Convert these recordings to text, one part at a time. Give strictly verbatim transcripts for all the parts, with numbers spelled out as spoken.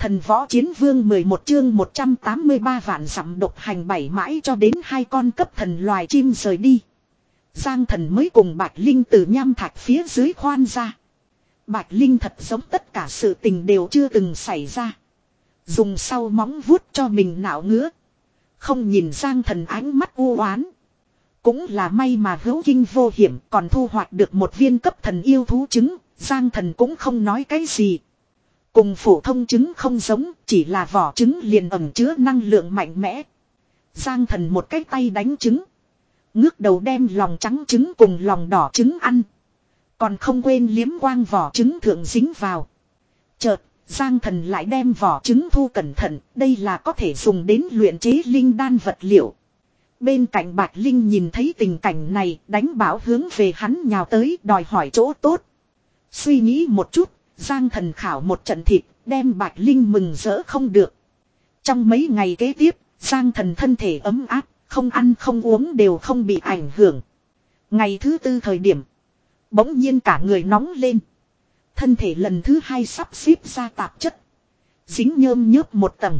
Thần võ chiến vương mười một chương một trăm tám mươi ba vạn dặm độc hành bảy mãi cho đến hai con cấp thần loài chim rời đi. Giang Thần mới cùng Bạch Linh từ nham thạch phía dưới khoan ra. Bạch Linh thật giống tất cả sự tình đều chưa từng xảy ra. Dùng sau móng vuốt cho mình nạo ngứa. Không nhìn Giang Thần ánh mắt u oán. Cũng là may mà hữu kinh vô hiểm còn thu hoạch được một viên cấp thần yêu thú trứng. Giang Thần cũng không nói cái gì. Cùng phổ thông trứng không giống, chỉ là vỏ trứng liền ẩn chứa năng lượng mạnh mẽ. Giang Thần một cái tay đánh trứng. Ngước đầu đem lòng trắng trứng cùng lòng đỏ trứng ăn. Còn không quên liếm quang vỏ trứng thượng dính vào. Chợt, Giang Thần lại đem vỏ trứng thu cẩn thận, đây là có thể dùng đến luyện chế linh đan vật liệu. Bên cạnh Bạch Linh nhìn thấy tình cảnh này, đánh bảo hướng về hắn nhào tới đòi hỏi chỗ tốt. Suy nghĩ một chút, Giang Thần khảo một trận thịt, đem Bạch Linh mừng rỡ không được. Trong mấy ngày kế tiếp, Giang Thần thân thể ấm áp, không ăn không uống đều không bị ảnh hưởng. Ngày thứ tư thời điểm, bỗng nhiên cả người nóng lên. Thân thể lần thứ hai sắp xếp ra tạp chất. Dính nhơm nhớp một tầng.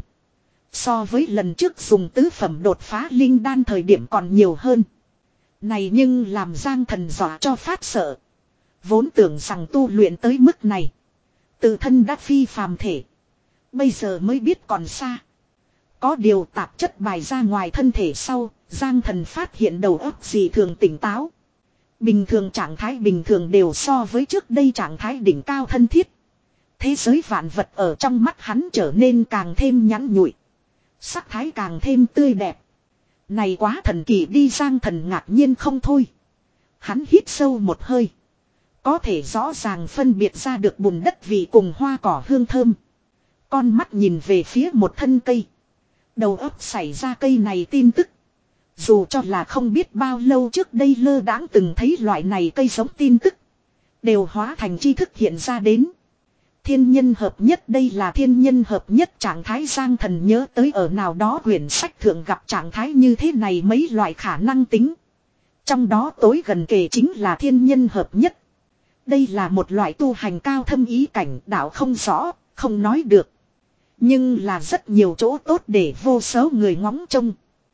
So với lần trước dùng tứ phẩm đột phá linh đan thời điểm còn nhiều hơn. Này nhưng làm Giang Thần dọa cho phát sợ. Vốn tưởng rằng tu luyện tới mức này. Tự thân đã phi phàm thể. Bây giờ mới biết còn xa. Có điều tạp chất bài ra ngoài thân thể sau. Giang Thần phát hiện đầu óc dị thường tỉnh táo. Bình thường trạng thái bình thường đều so với trước đây trạng thái đỉnh cao thân thiết. Thế giới vạn vật ở trong mắt hắn trở nên càng thêm nhẵn nhụi. Sắc thái càng thêm tươi đẹp. Này quá thần kỳ đi. Giang Thần ngạc nhiên không thôi. Hắn hít sâu một hơi. Có thể rõ ràng phân biệt ra được bùn đất vị cùng hoa cỏ hương thơm. Con mắt nhìn về phía một thân cây. Đầu óc xảy ra cây này tin tức. Dù cho là không biết bao lâu trước đây lơ đãng từng thấy loại này cây giống tin tức. Đều hóa thành tri thức hiện ra đến. Thiên nhân hợp nhất, đây là thiên nhân hợp nhất trạng thái. Giang Thần nhớ tới ở nào đó quyển sách thượng gặp trạng thái như thế này mấy loại khả năng tính. Trong đó tối gần kề chính là thiên nhân hợp nhất. Đây là một loại tu hành cao thâm ý cảnh, đạo không rõ, không nói được. Nhưng là rất nhiều chỗ tốt để vô số người ngóng trông.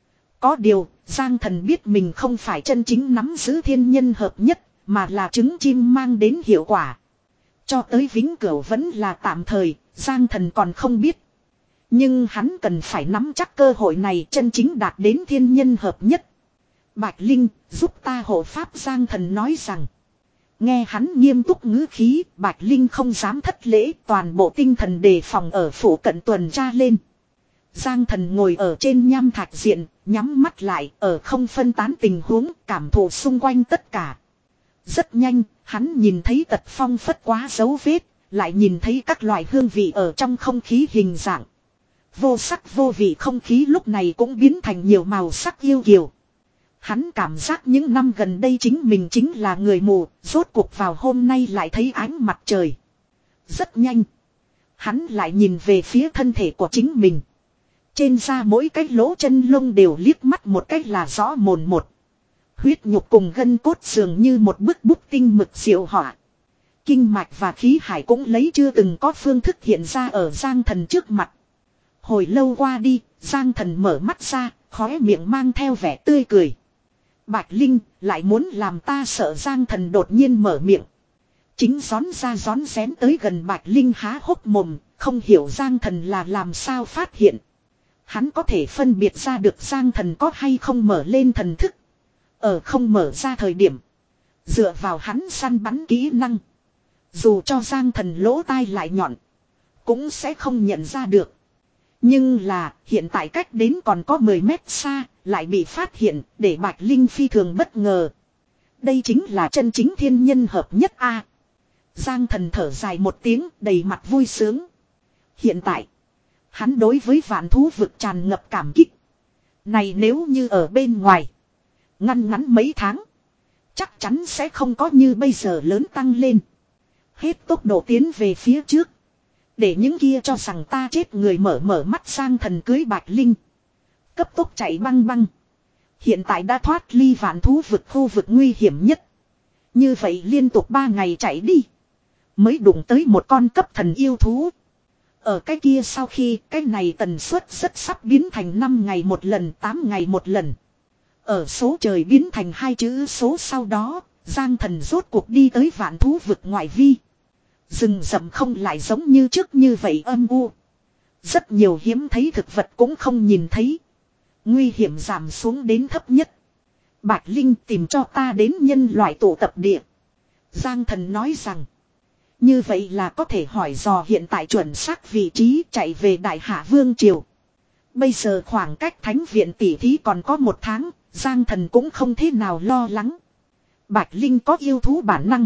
Có điều, Giang Thần biết mình không phải chân chính nắm giữ thiên nhân hợp nhất, mà là trứng chim mang đến hiệu quả. Cho tới vĩnh cửu vẫn là tạm thời, Giang Thần còn không biết. Nhưng hắn cần phải nắm chắc cơ hội này chân chính đạt đến thiên nhân hợp nhất. Bạch Linh, giúp ta hộ pháp. Giang Thần nói rằng. Nghe hắn nghiêm túc ngữ khí, Bạch Linh không dám thất lễ, toàn bộ tinh thần đề phòng ở phủ cận tuần tra lên. Giang Thần ngồi ở trên nham thạch diện, nhắm mắt lại, ở không phân tán tình huống, cảm thụ xung quanh tất cả. Rất nhanh, hắn nhìn thấy tật phong phất quá dấu vết, lại nhìn thấy các loại hương vị ở trong không khí hình dạng. Vô sắc vô vị không khí lúc này cũng biến thành nhiều màu sắc yêu kiều. Hắn cảm giác những năm gần đây chính mình chính là người mù, rốt cuộc vào hôm nay lại thấy ánh mặt trời. Rất nhanh. Hắn lại nhìn về phía thân thể của chính mình. Trên da mỗi cái lỗ chân lông đều liếc mắt một cách là rõ mồn một. Huyết nhục cùng gân cốt dường như một bức bút tinh mực diệu họa. Kinh mạch và khí hải cũng lấy chưa từng có phương thức hiện ra ở Giang Thần trước mặt. Hồi lâu qua đi, Giang Thần mở mắt ra, khóe miệng mang theo vẻ tươi cười. Bạch Linh lại muốn làm ta sợ. Giang Thần đột nhiên mở miệng. Chính gión ra gión xén tới gần Bạch Linh há hốc mồm, không hiểu Giang Thần là làm sao phát hiện. Hắn có thể phân biệt ra được Giang Thần có hay không mở lên thần thức. Ở không mở ra thời điểm, dựa vào hắn săn bắn kỹ năng, dù cho Giang Thần lỗ tai lại nhọn, cũng sẽ không nhận ra được. Nhưng là hiện tại cách đến còn có mười mét xa, lại bị phát hiện, để Bạch Linh phi thường bất ngờ. Đây chính là chân chính thiên nhân hợp nhất a. À, Giang Thần thở dài một tiếng, đầy mặt vui sướng. Hiện tại, hắn đối với vạn thú vực tràn ngập cảm kích. Này nếu như ở bên ngoài, ngăn ngắn mấy tháng, chắc chắn sẽ không có như bây giờ lớn tăng lên. Hết tốc độ tiến về phía trước. Để những kia cho rằng ta chết người mở mở mắt. Giang Thần cưới Bạch Linh, cấp tốc chạy băng băng. Hiện tại đã thoát ly vạn thú vực khu vực nguy hiểm nhất. Như vậy liên tục ba ngày chạy đi, mới đụng tới một con cấp thần yêu thú. Ở cái kia sau khi cái này tần suất rất sắp biến thành năm ngày một lần, tám ngày một lần. Ở số trời biến thành hai chữ số sau đó, Giang Thần rốt cuộc đi tới vạn thú vực ngoại vi. Rừng rậm không lại giống như trước như vậy âm u. Rất nhiều hiếm thấy thực vật cũng không nhìn thấy. Nguy hiểm giảm xuống đến thấp nhất. Bạch Linh tìm cho ta đến nhân loại tụ tập địa. Giang Thần nói rằng. Như vậy là có thể hỏi dò hiện tại chuẩn xác vị trí chạy về Đại Hạ Vương Triều. Bây giờ khoảng cách thánh viện tỷ thí còn có một tháng. Giang Thần cũng không thế nào lo lắng. Bạch Linh có yêu thú bản năng.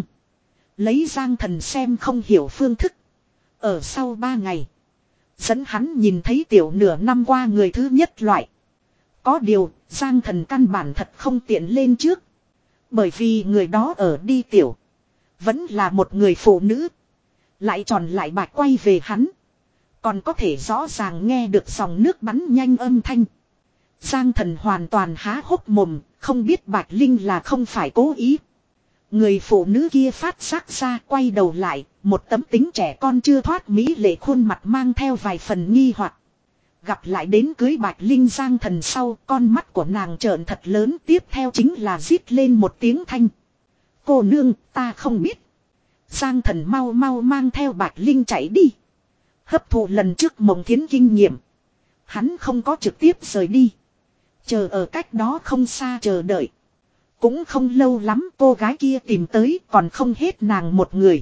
Lấy Giang Thần xem không hiểu phương thức. Ở sau ba ngày. Dẫn hắn nhìn thấy tiểu nửa năm qua người thứ nhất loại. Có điều, Giang Thần căn bản thật không tiện lên trước. Bởi vì người đó ở đi tiểu. Vẫn là một người phụ nữ. Lại tròn lại bạch quay về hắn. Còn có thể rõ ràng nghe được dòng nước bắn nhanh âm thanh. Giang Thần hoàn toàn há hốc mồm, không biết Bạch Linh là không phải cố ý. Người phụ nữ kia phát giác ra quay đầu lại, một tấm tính trẻ con chưa thoát mỹ lệ khuôn mặt mang theo vài phần nghi hoặc. Gặp lại đến cưới Bạch Linh Giang Thần sau, con mắt của nàng trợn thật lớn, tiếp theo chính là rít lên một tiếng thanh. Cô nương, ta không biết. Giang Thần mau mau mang theo Bạch Linh chạy đi. Hấp thụ lần trước Mộng Thiến kinh nghiệm. Hắn không có trực tiếp rời đi. Chờ ở cách đó không xa chờ đợi. Cũng không lâu lắm cô gái kia tìm tới còn không hết nàng một người.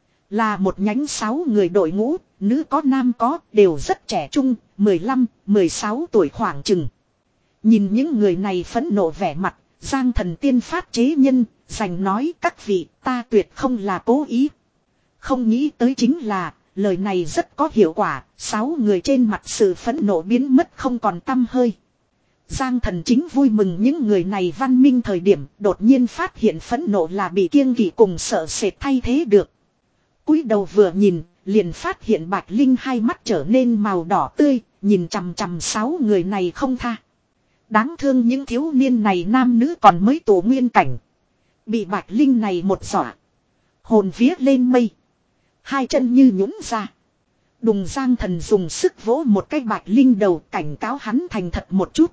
Là một nhánh sáu người đội ngũ, nữ có nam có, đều rất trẻ trung, mười lăm, mười sáu tuổi khoảng chừng. Nhìn những người này phẫn nộ vẻ mặt, Giang Thần tiên phát chế nhân, giành nói các vị ta tuyệt không là cố ý. Không nghĩ tới chính là, lời này rất có hiệu quả, sáu người trên mặt sự phẫn nộ biến mất không còn tăm hơi. Giang Thần chính vui mừng những người này văn minh thời điểm đột nhiên phát hiện phẫn nộ là bị kiêng kỵ cùng sợ sệt thay thế được. Cúi đầu vừa nhìn, liền phát hiện Bạch Linh hai mắt trở nên màu đỏ tươi, nhìn chằm chằm sáu người này không tha. Đáng thương những thiếu niên này nam nữ còn mới tổ nguyên cảnh. Bị Bạch Linh này một dọa. Hồn vía lên mây. Hai chân như nhũn ra. Đùng Giang Thần dùng sức vỗ một cái Bạch Linh đầu cảnh cáo hắn thành thật một chút.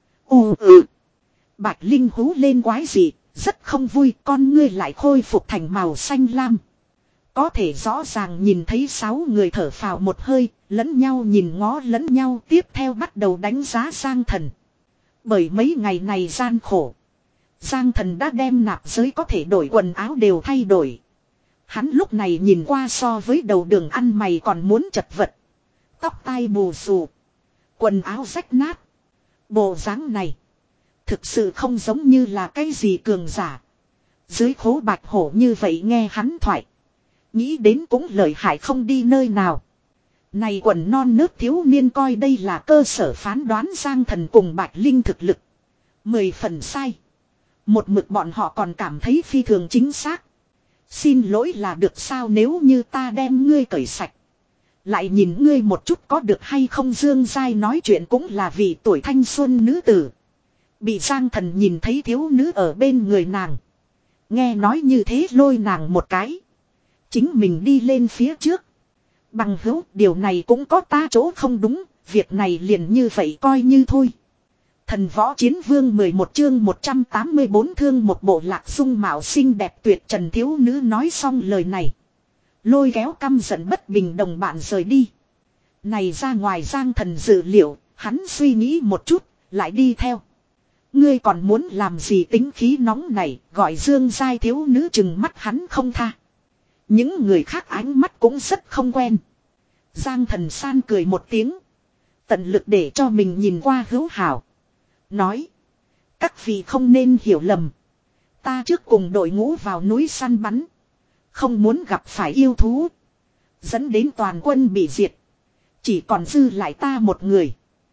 Ồ ừ. Bạch Linh hú lên quái dị, rất không vui, con ngươi lại khôi phục thành màu xanh lam. Có thể rõ ràng nhìn thấy sáu người thở phào một hơi, lẫn nhau nhìn ngó lẫn nhau tiếp theo bắt đầu đánh giá Giang Thần. Bởi mấy ngày này gian khổ. Giang Thần đã đem nạp giới có thể đổi quần áo đều thay đổi. Hắn lúc này nhìn qua so với đầu đường ăn mày còn muốn chật vật. Tóc tai bù xù. Quần áo rách nát. Bộ dáng này. Thực sự không giống như là cái gì cường giả. Dưới khố bạch hổ như vậy nghe hắn thoại. Nghĩ đến cũng lợi hại không đi nơi nào. Này quần non nớt thiếu niên coi đây là cơ sở phán đoán Giang Thần cùng Bạch Linh thực lực. Mười phần sai. Một mực bọn họ còn cảm thấy phi thường chính xác. Xin lỗi là được sao nếu như ta đem ngươi cởi sạch. Lại nhìn ngươi một chút có được hay không Dương Giai nói chuyện cũng là vì tuổi thanh xuân nữ tử. Bị Giang Thần nhìn thấy thiếu nữ ở bên người nàng. Nghe nói như thế lôi nàng một cái. Chính mình đi lên phía trước. Bằng hữu điều này cũng có ta chỗ không đúng. Việc này liền như vậy coi như thôi. Thần võ chiến vương mười một chương một trăm tám mươi bốn thương một bộ lạc dung mạo xinh đẹp tuyệt trần thiếu nữ nói xong lời này. Lôi kéo căm giận bất bình đồng bạn rời đi. Này ra ngoài Giang Thần dự liệu, hắn suy nghĩ một chút, lại đi theo. Ngươi còn muốn làm gì tính khí nóng này, gọi Dương Giai thiếu nữ chừng mắt hắn không tha. Những người khác ánh mắt cũng rất không quen. Giang Thần san cười một tiếng. Tận lực để cho mình nhìn qua hữu hảo. Nói. Các vị không nên hiểu lầm. Ta trước cùng đội ngũ vào núi săn bắn. Không muốn gặp phải yêu thú. Dẫn đến toàn quân bị diệt. Chỉ còn dư lại ta một người.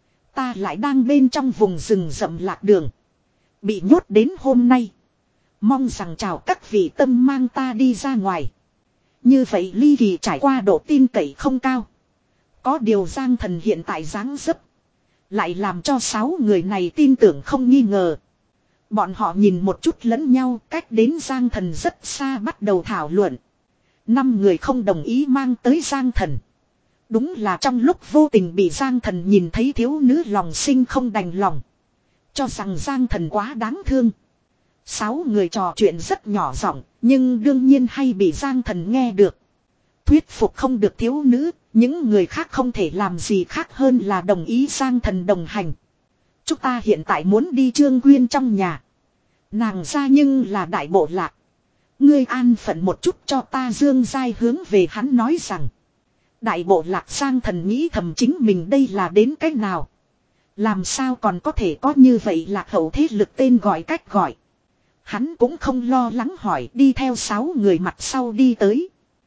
Ta lại đang bên trong vùng rừng rậm lạc đường. Bị nhốt đến hôm nay. Mong rằng chào các vị tâm mang ta đi ra ngoài. Như vậy ly kỳ trải qua độ tin cậy không cao. Có điều Giang Thần hiện tại dáng dấp. Lại làm cho sáu người này tin tưởng không nghi ngờ. Bọn họ nhìn một chút lẫn nhau cách đến Giang Thần rất xa bắt đầu thảo luận. Năm người không đồng ý mang tới Giang Thần. Đúng là trong lúc vô tình bị Giang Thần nhìn thấy thiếu nữ lòng sinh không đành lòng. Cho rằng Giang Thần quá đáng thương. Sáu người trò chuyện rất nhỏ giọng, nhưng đương nhiên hay bị Giang Thần nghe được. Thuyết phục không được thiếu nữ, những người khác không thể làm gì khác hơn là đồng ý Giang Thần đồng hành. Chúng ta hiện tại muốn đi Trương Quyên trong nhà. Nàng ra nhưng là đại bộ lạc. Ngươi an phận một chút cho ta. Dương Giai hướng về hắn nói rằng. Đại bộ lạc Giang Thần nghĩ thầm chính mình đây là đến cách nào. Làm sao còn có thể có như vậy lạc hậu thế lực tên gọi cách gọi. Hắn cũng không lo lắng hỏi đi theo sáu người mặt sau đi tới.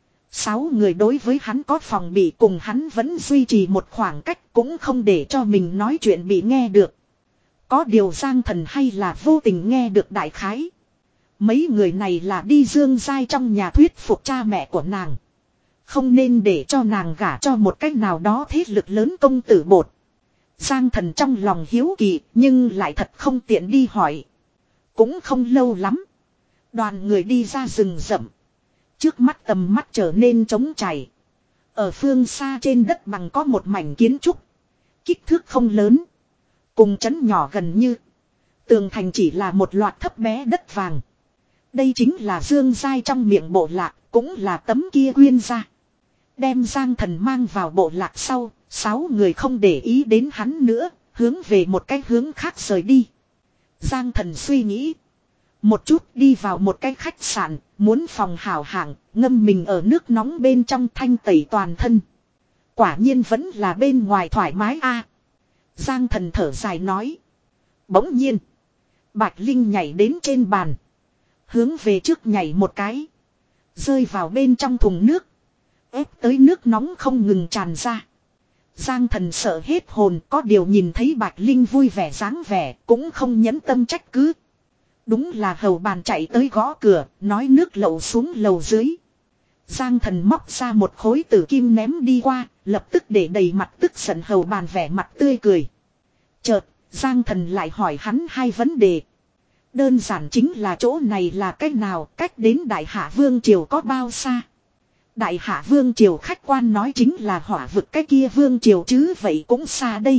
Sáu người đối với hắn có phòng bị cùng hắn vẫn duy trì một khoảng cách cũng không để cho mình nói chuyện bị nghe được. Có điều Giang Thần hay là vô tình nghe được đại khái. Mấy người này là đi Dương Giai trong nhà thuyết phục cha mẹ của nàng. Không nên để cho nàng gả cho một cách nào đó thế lực lớn công tử bột. Giang Thần trong lòng hiếu kỳ nhưng lại thật không tiện đi hỏi. Cũng không lâu lắm. Đoàn người đi ra rừng rậm. Trước mắt tầm mắt trở nên trống trải. Ở phương xa trên đất bằng có một mảnh kiến trúc. Kích thước không lớn. Cùng trấn nhỏ gần như. Tường thành chỉ là một loạt thấp bé đất vàng. Đây chính là Dương Giai trong miệng bộ lạc. Cũng là tấm kia Quyên ra. Đem Giang Thần mang vào bộ lạc sau. Sáu người không để ý đến hắn nữa. Hướng về một cái hướng khác rời đi. Giang Thần suy nghĩ. Một chút đi vào một cái khách sạn. Muốn phòng hào hạng. Ngâm mình ở nước nóng bên trong thanh tẩy toàn thân. Quả nhiên vẫn là bên ngoài thoải mái a. Giang Thần thở dài nói. Bỗng nhiên. Bạch Linh nhảy đến trên bàn. Hướng về trước nhảy một cái. Rơi vào bên trong thùng nước. Ép tới nước nóng không ngừng tràn ra. Giang Thần sợ hết hồn. Có điều nhìn thấy Bạch Linh vui vẻ dáng vẻ. Cũng không nhẫn tâm trách cứ. Đúng là hầu bàn chạy tới gõ cửa. Nói nước lậu xuống lầu dưới. Giang Thần móc ra một khối tử kim ném đi qua. Lập tức để đầy mặt tức giận hầu bàn vẻ mặt tươi cười. Chợt Giang Thần lại hỏi hắn hai vấn đề. Đơn giản chính là chỗ này là cách nào, cách đến Đại Hạ Vương Triều có bao xa. Đại Hạ Vương Triều khách quan nói chính là hỏa vực cái kia Vương Triều chứ vậy cũng xa đây.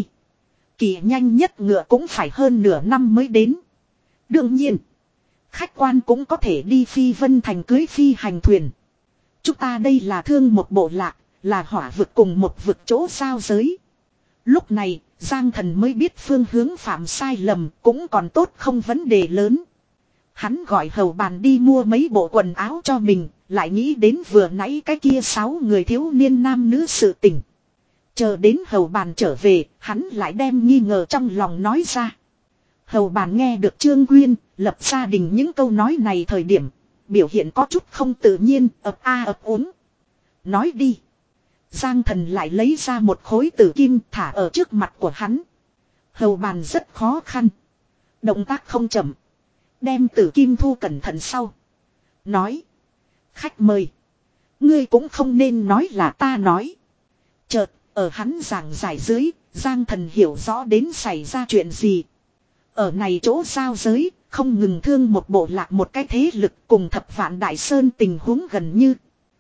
Kỳ nhanh nhất ngựa cũng phải hơn nửa năm mới đến. Đương nhiên, khách quan cũng có thể đi Phi Vân Thành cưới phi hành thuyền. Chúng ta đây là thương một bộ lạc, là hỏa vực cùng một vực chỗ giao giới. Lúc này, Giang Thần mới biết phương hướng phạm sai lầm cũng còn tốt không vấn đề lớn. Hắn gọi hầu bàn đi mua mấy bộ quần áo cho mình, lại nghĩ đến vừa nãy cái kia sáu người thiếu niên nam nữ sự tình. Chờ đến hầu bàn trở về, hắn lại đem nghi ngờ trong lòng nói ra. Hầu bàn nghe được Trương Quyên lập gia đình những câu nói này thời điểm, biểu hiện có chút không tự nhiên, ập a ập úng. Nói đi. Giang Thần lại lấy ra một khối tử kim thả ở trước mặt của hắn. Hầu bàn rất khó khăn. Động tác không chậm. Đem tử kim thu cẩn thận sau. Nói. Khách mời. Ngươi cũng không nên nói là ta nói. Chợt, ở hắn giảng giải dưới, Giang Thần hiểu rõ đến xảy ra chuyện gì. Ở này chỗ giao giới, không ngừng thương một bộ lạc một cái thế lực cùng thập vạn đại sơn tình huống gần như.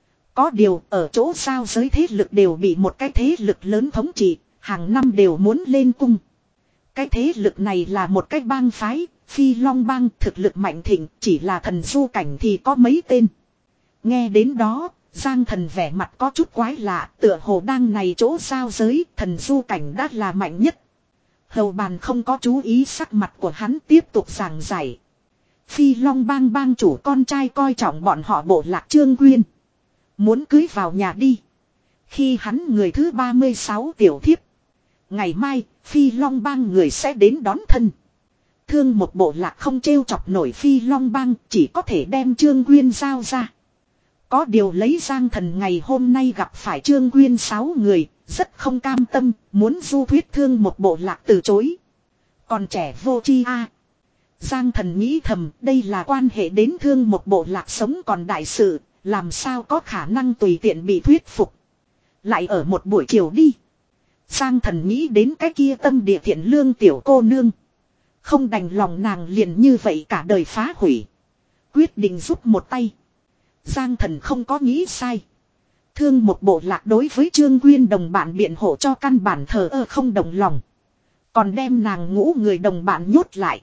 Có điều ở chỗ giao giới thế lực đều bị một cái thế lực lớn thống trị, hàng năm đều muốn lên cung. Cái thế lực này là một cái bang phái, Phi Long bang thực lực mạnh thịnh, chỉ là thần du cảnh thì có mấy tên. Nghe đến đó, Giang Thần vẻ mặt có chút quái lạ, tựa hồ đang này chỗ giao giới, thần du cảnh đã là mạnh nhất. Hầu bàn không có chú ý sắc mặt của hắn tiếp tục giảng giải. Phi Long bang bang chủ con trai coi trọng bọn họ bộ lạc Trương Quyên. Muốn cưới vào nhà đi. Khi hắn người thứ ba mươi sáu tiểu thiếp. Ngày mai, Phi Long bang người sẽ đến đón thân. Thương một bộ lạc không trêu chọc nổi Phi Long bang, chỉ có thể đem Trương Quyên giao ra. Có điều lấy Giang Thần ngày hôm nay gặp phải Trương Quyên sáu người, rất không cam tâm, muốn du thuyết thương một bộ lạc từ chối. Còn trẻ vô tri a. Giang Thần nghĩ thầm, đây là quan hệ đến thương một bộ lạc sống còn đại sự, làm sao có khả năng tùy tiện bị thuyết phục. Lại ở một buổi chiều đi. Giang Thần nghĩ đến cái kia tâm địa thiện lương tiểu cô nương. Không đành lòng nàng liền như vậy cả đời phá hủy. Quyết định giúp một tay. Giang Thần không có nghĩ sai. Thương một bộ lạc đối với Trương Quyên đồng bạn biện hộ cho căn bản thờ ơ không đồng lòng. Còn đem nàng ngũ người đồng bạn nhốt lại.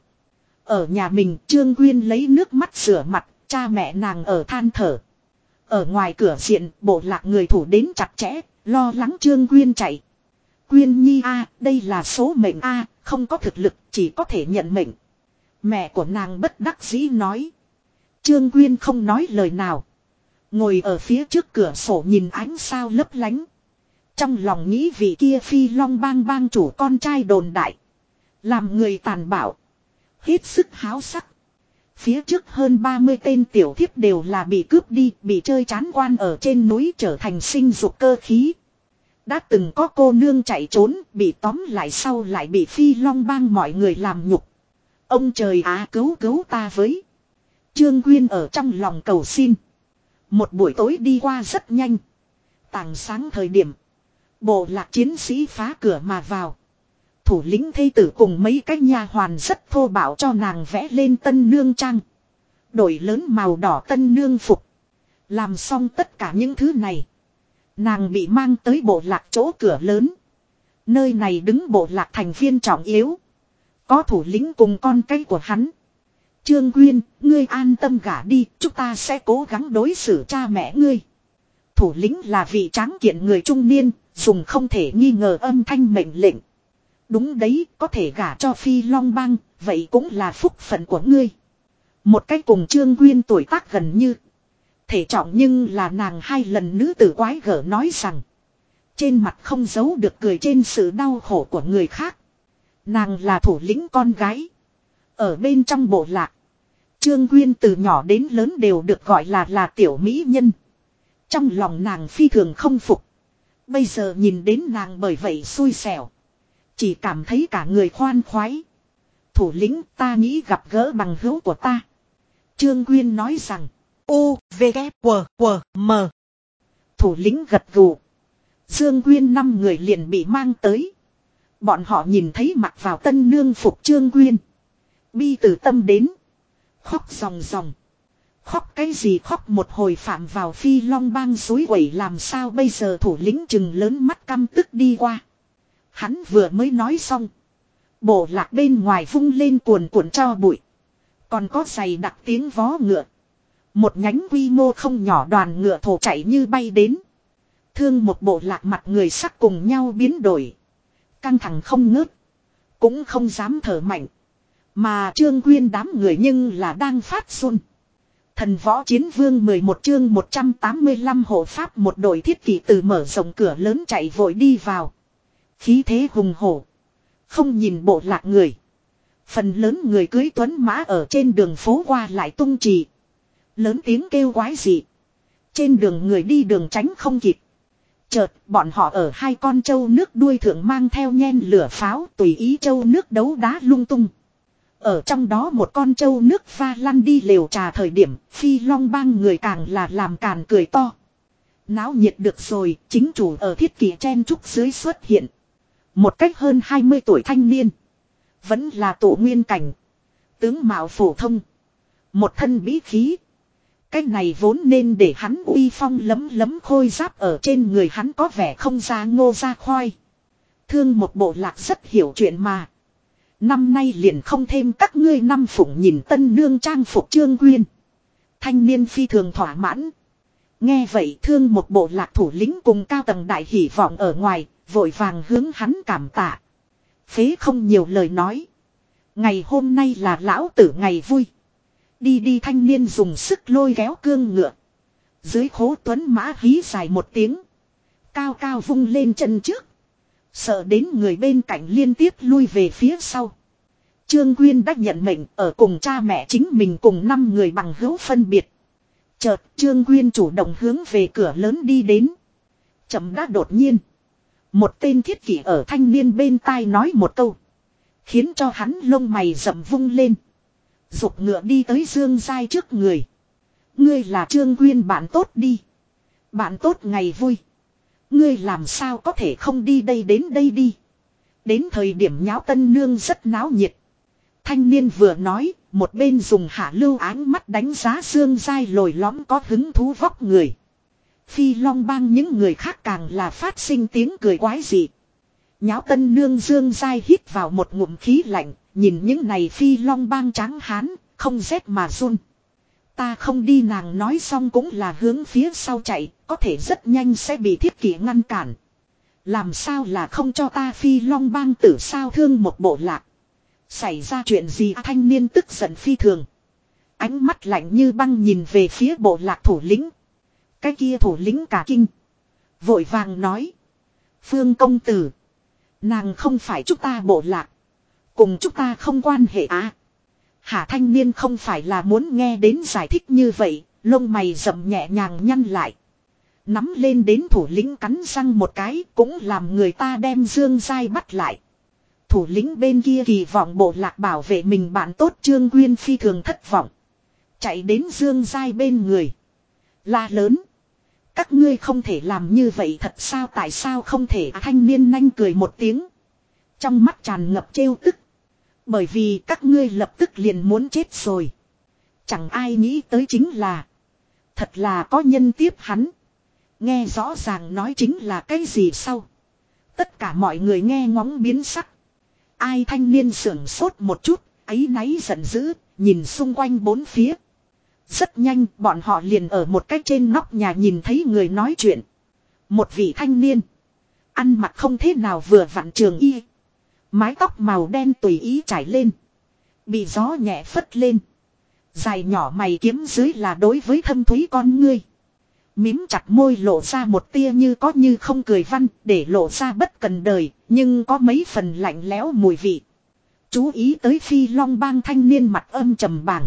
Ở nhà mình Trương Quyên lấy nước mắt rửa mặt, cha mẹ nàng ở than thở. Ở ngoài cửa diện bộ lạc người thủ đến chặt chẽ, lo lắng Trương Quyên chạy. Quyên nhi a, đây là số mệnh a, không có thực lực chỉ có thể nhận mệnh. Mẹ của nàng bất đắc dĩ nói. Trương Quyên không nói lời nào. Ngồi ở phía trước cửa sổ nhìn ánh sao lấp lánh. Trong lòng nghĩ vị kia Phi Long bang bang chủ con trai đồn đại. Làm người tàn bạo. Hết sức háo sắc. Phía trước hơn ba mươi tên tiểu thiếp đều là bị cướp đi, bị chơi chán quan ở trên núi trở thành sinh dục cơ khí. Đã từng có cô nương chạy trốn, bị tóm lại sau lại bị Phi Long bang mọi người làm nhục. Ông trời á cứu cứu ta với. Trương Quyên ở trong lòng cầu xin. Một buổi tối đi qua rất nhanh. Tảng sáng thời điểm. Bộ lạc chiến sĩ phá cửa mà vào. Thủ lĩnh thê tử cùng mấy cái nha hoàn rất thô bạo cho nàng vẽ lên tân nương trang. Đổi lớn màu đỏ tân nương phục. Làm xong tất cả những thứ này. Nàng bị mang tới bộ lạc chỗ cửa lớn. Nơi này đứng bộ lạc thành viên trọng yếu. Có thủ lĩnh cùng con cái của hắn. Trương Quyên, ngươi an tâm gả đi, chúng ta sẽ cố gắng đối xử cha mẹ ngươi. Thủ lĩnh là vị tráng kiện người trung niên, dùng không thể nghi ngờ âm thanh mệnh lệnh. Đúng đấy, có thể gả cho Phi Long bang, vậy cũng là phúc phận của ngươi. Một cách cùng Trương Quyên tuổi tác gần như. Thể trọng nhưng là nàng hai lần nữ tử quái gở nói rằng. Trên mặt không giấu được cười trên sự đau khổ của người khác. Nàng là thủ lĩnh con gái. Ở bên trong bộ lạc. Trương Quyên từ nhỏ đến lớn đều được gọi là là tiểu mỹ nhân. Trong lòng nàng phi thường không phục. Bây giờ nhìn đến nàng bởi vậy xui xẻo. Chỉ cảm thấy cả người khoan khoái. Thủ lĩnh ta nghĩ gặp gỡ bằng hữu của ta. Trương Quyên nói rằng. U, V, K, W, W, M. Thủ lĩnh gật gù. Dương Quyên năm người liền bị mang tới. Bọn họ nhìn thấy mặc vào tân nương phục Trương Quyên. Bi từ tâm đến. Khóc ròng ròng. Khóc cái gì khóc một hồi phạm vào Phi Long bang suối quẩy làm sao bây giờ thủ lĩnh chừng lớn mắt căm tức đi qua. Hắn vừa mới nói xong. Bộ lạc bên ngoài vung lên cuồn cuộn cho bụi. Còn có giày đặc tiếng vó ngựa. Một nhánh quy mô không nhỏ đoàn ngựa thổ chạy như bay đến. Thương một bộ lạc mặt người sắc cùng nhau biến đổi. Căng thẳng không ngớt. Cũng không dám thở mạnh. Mà Trương Quyên đám người nhưng là đang phát run. Thần võ chiến vương mười một chương một trăm tám mươi lăm hộ pháp một đội thiết kỵ từ mở rộng cửa lớn chạy vội đi vào. Khí thế hùng hổ. Không nhìn bộ lạc người. Phần lớn người cưới tuấn mã ở trên đường phố qua lại tung trì. Lớn tiếng kêu quái dị. Trên đường người đi đường tránh không kịp. Chợt bọn họ ở hai con trâu nước đuôi thượng mang theo nhen lửa pháo tùy ý trâu nước đấu đá lung tung. Ở trong đó một con trâu nước pha lăn đi lều trà thời điểm Phi Long bang người càng là làm càn cười to. Náo nhiệt được rồi, chính chủ ở thiết kỷ chen trúc dưới xuất hiện. Một cách hơn hai mươi tuổi thanh niên. Vẫn là tổ nguyên cảnh. Tướng mạo phổ thông. Một thân bí khí. Cách này vốn nên để hắn uy phong lấm lấm khôi giáp ở trên người hắn có vẻ không ra ngô ra khoai. Thương một bộ lạc rất hiểu chuyện mà. Năm nay liền không thêm các ngươi năm phụng nhìn tân nương trang phục Trương Quyên. Thanh niên phi thường thỏa mãn. Nghe vậy thương một bộ lạc thủ lĩnh cùng cao tầng đại hỉ vọng ở ngoài, vội vàng hướng hắn cảm tạ. Phế không nhiều lời nói. Ngày hôm nay là lão tử ngày vui. Đi đi thanh niên dùng sức lôi kéo cương ngựa. Dưới khố tuấn mã hí dài một tiếng. Cao cao vung lên chân trước. Sợ đến người bên cạnh liên tiếp lui về phía sau. Trương Quyên đã nhận mệnh ở cùng cha mẹ chính mình cùng năm người bằng hữu phân biệt. Chợt Trương Quyên chủ động hướng về cửa lớn đi đến. Chậm đã đột nhiên. Một tên thiết kỷ ở thanh niên bên tai nói một câu. Khiến cho hắn lông mày rậm vung lên. Dục ngựa đi tới Dương Giai trước người. Ngươi là Trương Quyên bạn tốt đi. Bạn tốt ngày vui. Ngươi làm sao có thể không đi đây đến đây đi. Đến thời điểm nháo tân nương rất náo nhiệt. Thanh niên vừa nói, một bên dùng hạ lưu áng mắt đánh giá Dương Giai lồi lõm có hứng thú vóc người. Phi Long bang những người khác càng là phát sinh tiếng cười quái dị. Nháo tân nương Dương Giai hít vào một ngụm khí lạnh, nhìn những này Phi Long bang trắng hán, không rét mà run. Ta không đi, nàng nói xong cũng là hướng phía sau chạy, có thể rất nhanh sẽ bị Thiết Kỷ ngăn cản. Làm sao là không cho ta Phi Long bang tử sao thương một bộ lạc. Xảy ra chuyện gì à, thanh niên tức giận phi thường. Ánh mắt lạnh như băng nhìn về phía bộ lạc thủ lĩnh. Cái kia thủ lĩnh cả kinh. Vội vàng nói. Phương công tử. Nàng không phải chúng ta bộ lạc. Cùng chúng ta không quan hệ à. Hạ thanh niên không phải là muốn nghe đến giải thích như vậy. Lông mày rậm nhẹ nhàng nhăn lại. Nắm lên đến thủ lĩnh cắn răng một cái. Cũng làm người ta đem Dương Giai bắt lại. Thủ lĩnh bên kia kỳ vọng bộ lạc bảo vệ mình bạn tốt Trương Quyên phi thường thất vọng. Chạy đến Dương Giai bên người. La lớn. Các ngươi không thể làm như vậy thật sao, tại sao không thể à, thanh niên nhanh cười một tiếng. Trong mắt tràn ngập trêu tức. Bởi vì các ngươi lập tức liền muốn chết rồi. Chẳng ai nghĩ tới chính là. Thật là có nhân tiếp hắn. Nghe rõ ràng nói chính là cái gì sau. Tất cả mọi người nghe ngóng biến sắc. Ai thanh niên sưởng sốt một chút, áy náy giận dữ, nhìn xung quanh bốn phía. Rất nhanh bọn họ liền ở một cái trên nóc nhà nhìn thấy người nói chuyện. Một vị thanh niên. Ăn mặc không thế nào vừa vặn trường y. Mái tóc màu đen tùy ý trải lên. Bị gió nhẹ phất lên. Dài nhỏ mày kiếm dưới là đối với thâm thúy con ngươi. Mím chặt môi lộ ra một tia như có như không cười văn để lộ ra bất cần đời. Nhưng có mấy phần lạnh lẽo mùi vị. Chú ý tới Phi Long bang thanh niên mặt âm trầm bảng.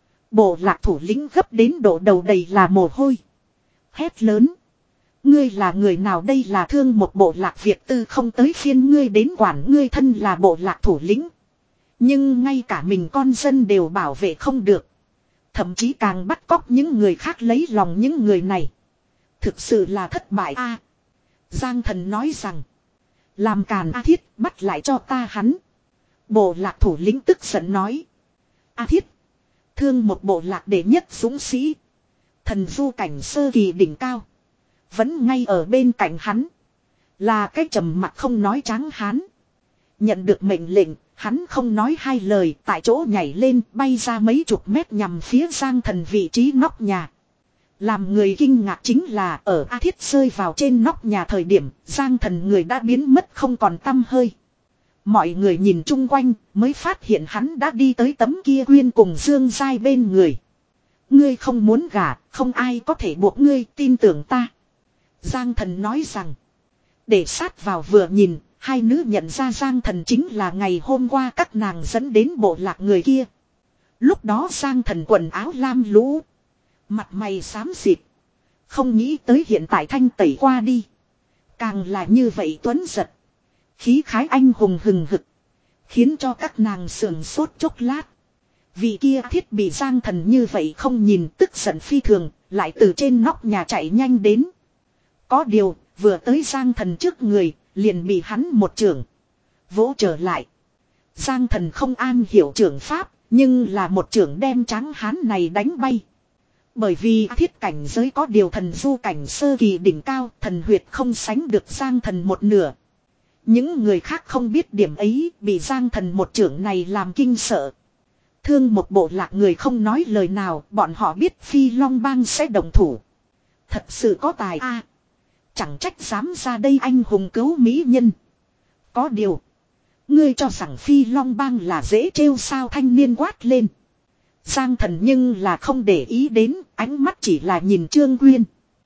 Bộ lạc thủ lĩnh gấp đến độ đầu đầy là mồ hôi. Hét lớn. Ngươi là người nào, đây là thương một bộ lạc Việt tư, không tới phiên ngươi đến quản, ngươi thân là bộ lạc thủ lĩnh. Nhưng ngay cả mình con dân đều bảo vệ không được. Thậm chí càng bắt cóc những người khác lấy lòng những người này. Thực sự là thất bại a. Giang Thần nói rằng. Làm càn A Thiết, bắt lại cho ta hắn. Bộ lạc thủ lĩnh tức giận nói. A Thiết. Thương một bộ lạc đệ nhất dũng sĩ. Thần du cảnh sơ kỳ đỉnh cao. Vẫn ngay ở bên cạnh hắn. Là cái trầm mặc không nói tráng hán. Nhận được mệnh lệnh, hắn không nói hai lời, tại chỗ nhảy lên bay ra mấy chục mét nhằm phía Giang Thần vị trí nóc nhà. Làm người kinh ngạc chính là ở A Thiết rơi vào trên nóc nhà thời điểm, Giang Thần người đã biến mất không còn tăm hơi. Mọi người nhìn chung quanh mới phát hiện hắn đã đi tới tấm kia Quyên cùng Dương Giai bên người. Ngươi không muốn gả, không ai có thể buộc ngươi, tin tưởng ta. Giang Thần nói rằng. Để sát vào vừa nhìn, hai nữ nhận ra Giang Thần chính là ngày hôm qua các nàng dẫn đến bộ lạc người kia. Lúc đó Giang Thần quần áo lam lũ. Mặt mày xám xịt. Không nghĩ tới hiện tại thanh tẩy qua đi. Càng là như vậy tuấn giật. Khí khái anh hùng hừng hực. Khiến cho các nàng sườn sốt chốc lát. Vị kia Thiết bị Giang Thần như vậy không nhìn, tức giận phi thường. Lại từ trên nóc nhà chạy nhanh đến. Có điều vừa tới Giang Thần trước người liền bị hắn một chưởng vỗ trở lại. Giang Thần không am hiểu chưởng pháp, nhưng là một chưởng đem tráng hán này đánh bay. Bởi vì Thiết cảnh giới có điều thần du cảnh sơ kỳ đỉnh cao, thần huyệt không sánh được Giang Thần một nửa. Những người khác không biết điểm ấy, bị Giang Thần một chưởng này làm kinh sợ. Thương một bộ lạc người không nói lời nào, bọn họ biết Phi Long bang sẽ đồng thủ. Thật sự có tài a. À, chẳng trách dám ra đây anh hùng cứu mỹ nhân. Có điều, ngươi cho rằng Phi Long bang là dễ trêu sao, thanh niên quát lên. Giang Thần nhưng là không để ý đến, ánh mắt chỉ là nhìn Trương Quyên.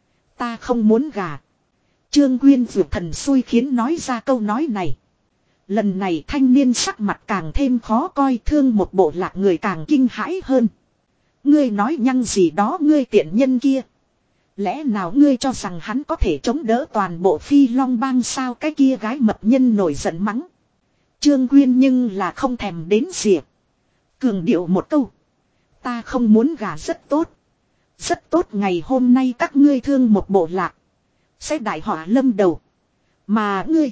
Ta không muốn gả. Trương Quyên vượt thần xui khiến nói ra câu nói này. Lần này thanh niên sắc mặt càng thêm khó coi, thương một bộ lạc người càng kinh hãi hơn. Ngươi nói nhăng gì đó, ngươi tiện nhân kia. Lẽ nào ngươi cho rằng hắn có thể chống đỡ toàn bộ Phi Long bang sao, cái kia gái mập nhân nổi giận mắng. Trương Quyên nhưng là không thèm đến xỉa. Cường điệu một câu. Ta không muốn gả rất tốt. Rất tốt, ngày hôm nay các ngươi thương một bộ lạc. Sẽ đại họa lâm đầu. Mà ngươi.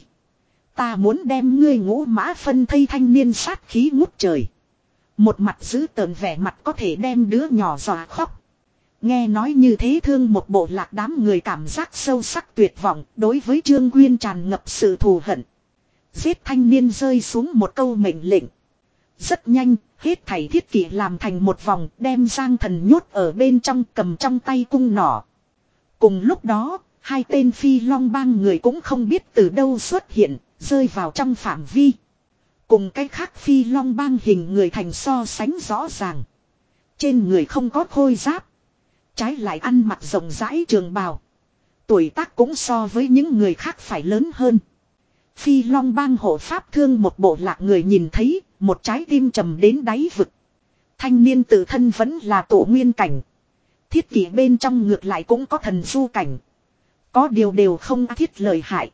Ta muốn đem ngươi ngũ mã phân thây, thanh niên sát khí ngút trời. Một mặt giữ tợn vẻ mặt có thể đem đứa nhỏ dọa khóc. Nghe nói như thế thương một bộ lạc đám người cảm giác sâu sắc tuyệt vọng đối với Trương Quyên tràn ngập sự thù hận. Giết thanh niên rơi xuống một câu mệnh lệnh. Rất nhanh, hết thảy thiết kỷ làm thành một vòng đem Giang Thần nhốt ở bên trong cầm trong tay cung nỏ. Cùng lúc đó, hai tên phi long bang người cũng không biết từ đâu xuất hiện, rơi vào trong phạm vi. Cùng cái khác phi long bang hình người thành so sánh rõ ràng. Trên người không có khôi giáp. Trái lại ăn mặc rộng rãi trường bào. Tuổi tác cũng so với những người khác phải lớn hơn. Phi long bang hộ pháp thương một bộ lạc người nhìn thấy, một trái tim trầm đến đáy vực. Thanh niên tự thân vẫn là tổ nguyên cảnh. Thiết kỷ bên trong ngược lại cũng có thần du cảnh. Có điều đều không thiết lợi hại.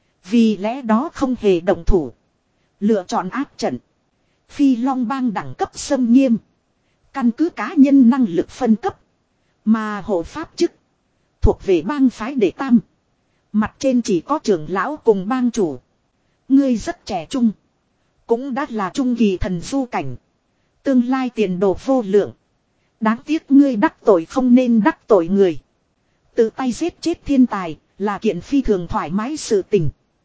Vì lẽ đó không hề động thủ. Lựa chọn áp trận. Phi long bang đẳng cấp xâm nghiêm. Căn cứ cá nhân năng lực phân cấp. Mà hộ pháp chức thuộc về bang phái đệ tam. Mặt trên chỉ có trưởng lão cùng bang chủ. Ngươi rất trẻ trung. Cũng đã là trung kỳ thần du cảnh. Tương lai tiền đồ vô lượng. Đáng tiếc ngươi đắc tội không nên đắc tội người. Tự tay giết chết thiên tài là kiện phi thường thoải mái sự tình.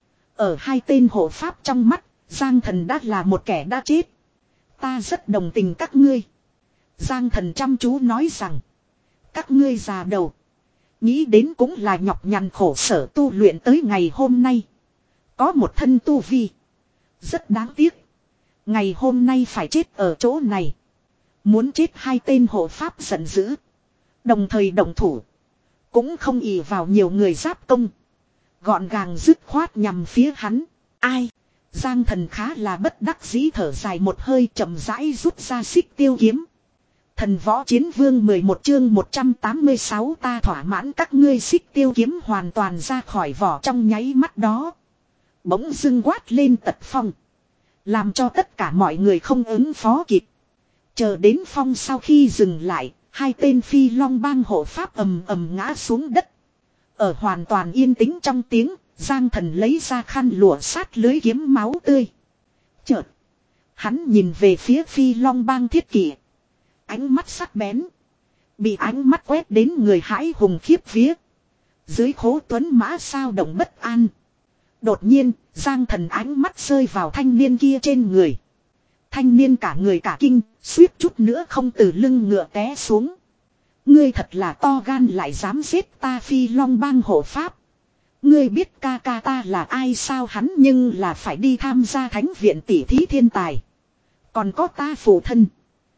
Ở hai tên hộ pháp trong mắt, Giang Thần đã là một kẻ đã chết. Ta rất đồng tình các ngươi. Giang Thần chăm chú nói rằng. Các ngươi già đầu. Nghĩ đến cũng là nhọc nhằn khổ sở tu luyện tới ngày hôm nay. Có một thân tu vi. Rất đáng tiếc. Ngày hôm nay phải chết ở chỗ này. Muốn chết hai tên hộ pháp giận dữ. Đồng thời động thủ. Cũng không ỷ vào nhiều người giáp công. Gọn gàng dứt khoát nhằm phía hắn. Ai? Giang Thần khá là bất đắc dĩ thở dài một hơi chậm rãi rút ra xích tiêu kiếm. Thần võ chiến vương mười một chương một trăm tám mươi sáu ta thỏa mãn các ngươi xích tiêu kiếm hoàn toàn ra khỏi vỏ trong nháy mắt đó. Bỗng dưng quát lên tật phong. Làm cho tất cả mọi người không ứng phó kịp. Chờ đến phong sau khi dừng lại, hai tên phi long bang hộ pháp ầm ầm ngã xuống đất. Ở hoàn toàn yên tĩnh trong tiếng, Giang Thần lấy ra khăn lụa sát lưới kiếm máu tươi. Chợt, hắn nhìn về phía phi long bang thiết kỷ. Ánh mắt sắc bén. Bị ánh mắt quét đến người hãi hùng khiếp vía. Dưới khố tuấn mã sao động bất an. Đột nhiên, Giang Thần ánh mắt rơi vào thanh niên kia trên người. Thanh niên cả người cả kinh, suýt chút nữa không từ lưng ngựa té xuống. Ngươi thật là to gan lại dám giết ta phi long bang hộ pháp. Ngươi biết ca ca ta là ai sao hắn nhưng là phải đi tham gia thánh viện tỷ thí thiên tài. Còn có ta phụ thân.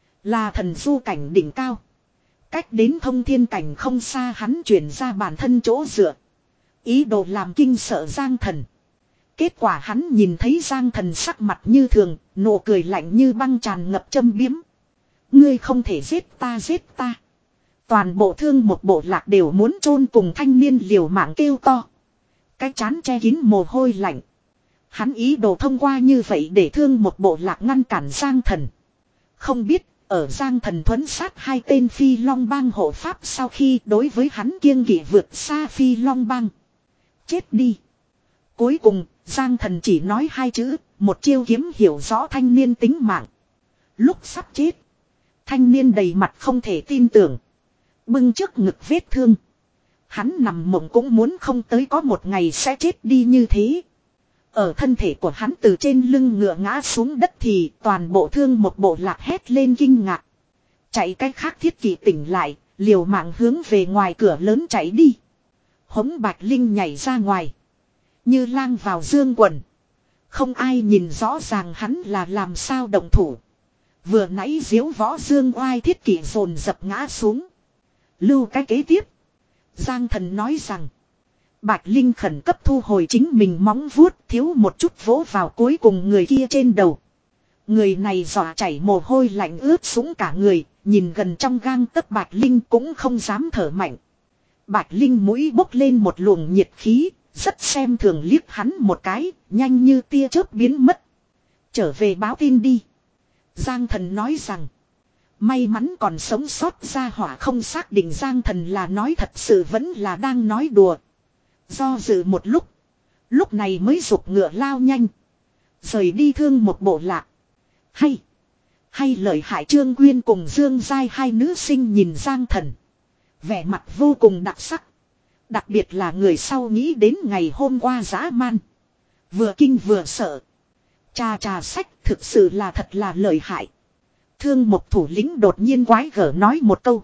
Là thần du cảnh đỉnh cao. Cách đến thông thiên cảnh không xa hắn chuyển ra bản thân chỗ dựa. Ý đồ làm kinh sợ Giang Thần. Kết quả hắn nhìn thấy Giang Thần sắc mặt như thường, nụ cười lạnh như băng tràn ngập châm biếm. Ngươi không thể giết ta giết ta. Toàn bộ thương một bộ lạc đều muốn chôn cùng thanh niên liều mạng kêu to. Cái chán che kín mồ hôi lạnh. Hắn ý đồ thông qua như vậy để thương một bộ lạc ngăn cản Giang Thần. Không biết, ở Giang Thần thuấn sát hai tên phi long bang hộ pháp sau khi đối với hắn kiêng kỵ vượt xa phi long bang. Chết đi. Cuối cùng, Giang Thần chỉ nói hai chữ, một chiêu kiếm hiểu rõ thanh niên tính mạng. Lúc sắp chết, thanh niên đầy mặt không thể tin tưởng. Bưng trước ngực vết thương. Hắn nằm mộng cũng muốn không tới có một ngày sẽ chết đi như thế. Ở thân thể của hắn từ trên lưng ngựa ngã xuống đất thì toàn bộ thương một bộ lạc hét lên kinh ngạc. Chạy cách khác thiết kỷ tỉnh lại, liều mạng hướng về ngoài cửa lớn chạy đi. Hống Bạch Linh nhảy ra ngoài. Như lang vào dương quần. Không ai nhìn rõ ràng hắn là làm sao động thủ. Vừa nãy diếu võ dương oai thiết kỷ dồn dập ngã xuống. Lưu cái kế tiếp. Giang Thần nói rằng. Bạch Linh khẩn cấp thu hồi chính mình móng vuốt thiếu một chút vỗ vào cuối cùng người kia trên đầu. Người này dọa chảy mồ hôi lạnh ướt sũng cả người, nhìn gần trong gang tấc Bạch Linh cũng không dám thở mạnh. Bạch Linh mũi bốc lên một luồng nhiệt khí, rất xem thường liếc hắn một cái, nhanh như tia chớp biến mất. Trở về báo tin đi. Giang Thần nói rằng. May mắn còn sống sót ra hỏa không xác định Giang Thần là nói thật sự vẫn là đang nói đùa. Do dự một lúc. Lúc này mới giục ngựa lao nhanh. Rời đi thương một bộ lạc. Hay. Hay lợi hại Trương Quyên cùng Dương Giai hai nữ sinh nhìn Giang Thần. Vẻ mặt vô cùng đặc sắc. Đặc biệt là người sau nghĩ đến ngày hôm qua dã man. Vừa kinh vừa sợ. Cha cha sách thực sự là thật là lợi hại. Thương một thủ lĩnh đột nhiên quái gở nói một câu.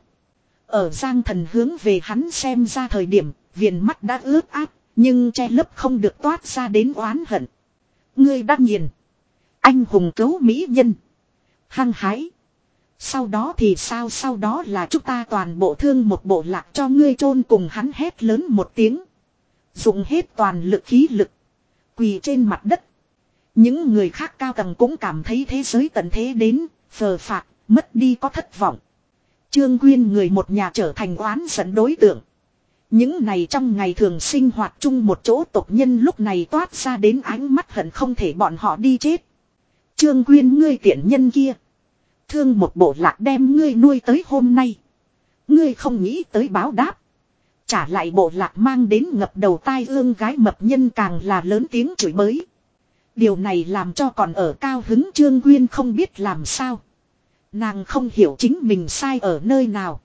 Ở Giang Thần hướng về hắn xem ra thời điểm, viền mắt đã ướt át, nhưng che lấp không được toát ra đến oán hận. Ngươi đã nghiền. Anh hùng cứu mỹ nhân. Hăng hái. Sau đó thì sao, sau đó là chúng ta toàn bộ thương một bộ lạc cho ngươi chôn cùng, hắn hét lớn một tiếng. Dùng hết toàn lực khí lực. Quỳ trên mặt đất. Những người khác cao tầng cũng cảm thấy thế giới tận thế đến, phờ phạc, mất đi có thất vọng. Trương Quyên người một nhà trở thành oán giận đối tượng. Những này trong ngày thường sinh hoạt chung một chỗ tộc nhân lúc này toát ra đến ánh mắt hận không thể bọn họ đi chết. Trương Quyên ngươi tiện nhân kia. Thương một bộ lạc đem ngươi nuôi tới hôm nay. Ngươi không nghĩ tới báo đáp. Trả lại bộ lạc mang đến ngập đầu tai ương gái mập nhân càng là lớn tiếng chửi bới. Điều này làm cho còn ở cao hứng Trương Quyên không biết làm sao. Nàng không hiểu chính mình sai ở nơi nào.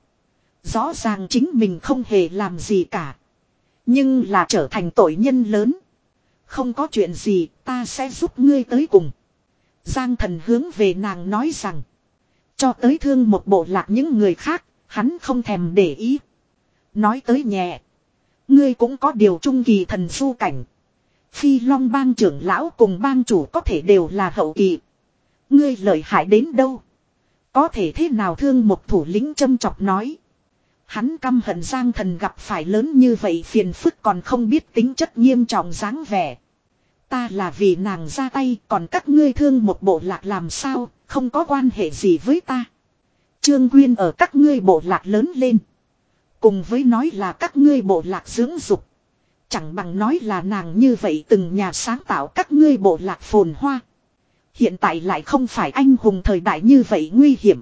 Rõ ràng chính mình không hề làm gì cả. Nhưng là trở thành tội nhân lớn. Không có chuyện gì, ta sẽ giúp ngươi tới cùng. Giang Thần hướng về nàng nói rằng. Cho tới thương một bộ lạc những người khác, hắn không thèm để ý. Nói tới nhẹ. Ngươi cũng có điều trung kỳ thần du cảnh. Phi Long bang trưởng lão cùng bang chủ có thể đều là hậu kỳ. Ngươi lợi hại đến đâu? Có thể thế nào thương một thủ lĩnh châm chọc nói. Hắn căm hận Giang Thần gặp phải lớn như vậy phiền phức còn không biết tính chất nghiêm trọng dáng vẻ. Ta là vì nàng ra tay, còn các ngươi thương một bộ lạc làm sao, không có quan hệ gì với ta. Trương Quyên ở các ngươi bộ lạc lớn lên. Cùng với nói là các ngươi bộ lạc dưỡng dục. Chẳng bằng nói là nàng như vậy từng nhà sáng tạo các ngươi bộ lạc phồn hoa. Hiện tại lại không phải anh hùng thời đại như vậy nguy hiểm.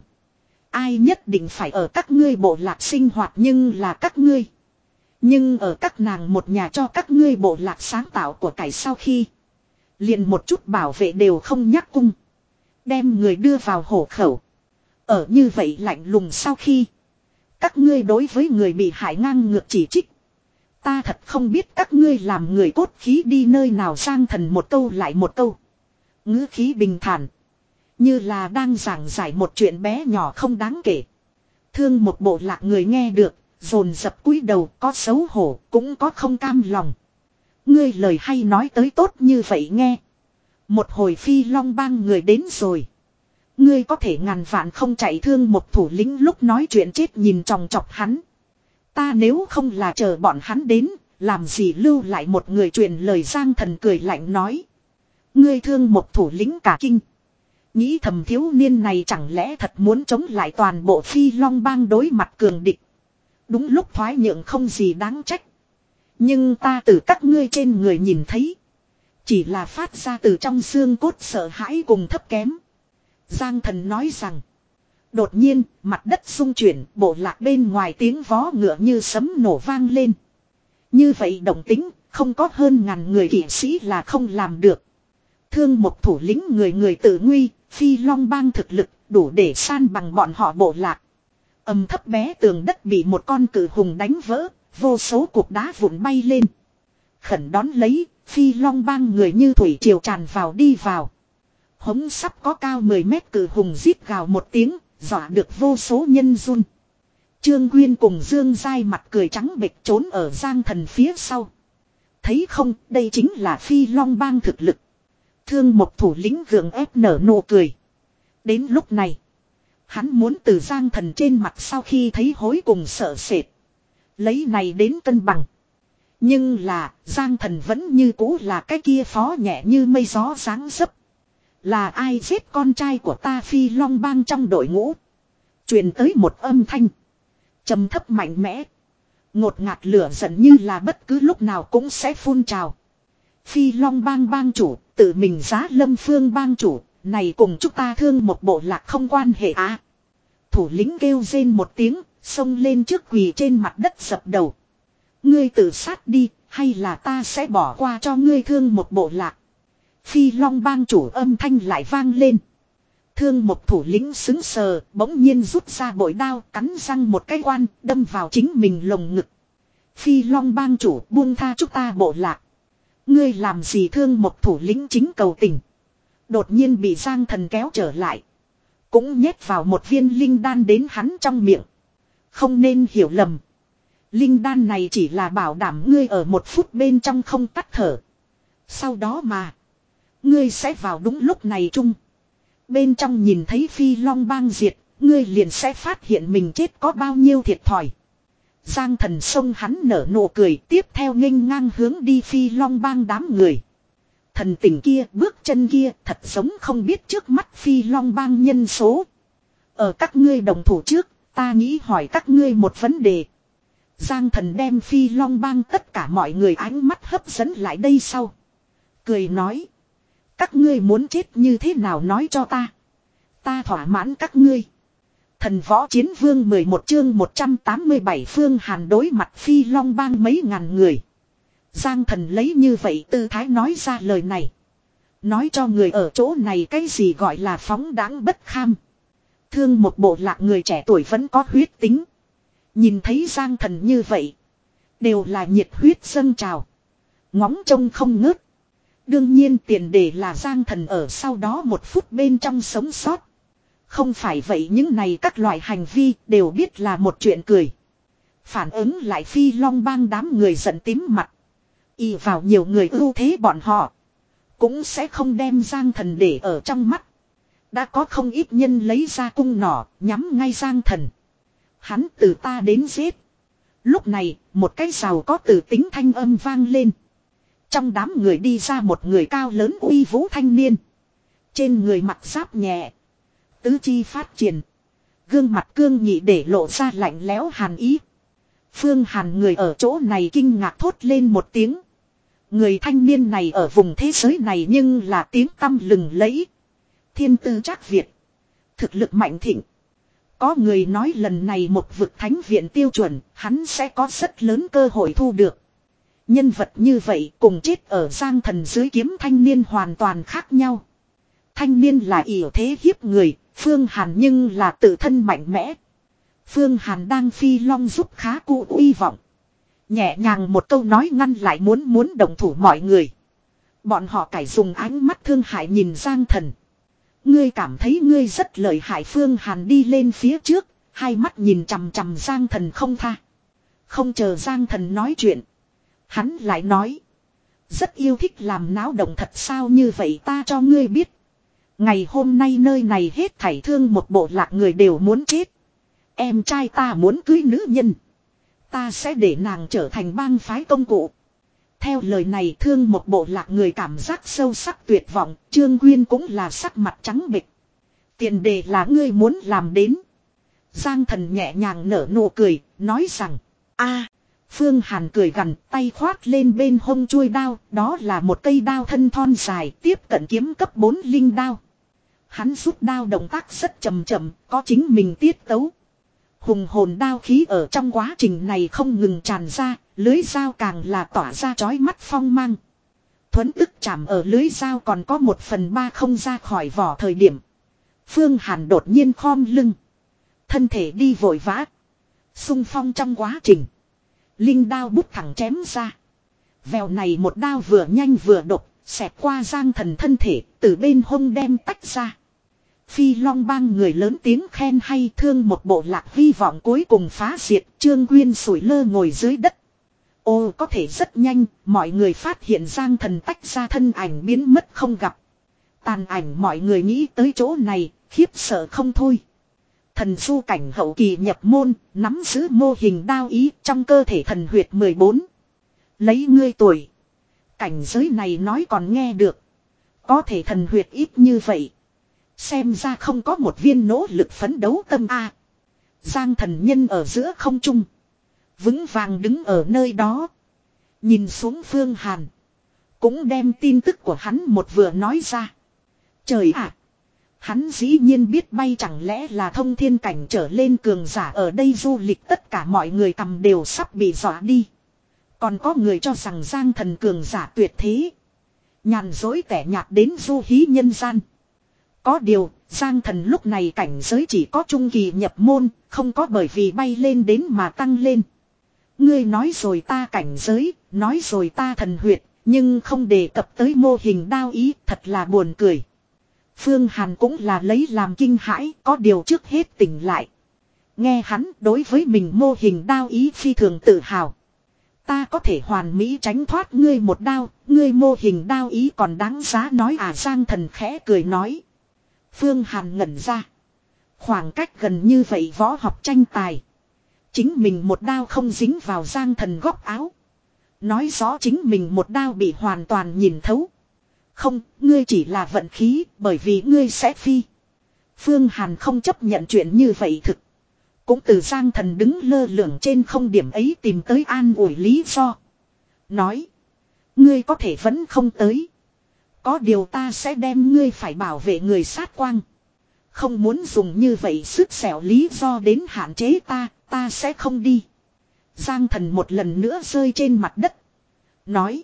Ai nhất định phải ở các ngươi bộ lạc sinh hoạt nhưng là các ngươi. Nhưng ở các nàng một nhà cho các ngươi bộ lạc sáng tạo của cải sau khi. Liền một chút bảo vệ đều không nhắc cung. Đem người đưa vào hổ khẩu. Ở như vậy lạnh lùng sau khi. Các ngươi đối với người bị hại ngang ngược chỉ trích. Ta thật không biết các ngươi làm người cốt khí đi nơi nào. Giang Thần một câu lại một câu. Ngữ khí bình thản. Như là đang giảng giải một chuyện bé nhỏ không đáng kể. Thương một bộ lạc người nghe được. Dồn dập cúi đầu, có xấu hổ cũng có không cam lòng. Ngươi lời hay nói tới tốt như vậy nghe. Một hồi Phi Long bang người đến rồi. Ngươi có thể ngàn vạn không chạy. Thương một thủ lĩnh lúc nói chuyện chết nhìn tròng trọc hắn. Ta nếu không là chờ bọn hắn đến, làm gì lưu lại một người truyền lời. Giang Thần cười lạnh nói. Ngươi thương một thủ lĩnh cả kinh. Nghĩ thầm thiếu niên này chẳng lẽ thật muốn chống lại toàn bộ Phi Long bang đối mặt cường địch. Đúng lúc thoái nhượng không gì đáng trách. Nhưng ta từ các ngươi trên người nhìn thấy. Chỉ là phát ra từ trong xương cốt sợ hãi cùng thấp kém. Giang Thần nói rằng. Đột nhiên mặt đất xung chuyển, bộ lạc bên ngoài tiếng vó ngựa như sấm nổ vang lên. Như vậy động tính không có hơn ngàn người kỵ sĩ là không làm được. Thương một thủ lĩnh người người tự nguy. Phi Long bang thực lực đủ để san bằng bọn họ bộ lạc. Ầm thấp bé tường đất bị một con cự hùng đánh vỡ. Vô số cục đá vụn bay lên. Khẩn đón lấy. Phi Long bang người như thủy triều tràn vào đi vào. Hống sắp có cao mười mét cự hùng rít gào một tiếng. Dọa được vô số nhân run. Trương Quyên cùng Dương Giai mặt cười trắng bệch trốn ở Giang Thần phía sau. Thấy không, đây chính là Phi Long bang thực lực. Thương một thủ lĩnh gượng ép nở nụ cười. Đến lúc này. Hắn muốn từ Giang Thần trên mặt sau khi thấy hối cùng sợ sệt. Lấy này đến cân bằng. Nhưng là Giang Thần vẫn như cũ là cái kia phó nhẹ như mây gió dáng dấp. Là ai giết con trai của ta? Phi Long bang trong đội ngũ. Truyền tới một âm thanh. Trầm thấp mạnh mẽ. Ngột ngạt lửa giận như là bất cứ lúc nào cũng sẽ phun trào. Phi Long bang bang chủ, tự mình giá Lâm Phương bang chủ, này cùng chúng ta thương một bộ lạc không quan hệ à. Thủ lĩnh kêu rên một tiếng, xông lên trước quỳ trên mặt đất dập đầu. Ngươi tự sát đi, hay là ta sẽ bỏ qua cho ngươi thương một bộ lạc. Phi Long bang chủ âm thanh lại vang lên. Thương một thủ lĩnh xứng sờ, bỗng nhiên rút ra bội đao, cắn răng một cái quan, đâm vào chính mình lồng ngực. Phi Long bang chủ buông tha chúng ta bộ lạc. Ngươi làm gì? Thương một thủ lĩnh chính cầu tình. Đột nhiên bị Giang Thần kéo trở lại. Cũng nhét vào một viên linh đan đến hắn trong miệng. Không nên hiểu lầm. Linh đan này chỉ là bảo đảm ngươi ở một phút bên trong không tắt thở. Sau đó mà. Ngươi sẽ vào đúng lúc này chung. Bên trong nhìn thấy Phi Long bang diệt. Ngươi liền sẽ phát hiện mình chết có bao nhiêu thiệt thòi. Giang Thần xông hắn nở nụ cười. Tiếp theo nghênh ngang hướng đi Phi Long bang đám người. Thần tình kia, bước chân kia thật giống không biết trước mắt Phi Long bang nhân số. Ở các ngươi đồng thủ trước, ta nghĩ hỏi các ngươi một vấn đề. Giang Thần đem Phi Long bang tất cả mọi người ánh mắt hấp dẫn lại đây sau. Cười nói. Các ngươi muốn chết như thế nào nói cho ta. Ta thỏa mãn các ngươi. Thần võ chiến vương mười một chương một trăm tám mươi bảy Phương Hàn đối mặt Phi Long bang mấy ngàn người. Giang Thần lấy như vậy tư thái nói ra lời này. Nói cho người ở chỗ này cái gì gọi là phóng đãng bất kham. Thương một bộ lạc người trẻ tuổi vẫn có huyết tính. Nhìn thấy Giang Thần như vậy. Đều là nhiệt huyết dâng trào. Ngóng trông không ngớt. Đương nhiên tiền đề là Giang Thần ở sau đó một phút bên trong sống sót. Không phải vậy những này các loại hành vi đều biết là một chuyện cười. Phản ứng lại Phi Long bang đám người giận tím mặt. Y vào nhiều người ưu thế bọn họ. Cũng sẽ không đem Giang Thần để ở trong mắt. Đã có không ít nhân lấy ra cung nỏ nhắm ngay Giang Thần. Hắn từ ta đến giết. Lúc này một cái rào có từ tính thanh âm vang lên. Trong đám người đi ra một người cao lớn uy vũ thanh niên. Trên người mặc giáp nhẹ. Tứ chi phát triển. Gương mặt cương nghị để lộ ra lạnh lẽo hàn ý. Phương Hàn người ở chỗ này kinh ngạc thốt lên một tiếng. Người thanh niên này ở vùng thế giới này nhưng là tiếng tăm lừng lẫy. Thiên tư trác Việt. Thực lực mạnh thịnh. Có người nói lần này một vực thánh viện tiêu chuẩn, hắn sẽ có rất lớn cơ hội thu được. Nhân vật như vậy cùng chết ở Giang Thần dưới kiếm thanh niên hoàn toàn khác nhau. Thanh niên là ỷ thế hiếp người, Phương Hàn nhưng là tự thân mạnh mẽ. Phương Hàn đang Phi Long giúp khá cụ uy vọng. Nhẹ nhàng một câu nói ngăn lại muốn muốn đồng thủ mọi người. Bọn họ cải dùng ánh mắt thương hại nhìn Giang Thần. Ngươi cảm thấy ngươi rất lợi hại. Phương Hàn đi lên phía trước, hai mắt nhìn chằm chằm Giang Thần không tha. Không chờ Giang Thần nói chuyện. Hắn lại nói. Rất yêu thích làm náo động thật sao? Như vậy ta cho ngươi biết. Ngày hôm nay nơi này hết thảy thương một bộ lạc người đều muốn chết. Em trai ta muốn cưới nữ nhân. Ta sẽ để nàng trở thành bang phái công cụ. Theo lời này thương một bộ lạc người cảm giác sâu sắc tuyệt vọng. Trương Quyên cũng là sắc mặt trắng bệch. Tiền đề là ngươi muốn làm đến. Giang Thần nhẹ nhàng nở nụ cười. Nói rằng. a Phương Hàn cười gằn tay khoát lên bên hông chuôi đao. Đó là một cây đao thân thon dài tiếp cận kiếm cấp bốn linh đao. Hắn rút đao động tác rất chậm chậm. Có chính mình tiết tấu. Hùng hồn đao khí ở trong quá trình này không ngừng tràn ra, lưới dao càng là tỏa ra chói mắt phong mang. Thuẫn tức chạm ở lưới dao còn có một phần ba không ra khỏi vỏ thời điểm. Phương Hàn đột nhiên khom lưng. Thân thể đi vội vã. Xung phong trong quá trình. Linh đao bút thẳng chém ra. Vèo này một đao vừa nhanh vừa độc, xẹt qua Giang Thần thân thể, từ bên hông đem tách ra. Phi Long bang người lớn tiếng khen hay thương một bộ lạc hy vọng cuối cùng phá diệt. Trương Quyên sủi lơ ngồi dưới đất. Ô có thể rất nhanh, mọi người phát hiện Giang Thần tách ra thân ảnh biến mất không gặp. Tàn ảnh mọi người nghĩ tới chỗ này, khiếp sợ không thôi. Thần du cảnh hậu kỳ nhập môn, nắm giữ mô hình đao ý trong cơ thể thần huyệt mười bốn. Lấy ngươi tuổi. Cảnh giới này nói còn nghe được. Có thể thần huyệt ít như vậy. Xem ra không có một viên nỗ lực phấn đấu tâm a. Giang Thần nhân ở giữa không trung. Vững vàng đứng ở nơi đó. Nhìn xuống Phương Hàn. Cũng đem tin tức của hắn một vừa nói ra. Trời ạ! Hắn dĩ nhiên biết bay chẳng lẽ là thông thiên cảnh trở lên cường giả ở đây du lịch tất cả mọi người cầm đều sắp bị dọa đi. Còn có người cho rằng Giang Thần cường giả tuyệt thế. Nhàn dối tẻ nhạt đến du hí nhân gian. Có điều, Giang Thần lúc này cảnh giới chỉ có trung kỳ nhập môn, không có bởi vì bay lên đến mà tăng lên. Ngươi nói rồi ta cảnh giới, nói rồi ta thần huyệt, nhưng không đề cập tới mô hình đao ý, thật là buồn cười. Phương Hàn cũng là lấy làm kinh hãi, có điều trước hết tỉnh lại. Nghe hắn đối với mình mô hình đao ý phi thường tự hào. Ta có thể hoàn mỹ tránh thoát ngươi một đao, ngươi mô hình đao ý còn đáng giá nói à. Giang Thần khẽ cười nói. Phương Hàn ngẩn ra. Khoảng cách gần như vậy võ học tranh tài. Chính mình một đao không dính vào Giang Thần góc áo. Nói rõ chính mình một đao bị hoàn toàn nhìn thấu. Không, ngươi chỉ là vận khí, bởi vì ngươi sẽ phi. Phương Hàn không chấp nhận chuyện như vậy thực. Cũng từ Giang Thần đứng lơ lửng trên không điểm ấy tìm tới an ủi lý do. Nói. Ngươi có thể vẫn không tới. Có điều ta sẽ đem ngươi phải bảo vệ người sát quang. Không muốn dùng như vậy sức xẻo lý do đến hạn chế ta, ta sẽ không đi. Giang Thần một lần nữa rơi trên mặt đất. Nói.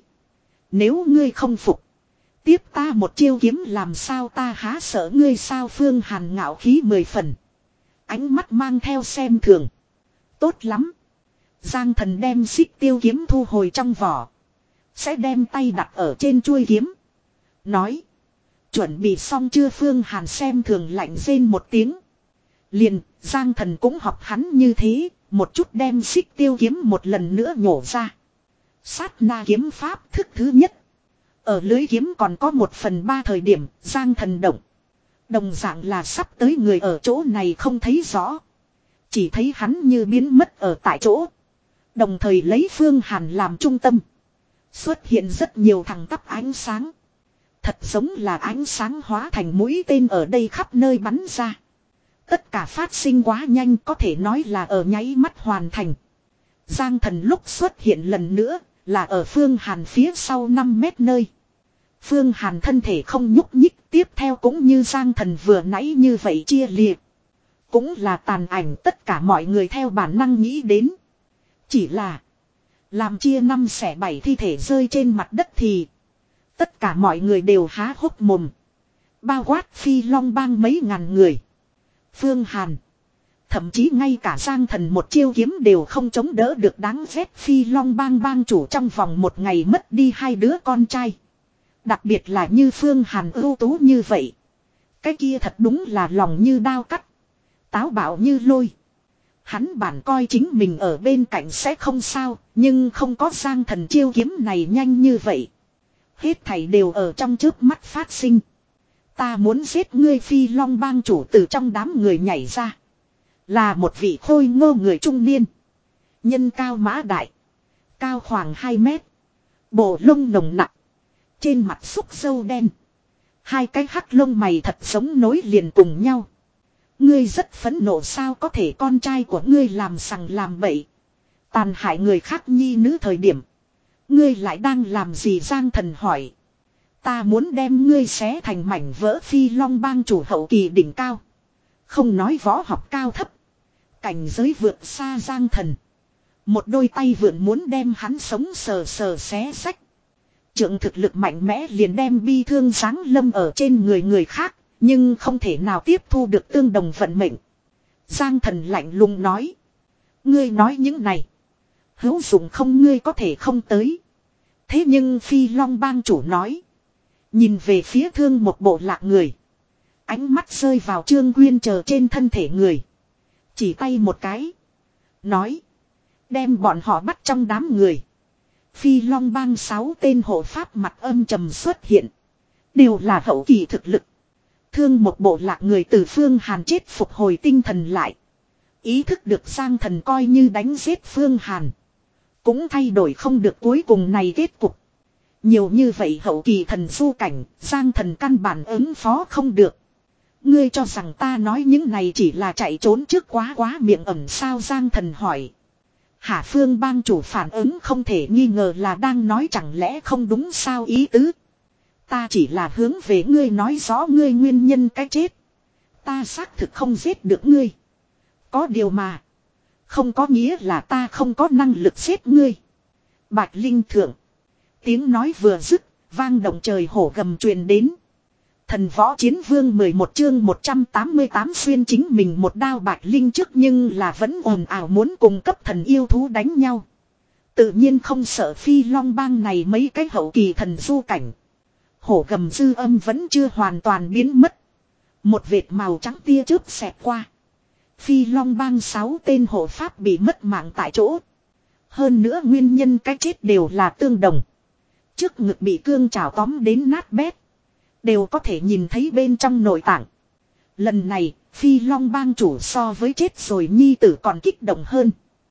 Nếu ngươi không phục. Tiếp ta một chiêu kiếm làm sao ta há sợ ngươi sao. Phương Hàn ngạo khí mười phần. Ánh mắt mang theo xem thường. Tốt lắm. Giang Thần đem xích tiêu kiếm thu hồi trong vỏ. Sẽ đem tay đặt ở trên chuôi kiếm. Nói. Chuẩn bị xong chưa. Phương Hàn xem thường lạnh rên một tiếng. Liền, Giang Thần cũng học hắn như thế. Một chút đem xích tiêu kiếm một lần nữa nhổ ra. Sát na kiếm pháp thức thứ nhất. Ở lưới kiếm còn có một phần ba thời điểm, Giang Thần động. Đồng dạng là sắp tới người ở chỗ này không thấy rõ. Chỉ thấy hắn như biến mất ở tại chỗ. Đồng thời lấy Phương Hàn làm trung tâm. Xuất hiện rất nhiều thằng tắp ánh sáng. Thật giống là ánh sáng hóa thành mũi tên ở đây khắp nơi bắn ra. Tất cả phát sinh quá nhanh, có thể nói là ở nháy mắt hoàn thành. Giang Thần lúc xuất hiện lần nữa là ở Phương Hàn phía sau năm mét nơi. Phương Hàn thân thể không nhúc nhích, tiếp theo cũng như Giang Thần vừa nãy như vậy chia liệt. Cũng là tàn ảnh tất cả mọi người theo bản năng nghĩ đến. Chỉ là làm chia năm xẻ bảy thi thể rơi trên mặt đất thì tất cả mọi người đều há hốc mồm. Bao quát Phi Long Bang mấy ngàn người. Phương Hàn. Thậm chí ngay cả Giang Thần một chiêu kiếm đều không chống đỡ được. Đáng ghét. Phi Long Bang bang chủ trong vòng một ngày mất đi hai đứa con trai. Đặc biệt là như Phương Hàn ưu tú như vậy. Cái kia thật đúng là lòng như đao cắt. Táo bạo như lôi. Hắn bản coi chính mình ở bên cạnh sẽ không sao. Nhưng không có Giang Thần chiêu kiếm này nhanh như vậy. Hết thảy đều ở trong trước mắt phát sinh. Ta muốn giết ngươi. Phi Long Bang chủ từ trong đám người nhảy ra. Là một vị khôi ngô người trung niên. Nhân cao mã đại. Cao khoảng hai mét. Bộ lông nồng nặng. Trên mặt xúc râu đen. Hai cái hắc lông mày thật giống nối liền cùng nhau. Ngươi rất phẫn nộ sao có thể con trai của ngươi làm sằng làm bậy. Tàn hại người khác nhi nữ thời điểm. Ngươi lại đang làm gì? Giang Thần hỏi. Ta muốn đem ngươi xé thành mảnh vỡ. Phi Long Bang chủ hậu kỳ đỉnh cao. Không nói võ học cao thấp. Cảnh giới vượt xa Giang Thần. Một đôi tay vượn muốn đem hắn sống sờ sờ xé sách. Trượng thực lực mạnh mẽ liền đem bi thương giáng lâm ở trên người người khác. Nhưng không thể nào tiếp thu được tương đồng vận mệnh. Giang Thần lạnh lùng nói. Ngươi nói những này. Hữu dụng không? Ngươi có thể không tới. Thế nhưng Phi Long Bang chủ nói. Nhìn về phía Thương một bộ lạc người. Ánh mắt rơi vào Trương Quyên chờ trên thân thể người. Chỉ tay một cái. Nói. Đem bọn họ bắt trong đám người. Phi Long Bang sáu tên hộ pháp mặt âm trầm xuất hiện. Đều là hậu kỳ thực lực. Thương một bộ lạc người từ Phương Hàn chết phục hồi tinh thần lại. Ý thức được Giang Thần coi như đánh giết Phương Hàn. Cũng thay đổi không được cuối cùng này kết cục. Nhiều như vậy hậu kỳ thần du cảnh, Giang Thần căn bản ứng phó không được. Ngươi cho rằng ta nói những này chỉ là chạy trốn trước quá quá miệng ẩm sao? Giang Thần hỏi. Hạ Phương Bang chủ phản ứng không thể nghi ngờ là đang nói chẳng lẽ không đúng sao ý tứ. Ta chỉ là hướng về ngươi nói rõ ngươi nguyên nhân cái chết. Ta xác thực không giết được ngươi. Có điều mà. Không có nghĩa là ta không có năng lực giết ngươi. Bạch Linh Thượng. Tiếng nói vừa dứt, vang động trời hổ gầm truyền đến. Thần võ chiến vương mười một chương một trăm tám mươi tám xuyên chính mình một đao Bạch Linh trước nhưng là vẫn ồn ào muốn cùng cấp thần yêu thú đánh nhau. Tự nhiên không sợ Phi Long bang này mấy cái hậu kỳ thần du cảnh. Hổ gầm dư âm vẫn chưa hoàn toàn biến mất. Một vệt màu trắng tia chớp xẹt qua. Phi Long bang sáu tên hộ pháp bị mất mạng tại chỗ. Hơn nữa nguyên nhân cái chết đều là tương đồng. Trước ngực bị cương trảo tóm đến nát bét. Đều có thể nhìn thấy bên trong nội tạng. Lần này, Phi Long bang chủ so với chết rồi nhi tử còn kích động hơn.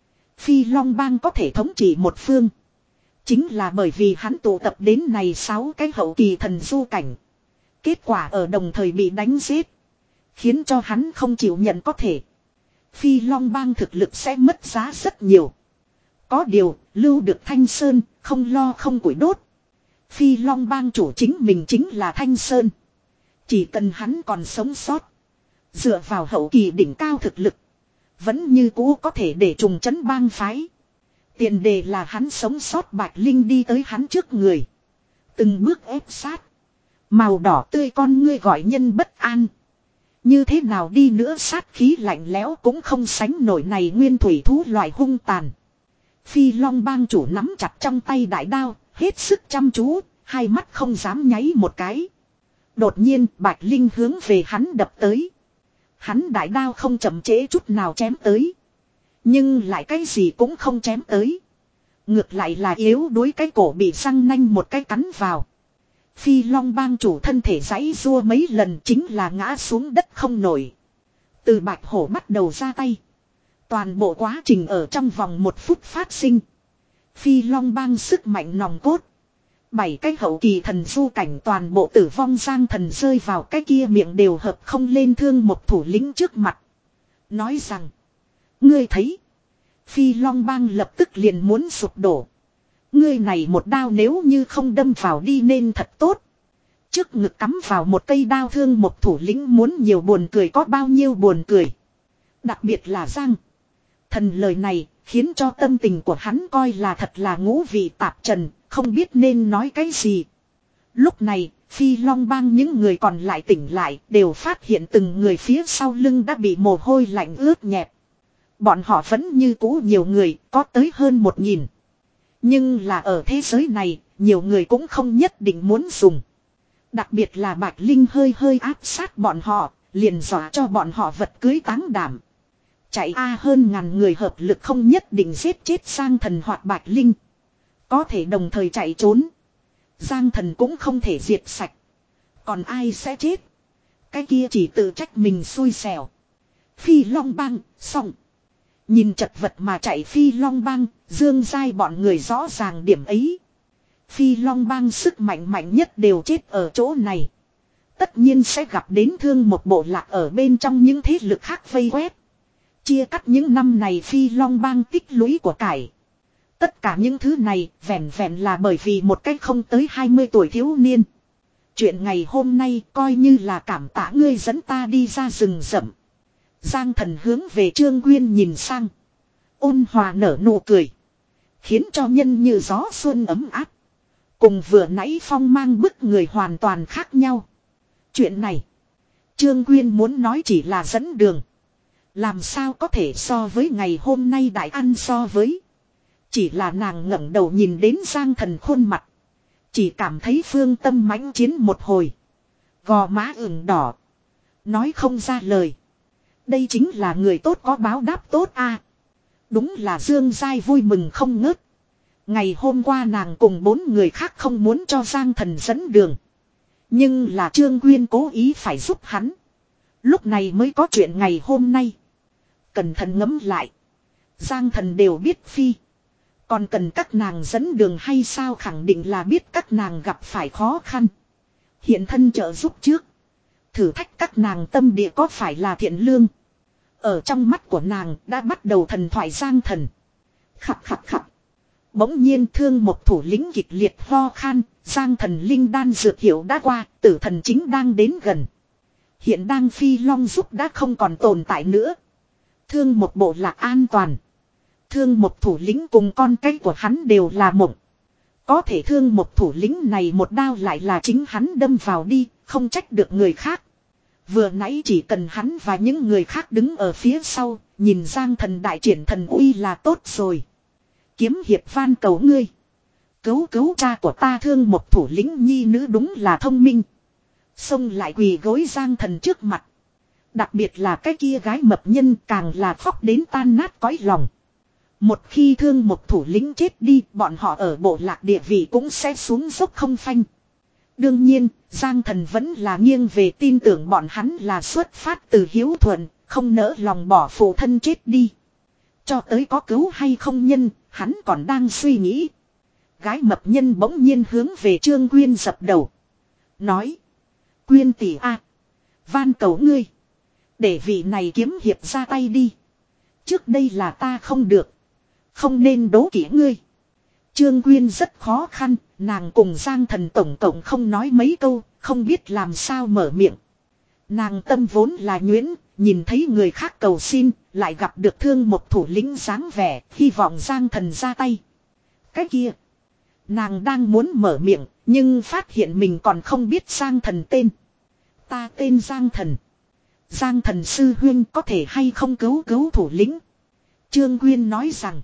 Phi Long bang có thể thống trị một phương. Chính là bởi vì hắn tụ tập đến này sáu cái hậu kỳ thần du cảnh. Kết quả ở đồng thời bị đánh giết. Khiến cho hắn không chịu nhận có thể. Phi Long bang thực lực sẽ mất giá rất nhiều. Có điều, lưu được Thanh Sơn, không lo không củi đốt. Phi Long bang chủ chính mình chính là Thanh Sơn. Chỉ cần hắn còn sống sót. Dựa vào hậu kỳ đỉnh cao thực lực. Vẫn như cũ có thể để trùng trấn bang phái. Tiền đề là hắn sống sót Bạch Linh đi tới hắn trước người. Từng bước ép sát. Màu đỏ tươi con ngươi gọi nhân bất an. Như thế nào đi nữa sát khí lạnh lẽo cũng không sánh nổi này nguyên thủy thú loại hung tàn. Phi Long bang chủ nắm chặt trong tay đại đao, hết sức chăm chú, hai mắt không dám nháy một cái. Đột nhiên Bạch Linh hướng về hắn đập tới. Hắn đại đao không chậm trễ chút nào chém tới. Nhưng lại cái gì cũng không chém tới. Ngược lại là yếu đuối cái cổ bị răng nanh một cái cắn vào. Phi Long bang chủ thân thể giãy giụa mấy lần chính là ngã xuống đất không nổi. Từ Bạch Hổ bắt đầu ra tay. Toàn bộ quá trình ở trong vòng một phút phát sinh. Phi Long bang sức mạnh nòng cốt. Bảy cái hậu kỳ thần du cảnh toàn bộ tử vong Giang Thần rơi vào cái kia miệng đều hợp không lên thương một thủ lĩnh trước mặt. Nói rằng. Ngươi thấy. Phi Long bang lập tức liền muốn sụp đổ. Ngươi này một đao nếu như không đâm vào đi nên thật tốt. Trước ngực cắm vào một cây đao thương một thủ lĩnh muốn nhiều buồn cười có bao nhiêu buồn cười. Đặc biệt là Giang Thần lời này khiến cho tâm tình của hắn coi là thật là ngũ vị tạp trần, không biết nên nói cái gì. Lúc này, Phi Long bang những người còn lại tỉnh lại đều phát hiện từng người phía sau lưng đã bị mồ hôi lạnh ướt nhẹp. Bọn họ vẫn như cũ nhiều người, có tới hơn một nghìn. Nhưng là ở thế giới này, nhiều người cũng không nhất định muốn dùng. Đặc biệt là Bạch Linh hơi hơi áp sát bọn họ, liền dọa cho bọn họ vật cưới táng đảm. Chạy a hơn ngàn người hợp lực không nhất định giết chết Giang Thần hoặc Bạch Linh. Có thể đồng thời chạy trốn. Giang Thần cũng không thể diệt sạch. Còn ai sẽ chết? Cái kia chỉ tự trách mình xui xẻo. Phi Long bang, xong. Nhìn chật vật mà chạy Phi Long bang, Dương Giai bọn người rõ ràng điểm ấy. Phi Long bang sức mạnh mạnh nhất đều chết ở chỗ này. Tất nhiên sẽ gặp đến thương một bộ lạc ở bên trong những thế lực khác vây quét. Chia cắt những năm này Phi Long bang tích lũy của cải. Tất cả những thứ này vẹn vẹn là bởi vì một cách không tới hai mươi tuổi thiếu niên. Chuyện ngày hôm nay coi như là cảm tạ ngươi dẫn ta đi ra rừng rậm. Giang Thần hướng về Trương Quyên nhìn sang. Ôn hòa nở nụ cười. Khiến cho nhân như gió xuân ấm áp. Cùng vừa nãy phong mang bức người hoàn toàn khác nhau. Chuyện này. Trương Quyên muốn nói chỉ là dẫn đường. Làm sao có thể so với ngày hôm nay đại ăn so với. Chỉ là nàng ngẩng đầu nhìn đến Giang Thần khuôn mặt. Chỉ cảm thấy phương tâm mãnh chiến một hồi. Gò má ửng đỏ. Nói không ra lời. Đây chính là người tốt có báo đáp tốt a. Đúng là Dương Giai vui mừng không ngớt. Ngày hôm qua nàng cùng bốn người khác không muốn cho Giang Thần dẫn đường. Nhưng là Trương Quyên cố ý phải giúp hắn. Lúc này mới có chuyện ngày hôm nay. Cẩn thận ngẫm lại. Giang Thần đều biết phi. Còn cần các nàng dẫn đường hay sao khẳng định là biết các nàng gặp phải khó khăn. Hiện thân trợ giúp trước. Thử thách các nàng tâm địa có phải là thiện lương. Ở trong mắt của nàng đã bắt đầu thần thoại Giang Thần. Khập khập khập. Bỗng nhiên thương một thủ lĩnh kịch liệt ho khan. Giang Thần linh đan dược hiệu đã qua. Tử thần chính đang đến gần. Hiện đang Phi Long giúp đã không còn tồn tại nữa. Thương một bộ lạc an toàn. Thương một thủ lĩnh cùng con cái của hắn đều là mộng. Có thể thương một thủ lĩnh này một đao lại là chính hắn đâm vào đi, không trách được người khác. Vừa nãy chỉ cần hắn và những người khác đứng ở phía sau, nhìn Giang Thần đại triển thần uy là tốt rồi. Kiếm hiệp van cầu ngươi. Cứu cứu cha của ta thương một thủ lĩnh nhi nữ đúng là thông minh. Xông lại quỳ gối Giang Thần trước mặt. Đặc biệt là cái kia gái mập nhân càng là khóc đến tan nát cõi lòng. Một khi thương một thủ lĩnh chết đi, bọn họ ở bộ lạc địa vị cũng sẽ xuống dốc không phanh. Đương nhiên, Giang Thần vẫn là nghiêng về tin tưởng bọn hắn là xuất phát từ hiếu thuận, không nỡ lòng bỏ phụ thân chết đi. Cho tới có cứu hay không nhân, hắn còn đang suy nghĩ. Gái mập nhân bỗng nhiên hướng về Trương Quyên dập đầu. Nói. Quyên tỷ a, van cầu ngươi. Để vị này kiếm hiệp ra tay đi. Trước đây là ta không được. Không nên đố kỵ ngươi. Trương Quyên rất khó khăn. Nàng cùng Giang Thần tổng cộng không nói mấy câu. Không biết làm sao mở miệng. Nàng tâm vốn là nhuyễn. Nhìn thấy người khác cầu xin. Lại gặp được thương một thủ lĩnh dáng vẻ. Hy vọng Giang Thần ra tay. Cái kia. Nàng đang muốn mở miệng. Nhưng phát hiện mình còn không biết Giang Thần tên. Ta tên Giang Thần. Giang Thần sư huyên có thể hay không cứu cứu thủ lĩnh. Trương Quyên nói rằng.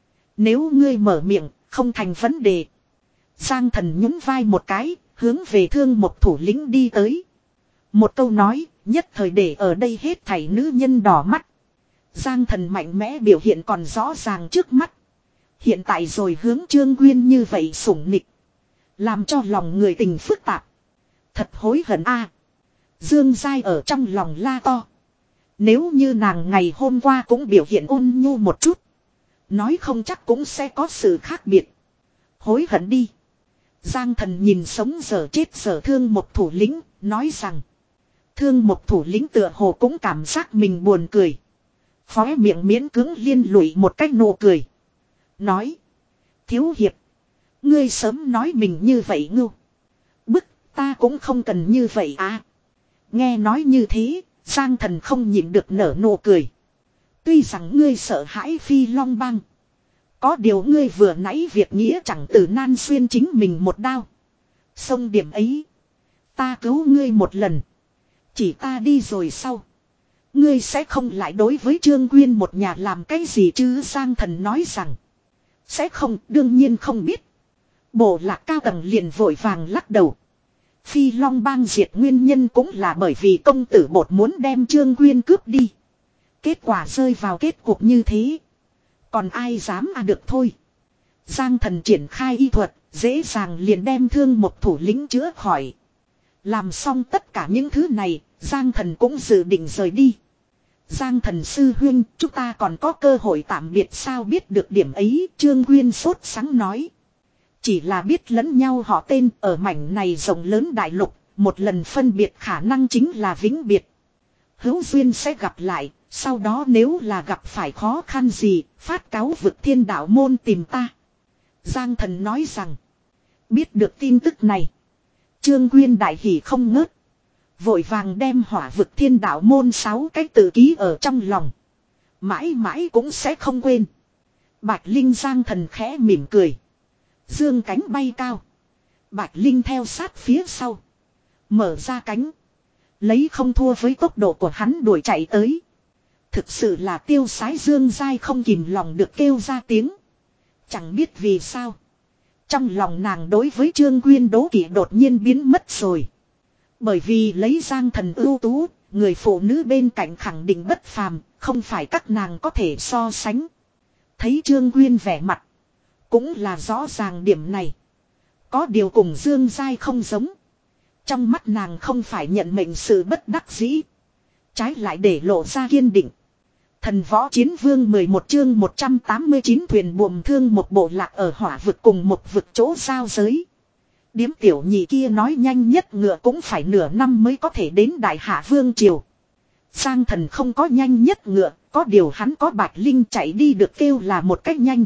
Nếu ngươi mở miệng, không thành vấn đề. Giang Thần nhún vai một cái, hướng về thương một thủ lĩnh đi tới. Một câu nói, nhất thời để ở đây hết thảy nữ nhân đỏ mắt. Giang Thần mạnh mẽ biểu hiện còn rõ ràng trước mắt. Hiện tại rồi hướng Trương Quyên như vậy sủng nịch. Làm cho lòng người tình phức tạp. Thật hối hận a. Dương Giai ở trong lòng la to. Nếu như nàng ngày hôm qua cũng biểu hiện ôn nhu một chút. Nói không chắc cũng sẽ có sự khác biệt. Hối hận đi. Giang Thần nhìn sống giờ chết giờ thương một thủ lĩnh, nói rằng. Thương một thủ lĩnh tựa hồ cũng cảm giác mình buồn cười. Khóe miệng miễn cứng liên lụy một cách nụ cười. Nói. Thiếu hiệp. Ngươi sớm nói mình như vậy ngưu. Bức ta cũng không cần như vậy à. Nghe nói như thế, Giang Thần không nhịn được nở nụ cười. Tuy rằng ngươi sợ hãi Phi Long Bang. Có điều ngươi vừa nãy việc nghĩa chẳng từ nan xuyên chính mình một đao. Xong điểm ấy. Ta cứu ngươi một lần. Chỉ ta đi rồi sau. Ngươi sẽ không lại đối với Trương Quyên một nhà làm cái gì chứ. Giang Thần nói rằng. Sẽ không, đương nhiên không biết. Bộ lạc cao tầng liền vội vàng lắc đầu. Phi Long Bang diệt nguyên nhân cũng là bởi vì công tử bột muốn đem Trương Quyên cướp đi. Kết quả rơi vào kết cục như thế. Còn ai dám à được thôi. Giang Thần triển khai y thuật, dễ dàng liền đem thương một thủ lĩnh chữa khỏi. Làm xong tất cả những thứ này, Giang Thần cũng dự định rời đi. Giang Thần sư huynh, chúng ta còn có cơ hội tạm biệt sao biết được điểm ấy, Trương Quyên sốt sắng nói. Chỉ là biết lẫn nhau họ tên ở mảnh này rộng lớn đại lục, một lần phân biệt khả năng chính là vĩnh biệt. Hữu duyên sẽ gặp lại, sau đó nếu là gặp phải khó khăn gì, phát cáo vực thiên đạo môn tìm ta. Giang Thần nói rằng, biết được tin tức này. Trương Quyên đại hỉ không ngớt. Vội vàng đem hỏa vực thiên đạo môn sáu cái tự ký ở trong lòng. Mãi mãi cũng sẽ không quên. Bạch Linh Giang Thần khẽ mỉm cười. Dương cánh bay cao. Bạch Linh theo sát phía sau. Mở ra cánh. Lấy không thua với tốc độ của hắn đuổi chạy tới. Thực sự là tiêu sái Dương Giai không kìm lòng được kêu ra tiếng. Chẳng biết vì sao. Trong lòng nàng đối với Trương Quyên đố kỵ đột nhiên biến mất rồi. Bởi vì lấy Giang Thần ưu tú, người phụ nữ bên cạnh khẳng định bất phàm, không phải các nàng có thể so sánh. Thấy Trương Quyên vẻ mặt. Cũng là rõ ràng điểm này. Có điều cùng Dương Giai không giống. Trong mắt nàng không phải nhận mệnh sự bất đắc dĩ. Trái lại để lộ ra kiên định. Thần võ chiến vương mười một chương một trăm tám mươi chín thuyền buồm thương một bộ lạc ở hỏa vực cùng một vực chỗ giao giới. Điếm tiểu nhị kia nói nhanh nhất ngựa cũng phải nửa năm mới có thể đến Đại Hạ Vương Triều. Giang Thần không có nhanh nhất ngựa, có điều hắn có Bạch Linh chạy đi được kêu là một cách nhanh.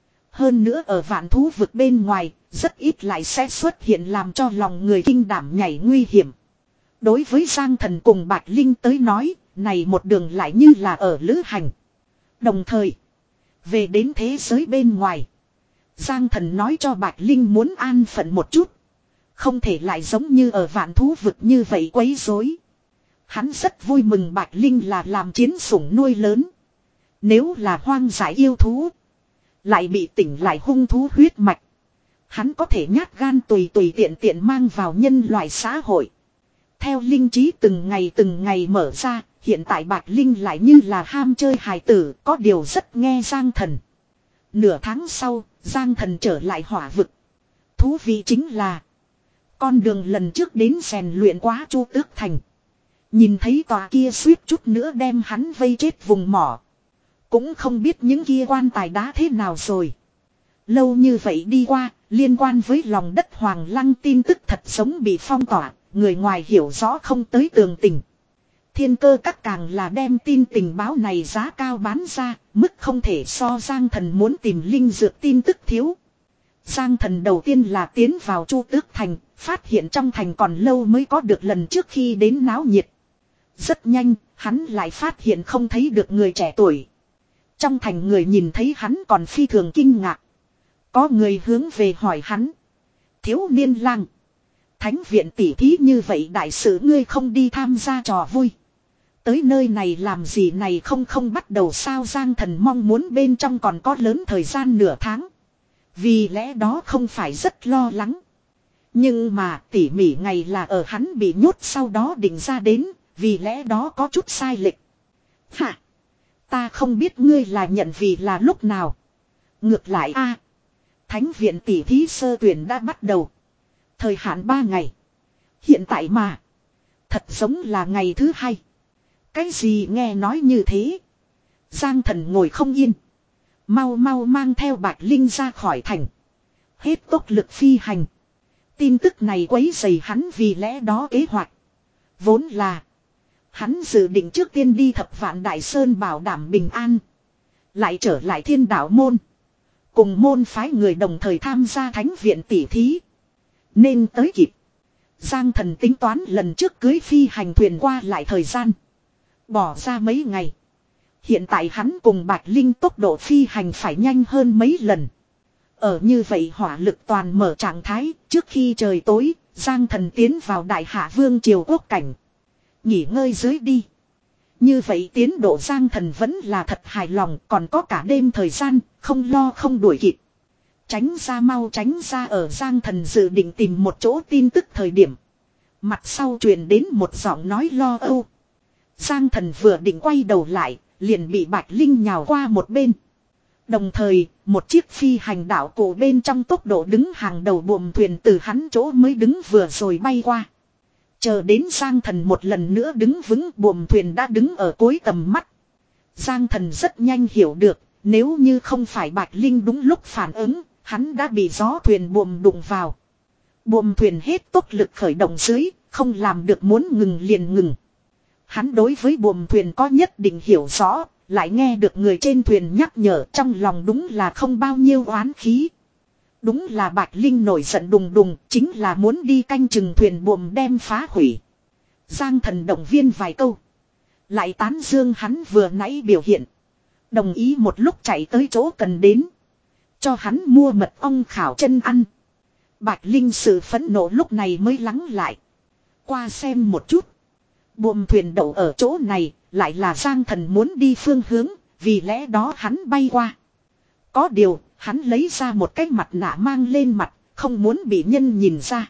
Hơn nữa ở vạn thú vực bên ngoài, rất ít lại sẽ xuất hiện làm cho lòng người kinh đảm nhảy nguy hiểm. Đối với Giang Thần cùng Bạch Linh tới nói, này một đường lại như là ở lữ hành. Đồng thời, về đến thế giới bên ngoài, Giang Thần nói cho Bạch Linh muốn an phận một chút. Không thể lại giống như ở vạn thú vực như vậy quấy rối. Hắn rất vui mừng Bạch Linh là làm chiến sủng nuôi lớn. Nếu là hoang dại yêu thú. Lại bị tỉnh lại hung thú huyết mạch. Hắn có thể nhát gan tùy tùy tiện tiện mang vào nhân loại xã hội. Theo linh trí từng ngày từng ngày mở ra. Hiện tại Bạch Linh lại như là ham chơi hài tử. Có điều rất nghe Giang Thần. Nửa tháng sau, Giang Thần trở lại hỏa vực. Thú vị chính là con đường lần trước đến rèn luyện quá Chu Tước Thành. Nhìn thấy tòa kia suýt chút nữa đem hắn vây chết vùng mỏ. Cũng không biết những kia quan tài đá thế nào rồi. Lâu như vậy đi qua, liên quan với lòng đất Hoàng Lăng tin tức thật giống bị phong tỏa, người ngoài hiểu rõ không tới tường tình. Thiên Cơ Các càng là đem tin tình báo này giá cao bán ra, mức không thể so Giang Thần muốn tìm linh dược tin tức thiếu. Giang Thần đầu tiên là tiến vào Chu Tước Thành, phát hiện trong thành còn lâu mới có được lần trước khi đến náo nhiệt. Rất nhanh, hắn lại phát hiện không thấy được người trẻ tuổi. Trong thành người nhìn thấy hắn còn phi thường kinh ngạc. Có người hướng về hỏi hắn. Thiếu niên lang. Thánh viện tỉ thí như vậy đại sự ngươi không đi tham gia trò vui. Tới nơi này làm gì này không không bắt đầu sao Giang Thần mong muốn bên trong còn có lớn thời gian nửa tháng. Vì lẽ đó không phải rất lo lắng. Nhưng mà tỉ mỉ ngày là ở hắn bị nhốt sau đó định ra đến. Vì lẽ đó có chút sai lệch. Hả? Ta không biết ngươi là nhận vì là lúc nào. Ngược lại a, Thánh viện tỉ thí sơ tuyển đã bắt đầu. Thời hạn ba ngày. Hiện tại mà. Thật giống là ngày thứ hai. Cái gì nghe nói như thế? Giang Thần ngồi không yên. Mau mau mang theo Bạch Linh ra khỏi thành. Hết tốc lực phi hành. Tin tức này quấy rầy hắn vì lẽ đó kế hoạch. Vốn là. Hắn dự định trước tiên đi Thập Vạn Đại Sơn bảo đảm bình an. Lại trở lại Thiên Đạo môn. Cùng môn phái người đồng thời tham gia thánh viện tỉ thí. Nên tới kịp. Giang Thần tính toán lần trước cưới phi hành thuyền qua lại thời gian. Bỏ ra mấy ngày. Hiện tại hắn cùng Bạch Linh tốc độ phi hành phải nhanh hơn mấy lần. Ở như vậy hỏa lực toàn mở trạng thái. Trước khi trời tối, Giang Thần tiến vào Đại Hạ Vương Triều Quốc cảnh. Nghỉ ngơi dưới đi. Như vậy tiến độ Giang Thần vẫn là thật hài lòng. Còn có cả đêm thời gian. Không lo không đuổi kịp. Tránh ra mau tránh ra ở Giang Thần dự định tìm một chỗ tin tức thời điểm. Mặt sau truyền đến một giọng nói lo âu. Giang Thần vừa định quay đầu lại. Liền bị Bạch Linh nhào qua một bên. Đồng thời, một chiếc phi hành đạo cổ bên trong tốc độ đứng hàng đầu buồm thuyền từ hắn chỗ mới đứng vừa rồi bay qua. Chờ đến Giang Thần một lần nữa đứng vững, buồm thuyền đã đứng ở cuối tầm mắt. Giang Thần rất nhanh hiểu được, nếu như không phải Bạch Linh đúng lúc phản ứng, hắn đã bị gió thuyền buồm đụng vào. Buồm thuyền hết tốc lực khởi động dưới, không làm được muốn ngừng liền ngừng. Hắn đối với buồm thuyền có nhất định hiểu rõ, lại nghe được người trên thuyền nhắc nhở, trong lòng đúng là không bao nhiêu oán khí. Đúng là Bạch Linh nổi giận đùng đùng, chính là muốn đi canh chừng thuyền buồm đem phá hủy. Giang Thần động viên vài câu. Lại tán dương hắn vừa nãy biểu hiện. Đồng ý một lúc chạy tới chỗ cần đến. Cho hắn mua mật ong khảo chân ăn. Bạch Linh sự phẫn nộ lúc này mới lắng lại. Qua xem một chút. Buồm thuyền đậu ở chỗ này, lại là Giang Thần muốn đi phương hướng, vì lẽ đó hắn bay qua. Có điều, hắn lấy ra một cái mặt nạ mang lên mặt, không muốn bị nhân nhìn ra.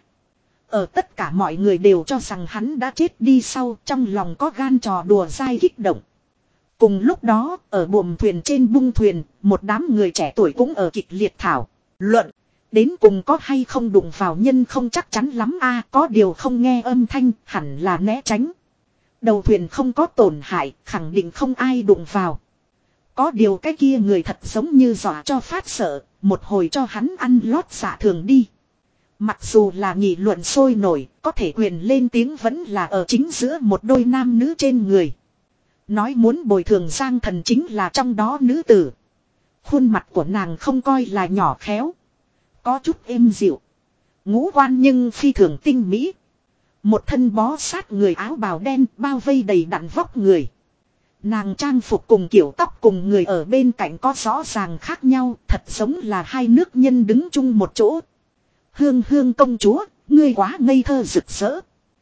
Ở tất cả mọi người đều cho rằng hắn đã chết đi sau, trong lòng có gan trò đùa dai kích động. Cùng lúc đó, ở buồm thuyền trên bung thuyền, một đám người trẻ tuổi cũng ở kịch liệt thảo luận. Đến cùng có hay không đụng vào nhân không chắc chắn lắm a, có điều không nghe âm thanh, hẳn là né tránh. Đầu thuyền không có tổn hại, khẳng định không ai đụng vào. Có điều cái kia người thật giống như dọa cho phát sợ, một hồi cho hắn ăn lót dạ thường đi. Mặc dù là nghị luận sôi nổi, có thể quyền lên tiếng vẫn là ở chính giữa một đôi nam nữ trên người. Nói muốn bồi thường Giang Thần chính là trong đó nữ tử. Khuôn mặt của nàng không coi là nhỏ khéo. Có chút êm dịu. Ngũ quan nhưng phi thường tinh mỹ. Một thân bó sát người áo bào đen bao vây đầy đặn vóc người. Nàng trang phục cùng kiểu tóc cùng người ở bên cạnh có rõ ràng khác nhau, thật giống là hai nước nhân đứng chung một chỗ. Hương hương công chúa, ngươi quá ngây thơ rực rỡ.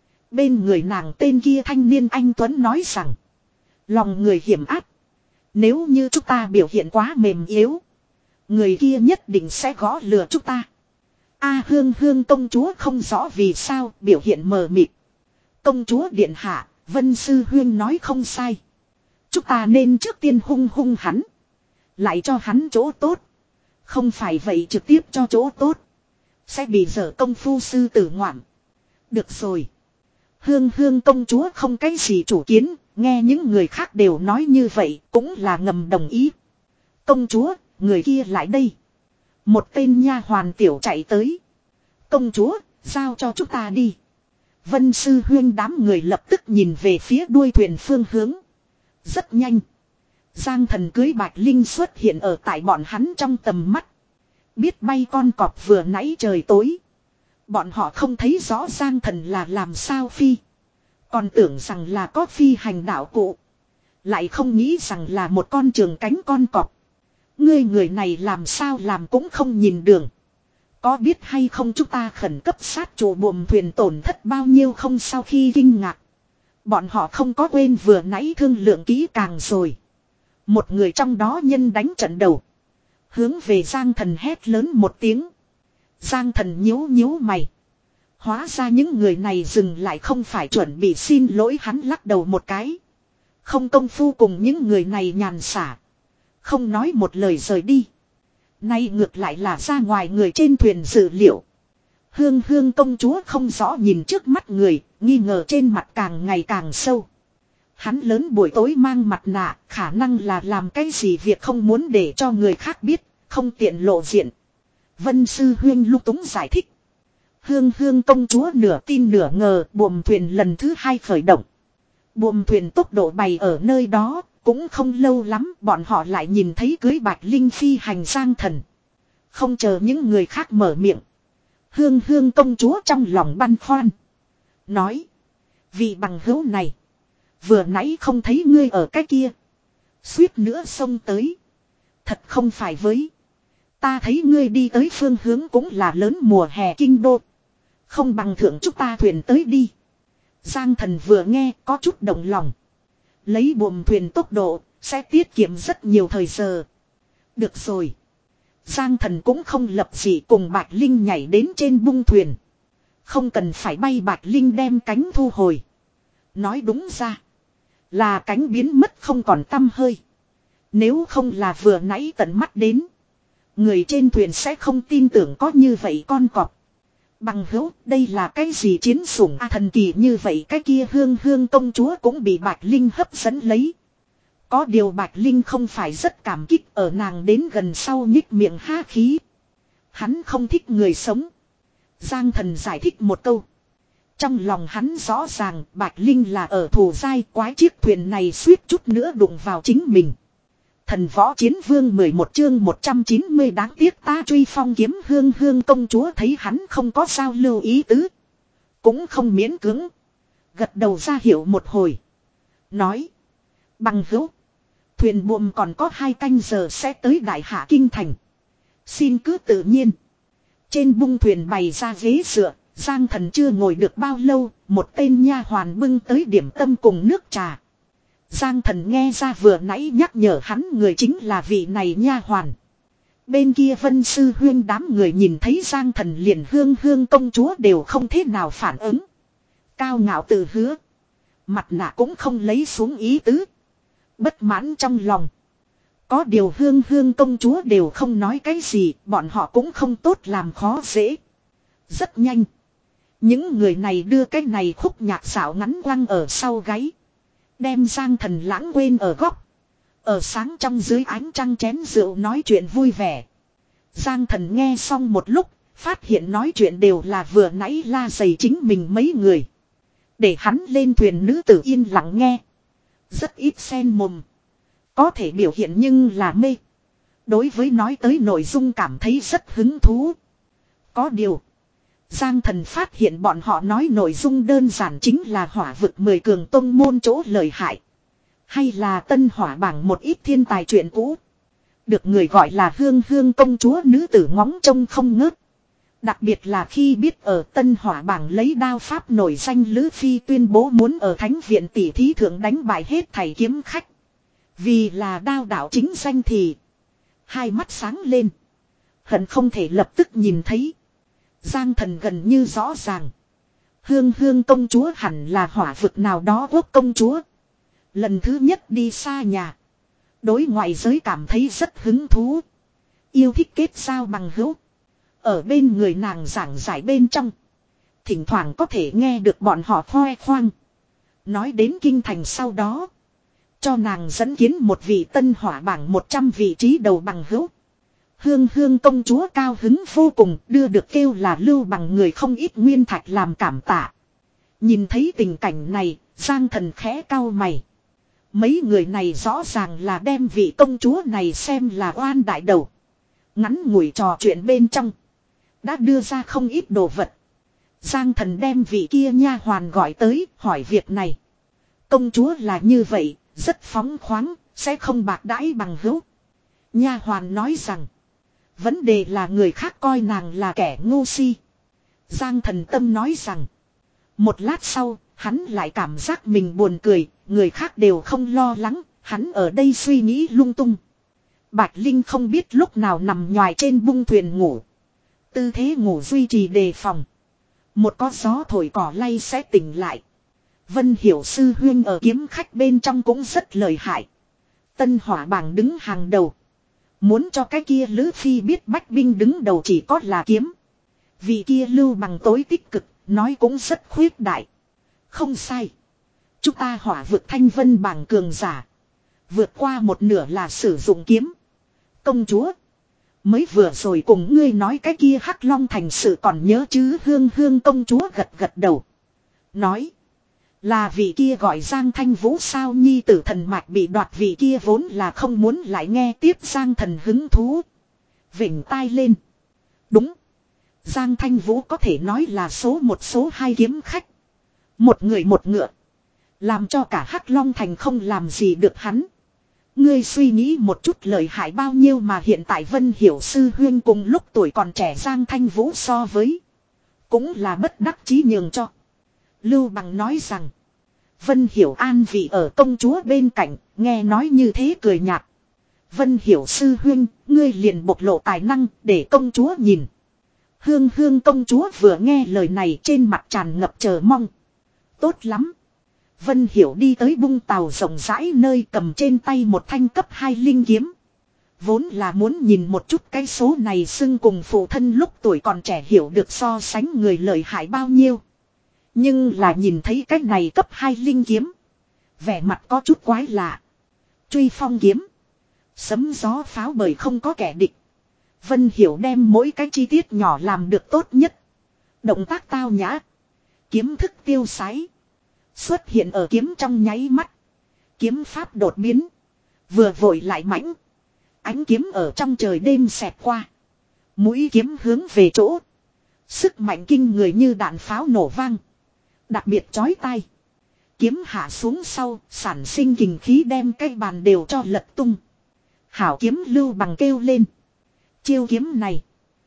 Bên người nàng tên kia thanh niên anh Tuấn nói rằng, lòng người hiểm ác. Nếu như chúng ta biểu hiện quá mềm yếu, người kia nhất định sẽ gõ lừa chúng ta. A hương hương công chúa không rõ vì sao biểu hiện mờ mịt. Công chúa điện hạ, Vân Sư Huyên nói không sai. Chúng ta nên trước tiên hung hung hắn. Lại cho hắn chỗ tốt. Không phải vậy trực tiếp cho chỗ tốt. Sẽ bị dở công phu sư tử ngoạm. Được rồi. Hương hương công chúa không cái gì chủ kiến. Nghe những người khác đều nói như vậy cũng là ngầm đồng ý. Công chúa, người kia lại đây. Một tên nha hoàn tiểu chạy tới. Công chúa, giao cho chúng ta đi. Vân Sư Huyên đám người lập tức nhìn về phía đuôi thuyền phương hướng. Rất nhanh. Giang thần cưới Bạch Linh xuất hiện ở tại bọn hắn trong tầm mắt. Biết bay con cọp vừa nãy trời tối. Bọn họ không thấy rõ Giang thần là làm sao phi. Còn tưởng rằng là có phi hành đạo cụ. Lại không nghĩ rằng là một con trường cánh con cọp. Ngươi người này làm sao làm cũng không nhìn đường. Có biết hay không chúng ta khẩn cấp sát chủ buồm thuyền tổn thất bao nhiêu không sau khi kinh ngạc. Bọn họ không có quên vừa nãy thương lượng kỹ càng rồi. Một người trong đó nhân đánh trận đầu. Hướng về Giang thần hét lớn một tiếng. Giang thần nhíu nhíu mày. Hóa ra những người này dừng lại không phải chuẩn bị xin lỗi, hắn lắc đầu một cái. Không công phu cùng những người này nhàn xả. Không nói một lời rời đi. Nay ngược lại là ra ngoài người trên thuyền dự liệu. Hương hương công chúa không rõ nhìn trước mắt người, nghi ngờ trên mặt càng ngày càng sâu. Hắn lớn buổi tối mang mặt nạ, khả năng là làm cái gì việc không muốn để cho người khác biết, không tiện lộ diện. Vân Sư Huyên lúc túng giải thích. Hương hương công chúa nửa tin nửa ngờ, buồm thuyền lần thứ hai khởi động. Buồm thuyền tốc độ bày ở nơi đó, cũng không lâu lắm bọn họ lại nhìn thấy cưới Bạch Linh phi hành Giang thần. Không chờ những người khác mở miệng. Hương hương công chúa trong lòng băn khoăn. Nói. Vị bằng hữu này. Vừa nãy không thấy ngươi ở cái kia. Suýt nữa xông tới. Thật không phải với. Ta thấy ngươi đi tới phương hướng cũng là lớn mùa hè kinh đô. Không bằng thượng chúng ta thuyền tới đi. Giang thần vừa nghe có chút động lòng. Lấy buồm thuyền tốc độ sẽ tiết kiệm rất nhiều thời giờ. Được rồi. Giang thần cũng không lập dị cùng Bạch Linh nhảy đến trên bung thuyền. Không cần phải bay Bạch Linh đem cánh thu hồi. Nói đúng ra. Là cánh biến mất không còn tăm hơi. Nếu không là vừa nãy tận mắt đến. Người trên thuyền sẽ không tin tưởng có như vậy con cọp. Bằng hữu, đây là cái gì chiến sủng a thần kỳ như vậy, cái kia hương hương công chúa cũng bị Bạch Linh hấp dẫn lấy. Có điều Bạch Linh không phải rất cảm kích, ở nàng đến gần sau nhích miệng há khí. Hắn không thích người sống. Giang thần giải thích một câu. Trong lòng hắn rõ ràng Bạch Linh là ở thù dai, quái chiếc thuyền này suýt chút nữa đụng vào chính mình. Thần võ chiến vương mười một chương một trăm chín mươi đáng tiếc ta truy phong kiếm. Hương hương công chúa thấy hắn không có sao lưu ý tứ. Cũng không miễn cưỡng. Gật đầu ra hiệu một hồi. Nói. Bằng hữu. Thuyền buồm còn có hai canh giờ sẽ tới Đại Hạ Kinh Thành. Xin cứ tự nhiên. Trên bung thuyền bày ra ghế dựa. Giang thần chưa ngồi được bao lâu. Một tên nha hoàn bưng tới điểm tâm cùng nước trà. Giang thần nghe ra vừa nãy nhắc nhở hắn người chính là vị này nha hoàn. Bên kia Vân Sư Huyên đám người nhìn thấy Giang thần liền hương hương công chúa đều không thế nào phản ứng. Cao ngạo tự hứa. Mặt nạ cũng không lấy xuống ý tứ. Bất mãn trong lòng. Có điều hương hương công chúa đều không nói cái gì, bọn họ cũng không tốt làm khó dễ. Rất nhanh. Những người này đưa cái này khúc nhạc xảo ngắn quăng ở sau gáy. Đem Giang thần lãng quên ở góc. Ở sáng trong dưới ánh trăng chén rượu nói chuyện vui vẻ. Giang thần nghe xong một lúc, phát hiện nói chuyện đều là vừa nãy la dày chính mình mấy người. Để hắn lên thuyền nữ tử yên lặng nghe. Rất ít sen mồm. Có thể biểu hiện nhưng là mê. Đối với nói tới nội dung cảm thấy rất hứng thú. Có điều. Giang thần phát hiện bọn họ nói nội dung đơn giản chính là hỏa vực mười cường tông môn chỗ lợi hại. Hay là tân hỏa bảng một ít thiên tài chuyện cũ. Được người gọi là hương hương công chúa nữ tử ngóng trông không ngớt. Đặc biệt là khi biết ở tân hỏa bảng lấy đao pháp nổi danh Lữ Phi tuyên bố muốn ở thánh viện tỷ thí thượng đánh bại hết thầy kiếm khách. Vì là đao đạo chính danh thì. Hai mắt sáng lên. Hận không thể lập tức nhìn thấy. Giang Thần gần như rõ ràng. Hương hương công chúa hẳn là hỏa vực nào đó quốc công chúa. Lần thứ nhất đi xa nhà. Đối ngoại giới cảm thấy rất hứng thú. Yêu thích kết giao bằng hữu. Ở bên người nàng giảng giải bên trong. Thỉnh thoảng có thể nghe được bọn họ khoe khoang. Nói đến kinh thành sau đó. Cho nàng dẫn kiến một vị tân hỏa bảng một trăm vị trí đầu bằng hữu. Hương hương công chúa cao hứng vô cùng đưa được kêu là lưu bằng người không ít nguyên thạch làm cảm tạ. Nhìn thấy tình cảnh này, Giang Thần khẽ cau mày. Mấy người này rõ ràng là đem vị công chúa này xem là oan đại đầu. Ngắn ngủi trò chuyện bên trong. Đã đưa ra không ít đồ vật. Giang Thần đem vị kia nha hoàn gọi tới hỏi việc này. Công chúa là như vậy, rất phóng khoáng, sẽ không bạc đãi bằng hữu. Nha hoàn nói rằng. Vấn đề là người khác coi nàng là kẻ ngu si. Giang Thần tâm nói rằng. Một lát sau, hắn lại cảm giác mình buồn cười, người khác đều không lo lắng, hắn ở đây suy nghĩ lung tung. Bạch Linh không biết lúc nào nằm nhoài trên bung thuyền ngủ. Tư thế ngủ duy trì đề phòng. Một có gió thổi cỏ lay sẽ tỉnh lại. Vân Hiểu sư huyên ở kiếm khách bên trong cũng rất lợi hại. Tân hỏa bảng đứng hàng đầu. Muốn cho cái kia Lữ Phi biết bách binh đứng đầu chỉ có là kiếm. Vị kia lưu bằng tối tích cực, nói cũng rất khuyết đại. Không sai. Chúng ta hỏa vực thanh vân bảng cường giả. Vượt qua một nửa là sử dụng kiếm. Công chúa. Mới vừa rồi cùng ngươi nói cái kia Hắc Long thành sự còn nhớ chứ. Hương hương công chúa gật gật đầu. Nói. Là vị kia gọi Giang Thanh Vũ sao nhi tử thần mạch bị đoạt, vị kia vốn là không muốn lại nghe tiếp. Giang Thần hứng thú. Vểnh tai lên. Đúng. Giang Thanh Vũ có thể nói là số một số hai kiếm khách. Một người một ngựa. Làm cho cả Hắc Long thành không làm gì được hắn. Ngươi suy nghĩ một chút lợi hại bao nhiêu mà hiện tại Vân Hiểu sư huyên cùng lúc tuổi còn trẻ Giang Thanh Vũ so với. Cũng là bất đắc chí nhường cho. Lưu Bằng nói rằng. Vân Hiểu an vị ở công chúa bên cạnh, nghe nói như thế cười nhạt. Vân Hiểu sư huyên, ngươi liền bộc lộ tài năng để công chúa nhìn. Hương hương công chúa vừa nghe lời này trên mặt tràn ngập chờ mong. Tốt lắm. Vân Hiểu đi tới bung tàu rộng rãi nơi cầm trên tay một thanh cấp hai linh kiếm. Vốn là muốn nhìn một chút cái số này xưng cùng phụ thân lúc tuổi còn trẻ hiểu được so sánh người lợi hại bao nhiêu. Nhưng là nhìn thấy cái này cấp hai linh kiếm. Vẻ mặt có chút quái lạ. Truy phong kiếm. Sấm gió pháo bởi không có kẻ địch. Vân Hiểu đem mỗi cái chi tiết nhỏ làm được tốt nhất. Động tác tao nhã. Kiếm thức tiêu sái. Xuất hiện ở kiếm trong nháy mắt. Kiếm pháp đột biến. Vừa vội lại mãnh. Ánh kiếm ở trong trời đêm xẹt qua. Mũi kiếm hướng về chỗ. Sức mạnh kinh người như đạn pháo nổ vang. Đặc biệt chói tai. Kiếm hạ xuống sau, sản sinh kình khí đem cây bàn đều cho lật tung. Hảo kiếm Lưu Bằng kêu lên. Chiêu kiếm này.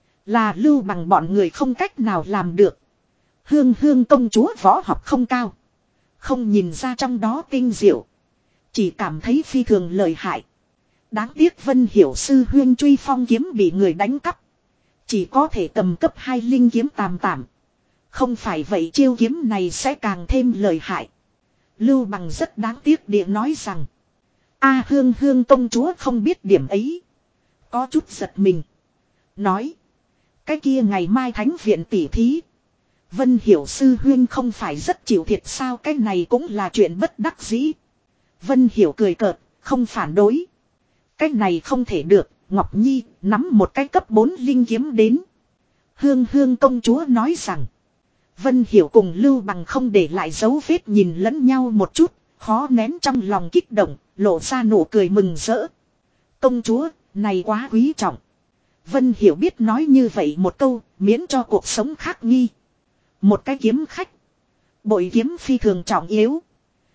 Là Lưu Bằng bọn người không cách nào làm được. Hương hương công chúa võ học không cao. Không nhìn ra trong đó tinh diệu. Chỉ cảm thấy phi thường lợi hại. Đáng tiếc Vân Hiểu sư huyên truy phong kiếm bị người đánh cắp. Chỉ có thể cầm cấp hai linh kiếm tàm tạm. Không phải vậy chiêu kiếm này sẽ càng thêm lợi hại. Lưu Bằng rất đáng tiếc địa nói rằng. A hương hương công chúa không biết điểm ấy. Có chút giật mình. Nói. Cái kia ngày mai thánh viện tỉ thí. Vân Hiểu sư huyên không phải rất chịu thiệt sao, cái này cũng là chuyện bất đắc dĩ. Vân Hiểu cười cợt, không phản đối. Cái này không thể được, Ngọc Nhi nắm một cái cấp bốn linh kiếm đến. Hương hương công chúa nói rằng. Vân Hiểu cùng Lưu Bằng không để lại dấu vết nhìn lẫn nhau một chút, khó nén trong lòng kích động, lộ ra nụ cười mừng rỡ. Công chúa, này quá quý trọng. Vân Hiểu biết nói như vậy một câu, miễn cho cuộc sống khắc nghi. Một cái kiếm khách. Bội kiếm phi thường trọng yếu.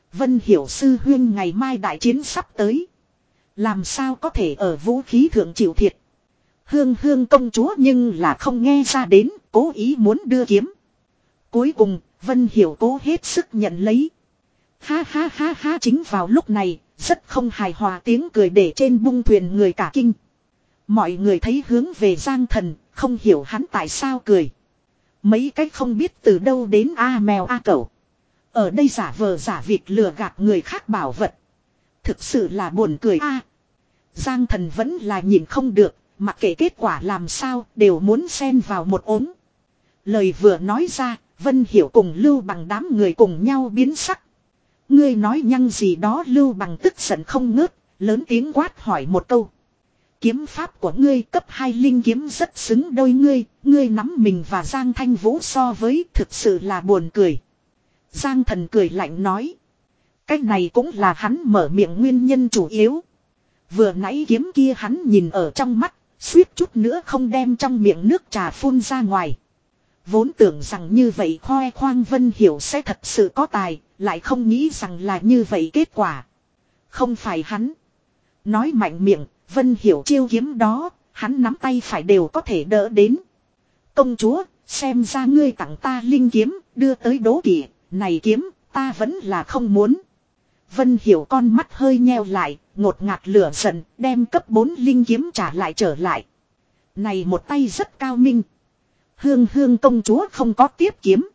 Vân Hiểu sư huyên ngày mai đại chiến sắp tới. Làm sao có thể ở vũ khí thượng chịu thiệt. Hương hương công chúa nhưng là không nghe ra đến, cố ý muốn đưa kiếm. Cuối cùng, Vân Hiểu cố hết sức nhận lấy. Ha ha ha ha, chính vào lúc này, rất không hài hòa tiếng cười để trên bung thuyền người cả kinh. Mọi người thấy hướng về Giang Thần, không hiểu hắn tại sao cười. Mấy cách không biết từ đâu đến a mèo a cẩu. Ở đây giả vờ giả vịt lừa gạt người khác bảo vật. Thực sự là buồn cười a. Giang Thần vẫn là nhìn không được, mặc kệ kết quả làm sao đều muốn xen vào một ống. Lời vừa nói ra, Vân Hiểu cùng Lưu Bằng đám người cùng nhau biến sắc. Ngươi nói nhăng gì đó, Lưu Bằng tức giận không ngớt, lớn tiếng quát hỏi một câu. Kiếm pháp của ngươi cấp hai linh kiếm rất xứng đôi ngươi, ngươi nắm mình và Giang Thanh Vũ so với thực sự là buồn cười. Giang Thần cười lạnh nói. Cái này cũng là hắn mở miệng nguyên nhân chủ yếu. Vừa nãy kiếm kia hắn nhìn ở trong mắt, suýt chút nữa không đem trong miệng nước trà phun ra ngoài. Vốn tưởng rằng như vậy khoe khoang Vân Hiểu sẽ thật sự có tài, lại không nghĩ rằng là như vậy kết quả. Không phải hắn. Nói mạnh miệng, Vân Hiểu chiêu kiếm đó, hắn nắm tay phải đều có thể đỡ đến. Công chúa, xem ra ngươi tặng ta linh kiếm, đưa tới đố kỵ, này kiếm, ta vẫn là không muốn. Vân Hiểu con mắt hơi nheo lại, ngột ngạt lửa giận, đem cấp bốn linh kiếm trả lại trở lại. Này một tay rất cao minh. Hương hương công chúa không có tiếp kiếm,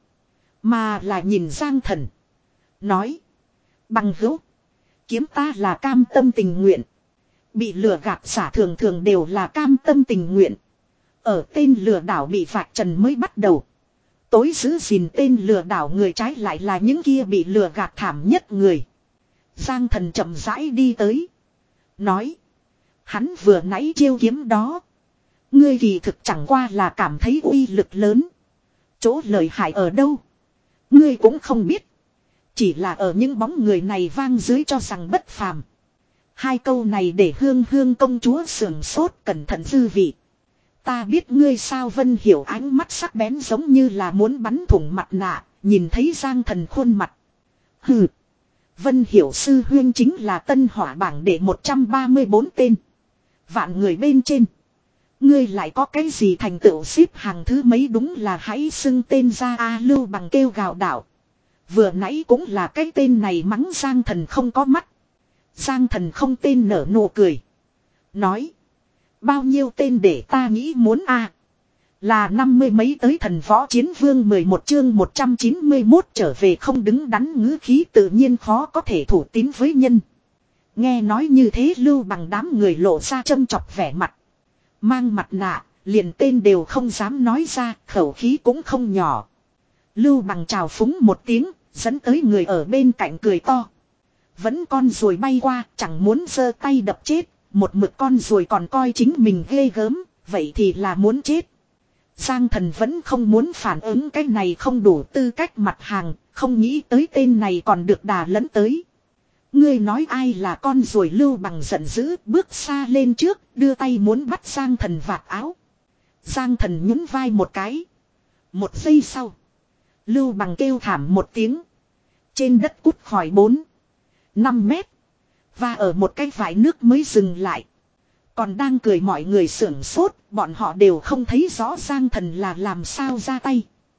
mà là nhìn Giang Thần. Nói, bằng hữu, kiếm ta là cam tâm tình nguyện. Bị lừa gạt giả thường thường đều là cam tâm tình nguyện. Ở tên lừa đảo bị vạch trần mới bắt đầu. Tối giữ gìn tên lừa đảo người trái lại là những kia bị lừa gạt thảm nhất người. Giang Thần chậm rãi đi tới. Nói, hắn vừa nãy chiêu kiếm đó. Ngươi kỳ thực chẳng qua là cảm thấy uy lực lớn. Chỗ lợi hại ở đâu? Ngươi cũng không biết. Chỉ là ở những bóng người này vang dưới cho rằng bất phàm. Hai câu này để hương hương công chúa sườn sốt cẩn thận dư vị. Ta biết ngươi sao. Vân Hiểu ánh mắt sắc bén giống như là muốn bắn thủng mặt nạ, nhìn thấy Giang Thần khuôn mặt. Hừ. Vân Hiểu sư huyên chính là tân hỏa bảng đệ một trăm ba mươi bốn tên. Vạn người bên trên. Ngươi lại có cái gì thành tựu xếp hàng thứ mấy, đúng là hãy xưng tên ra a. Lưu Bằng kêu gào đảo. Vừa nãy cũng là cái tên này mắng Giang Thần không có mắt. Giang Thần không tên nở nụ cười. Nói. Bao nhiêu tên để ta nghĩ muốn a? Là năm mươi mấy tới thần võ chiến vương mười một chương một trăm chín mươi mốt trở về không đứng đắn ngữ khí tự nhiên khó có thể thủ tín với nhân. Nghe nói như thế Lưu Bằng đám người lộ ra châm chọc vẻ mặt. Mang mặt nạ, liền tên đều không dám nói ra, khẩu khí cũng không nhỏ. Lưu Bằng chào phúng một tiếng, dẫn tới người ở bên cạnh cười to. Vẫn con ruồi bay qua, chẳng muốn giơ tay đập chết, một mực con ruồi còn coi chính mình ghê gớm, vậy thì là muốn chết. Giang Thần vẫn không muốn phản ứng cái này không đủ tư cách mặt hàng, không nghĩ tới tên này còn được đà lẫn tới. Ngươi nói ai là con ruồi? Lưu Bằng giận dữ, bước xa lên trước, đưa tay muốn bắt Giang Thần vạt áo. Giang Thần nhún vai một cái. Một giây sau, Lưu Bằng kêu thảm một tiếng. Trên đất cút khỏi bốn, năm mét. Và ở một cái vải nước mới dừng lại. Còn đang cười mọi người sưởng sốt, bọn họ đều không thấy rõ Giang Thần là làm sao ra tay.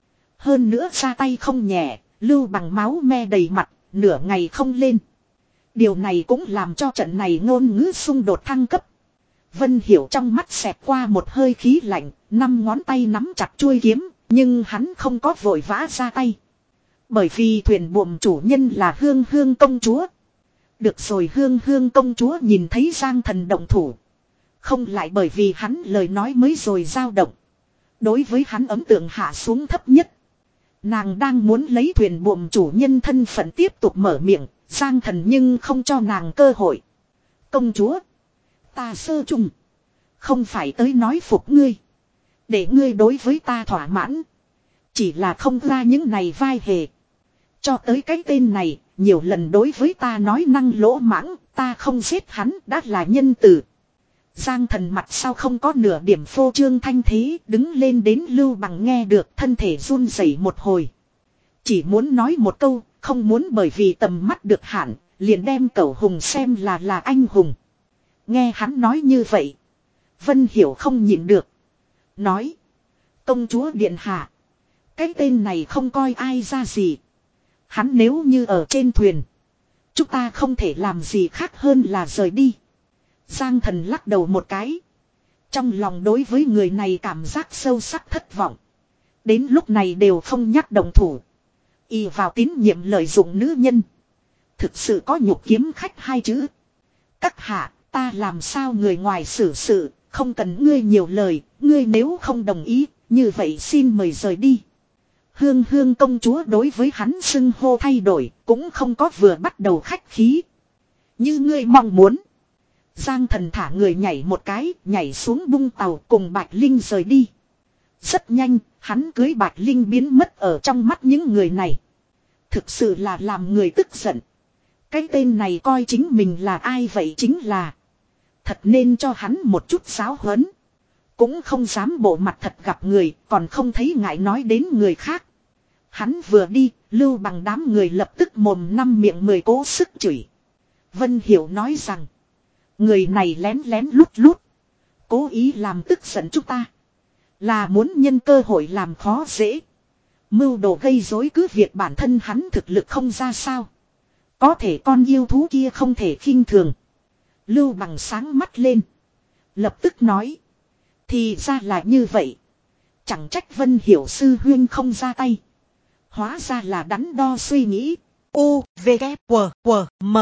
Hơn nữa ra tay không nhẹ, Lưu Bằng máu me đầy mặt, nửa ngày không lên. Điều này cũng làm cho trận này ngôn ngữ xung đột thăng cấp. Vân Hiểu trong mắt xẹt qua một hơi khí lạnh, năm ngón tay nắm chặt chuôi kiếm, nhưng hắn không có vội vã ra tay. Bởi vì thuyền buồm chủ nhân là Hương Hương công chúa. Được rồi, Hương Hương công chúa nhìn thấy Giang Thần động thủ. Không lại bởi vì hắn lời nói mới rồi dao động. Đối với hắn ấn tượng hạ xuống thấp nhất. Nàng đang muốn lấy thuyền buồm chủ nhân thân phận tiếp tục mở miệng. Giang Thần nhưng không cho nàng cơ hội. Công chúa, ta sơ trùng, không phải tới nói phục ngươi, để ngươi đối với ta thỏa mãn. Chỉ là không ra những này vai hề. Cho tới cái tên này, nhiều lần đối với ta nói năng lỗ mãng, ta không giết hắn đã là nhân từ. Giang Thần mặt sau không có nửa điểm phô trương thanh thế, đứng lên đến Lưu Bằng nghe được thân thể run rẩy một hồi. Chỉ muốn nói một câu, không muốn bởi vì tầm mắt được hạn, liền đem Cẩu Hùng xem là là anh hùng. Nghe hắn nói như vậy, Vân Hiểu không nhịn được. Nói, công chúa điện hạ, cái tên này không coi ai ra gì. Hắn nếu như ở trên thuyền, chúng ta không thể làm gì khác hơn là rời đi. Giang Thần lắc đầu một cái. Trong lòng đối với người này cảm giác sâu sắc thất vọng. Đến lúc này đều không nhắc động thủ. Y vào tín nhiệm lợi dụng nữ nhân. Thực sự có nhục kiếm khách hai chữ. Các hạ, ta làm sao người ngoài xử sự, không cần ngươi nhiều lời, ngươi nếu không đồng ý, như vậy xin mời rời đi. Hương Hương công chúa đối với hắn xưng hô thay đổi, cũng không có vừa bắt đầu khách khí. Như ngươi mong muốn. Giang Thần thả người nhảy một cái, nhảy xuống bung tàu cùng Bạch Linh rời đi. Rất nhanh, hắn cưới Bạch Linh biến mất ở trong mắt những người này. Thực sự là làm người tức giận. Cái tên này coi chính mình là ai vậy chính là. Thật nên cho hắn một chút giáo huấn. Cũng không dám bộ mặt thật gặp người, còn không thấy ngại nói đến người khác. Hắn vừa đi, Lưu Bằng đám người lập tức mồm năm miệng mười cố sức chửi. Vân Hiểu nói rằng, người này lén lén lút lút, cố ý làm tức giận chúng ta. Là muốn nhân cơ hội làm khó dễ. Mưu đồ gây rối, cứ việc bản thân hắn thực lực không ra sao. Có thể con yêu thú kia không thể khinh thường. Lưu Bằng sáng mắt lên. Lập tức nói. Thì ra là như vậy. Chẳng trách Vân Hiểu sư huyên không ra tay. Hóa ra là đắn đo suy nghĩ. U, V, K, W, W, M.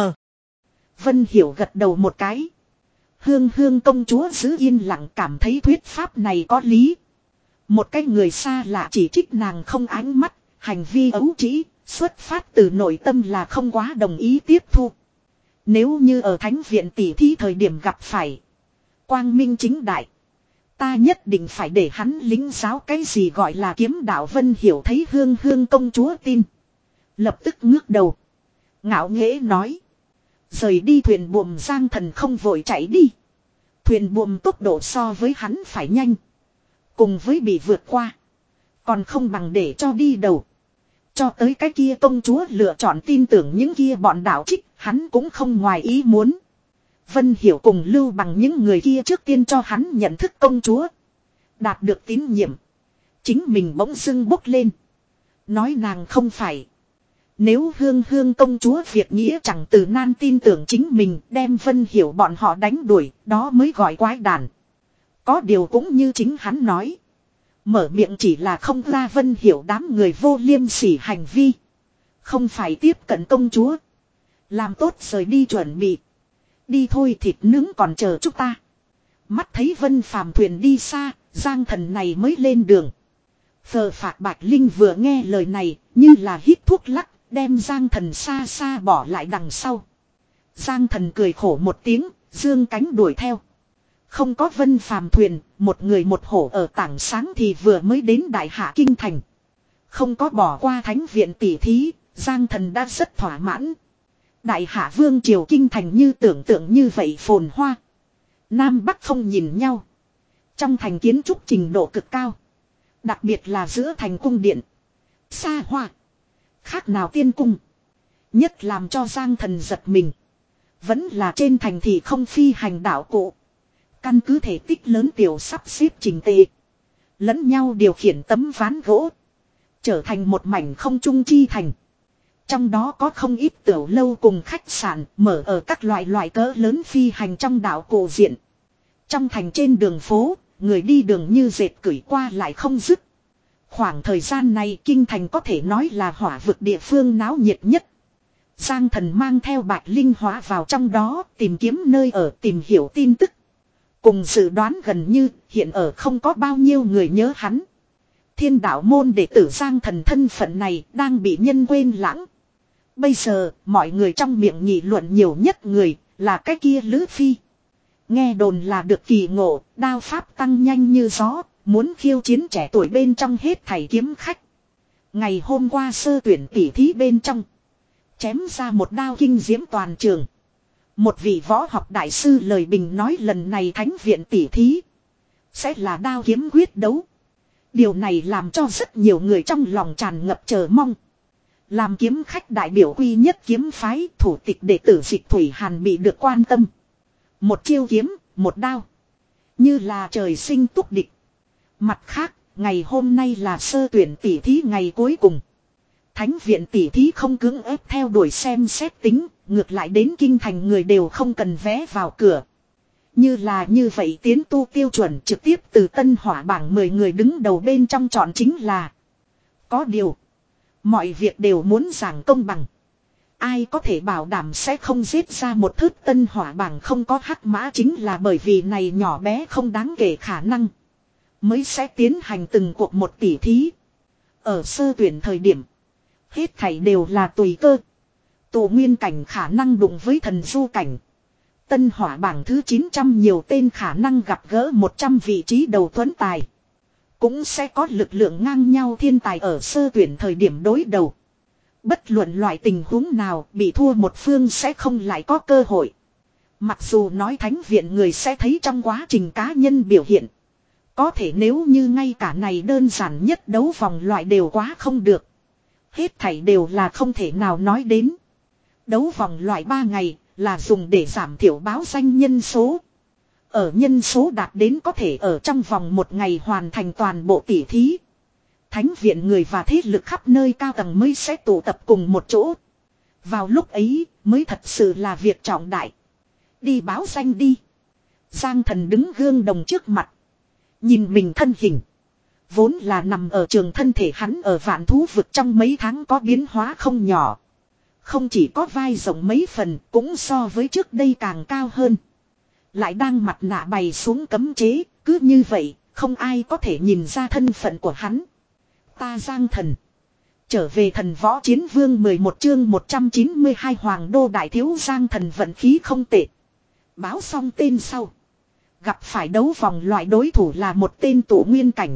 Vân Hiểu gật đầu một cái. Hương Hương công chúa giữ yên lặng cảm thấy thuyết pháp này có lý. Một cái người xa lạ chỉ trích nàng không ánh mắt, hành vi ấu trĩ, xuất phát từ nội tâm là không quá đồng ý tiếp thu. Nếu như ở thánh viện tỷ thí thời điểm gặp phải quang minh chính đại, ta nhất định phải để hắn lính giáo cái gì gọi là kiếm đạo. Vân Hiểu thấy Hương Hương công chúa tin, lập tức ngước đầu, ngạo nghễ nói. Rời đi thuyền buồm. Giang Thần không vội chạy đi. Thuyền buồm tốc độ so với hắn phải nhanh. Cùng với bị vượt qua, còn không bằng để cho đi đầu. Cho tới cái kia công chúa lựa chọn tin tưởng những kia bọn đạo trích, hắn cũng không ngoài ý muốn. Vân Hiểu cùng Lưu Bằng những người kia trước tiên cho hắn nhận thức công chúa. Đạt được tín nhiệm, chính mình bỗng dưng bốc lên. Nói nàng không phải. Nếu Hương Hương công chúa việc nghĩa chẳng từ nan tin tưởng chính mình, đem Vân Hiểu bọn họ đánh đuổi, đó mới gọi quái đản. Có điều cũng như chính hắn nói. Mở miệng chỉ là không ra Vân Hiểu đám người vô liêm sỉ hành vi. Không phải tiếp cận công chúa. Làm tốt rời đi chuẩn bị. Đi thôi, thịt nướng còn chờ chúng ta. Mắt thấy Vân Phàm thuyền đi xa, Giang Thần này mới lên đường. Phờ phạc Bạch Linh vừa nghe lời này, như là hít thuốc lắc, đem Giang Thần xa xa bỏ lại đằng sau. Giang Thần cười khổ một tiếng, dương cánh đuổi theo. Không có Vân Phàm thuyền, một người một hổ ở tảng sáng thì vừa mới đến Đại Hạ Kinh Thành. Không có bỏ qua thánh viện tỷ thí, Giang Thần đã rất thỏa mãn. Đại Hạ Vương triều Kinh Thành như tưởng tượng như vậy phồn hoa. Nam Bắc không nhìn nhau. Trong thành kiến trúc trình độ cực cao. Đặc biệt là giữa thành cung điện. Xa hoa. Khác nào tiên cung. Nhất làm cho Giang Thần giật mình. Vẫn là trên thành thì không phi hành đạo cụ. Căn cứ thể tích lớn tiểu sắp xếp trình tề. Lẫn nhau điều khiển tấm ván gỗ. Trở thành một mảnh không trung chi thành. Trong đó có không ít tiểu lâu cùng khách sạn mở ở các loại loại cỡ lớn phi hành trong đảo cổ diện. Trong thành trên đường phố, người đi đường như dệt cửi qua lại không dứt. Khoảng thời gian này kinh thành có thể nói là hỏa vực địa phương náo nhiệt nhất. Giang Thần mang theo Bạch Linh hóa vào trong đó tìm kiếm nơi ở, tìm hiểu tin tức. Cùng dự đoán gần như hiện ở không có bao nhiêu người nhớ hắn. Thiên đạo môn đệ tử Giang Thần thân phận này đang bị nhân quên lãng. Bây giờ mọi người trong miệng nghị luận nhiều nhất người là cái kia Lữ Phi. Nghe đồn là được kỳ ngộ, đao pháp tăng nhanh như gió, muốn khiêu chiến trẻ tuổi bên trong hết thảy kiếm khách. Ngày hôm qua sơ tuyển tỉ thí bên trong, chém ra một đao kinh diễm toàn trường. Một vị võ học đại sư lời bình nói lần này thánh viện tỉ thí sẽ là đao kiếm quyết đấu. Điều này làm cho rất nhiều người trong lòng tràn ngập chờ mong. Làm kiếm khách đại biểu quy nhất kiếm phái, thủ tịch đệ tử Dịch Thủy Hàn bị được quan tâm. Một chiêu kiếm, một đao. Như là trời sinh túc địch. Mặt khác, ngày hôm nay là sơ tuyển tỉ thí ngày cuối cùng. Thánh viện tỉ thí không cưỡng ép theo đuổi xem xét tính, ngược lại đến kinh thành người đều không cần vé vào cửa. Như là như vậy tiến tu tiêu chuẩn trực tiếp từ tân hỏa bảng mười người đứng đầu bên trong chọn chính là. Có điều, mọi việc đều muốn giảng công bằng. Ai có thể bảo đảm sẽ không giết ra một thước tân hỏa bảng không có hắc mã chính là bởi vì này nhỏ bé không đáng kể khả năng. Mới sẽ tiến hành từng cuộc một tỉ thí. Ở sơ tuyển thời điểm. Hết thảy đều là tùy cơ. Tụ nguyên cảnh khả năng đụng với thần du cảnh. Tân hỏa bảng thứ chín trăm nhiều tên khả năng gặp gỡ một trăm vị trí đầu tuấn tài. Cũng sẽ có lực lượng ngang nhau thiên tài ở sơ tuyển thời điểm đối đầu. Bất luận loại tình huống nào bị thua một phương sẽ không lại có cơ hội. Mặc dù nói thánh viện người sẽ thấy trong quá trình cá nhân biểu hiện. Có thể nếu như ngay cả này đơn giản nhất đấu vòng loại đều quá không được. Hết thảy đều là không thể nào nói đến. Đấu vòng loại ba ngày là dùng để giảm thiểu báo danh nhân số. Ở nhân số đạt đến có thể ở trong vòng một ngày hoàn thành toàn bộ tỉ thí. Thánh viện người và thế lực khắp nơi cao tầng mới sẽ tụ tập cùng một chỗ. Vào lúc ấy mới thật sự là việc trọng đại. Đi báo danh đi. Giang Thần đứng gương đồng trước mặt. Nhìn mình thân hình. Vốn là nằm ở trường thân thể hắn ở vạn thú vực trong mấy tháng có biến hóa không nhỏ. Không chỉ có vai rộng mấy phần cũng so với trước đây càng cao hơn. Lại đang mặt nạ bày xuống cấm chế, cứ như vậy, không ai có thể nhìn ra thân phận của hắn. Ta Giang Thần. Trở về thần võ chiến vương mười một chương một trăm chín mươi hai Hoàng đô đại thiếu Giang Thần vận khí không tệ. Báo xong tên sau. Gặp phải đấu vòng loại đối thủ là một tên tụ nguyên cảnh.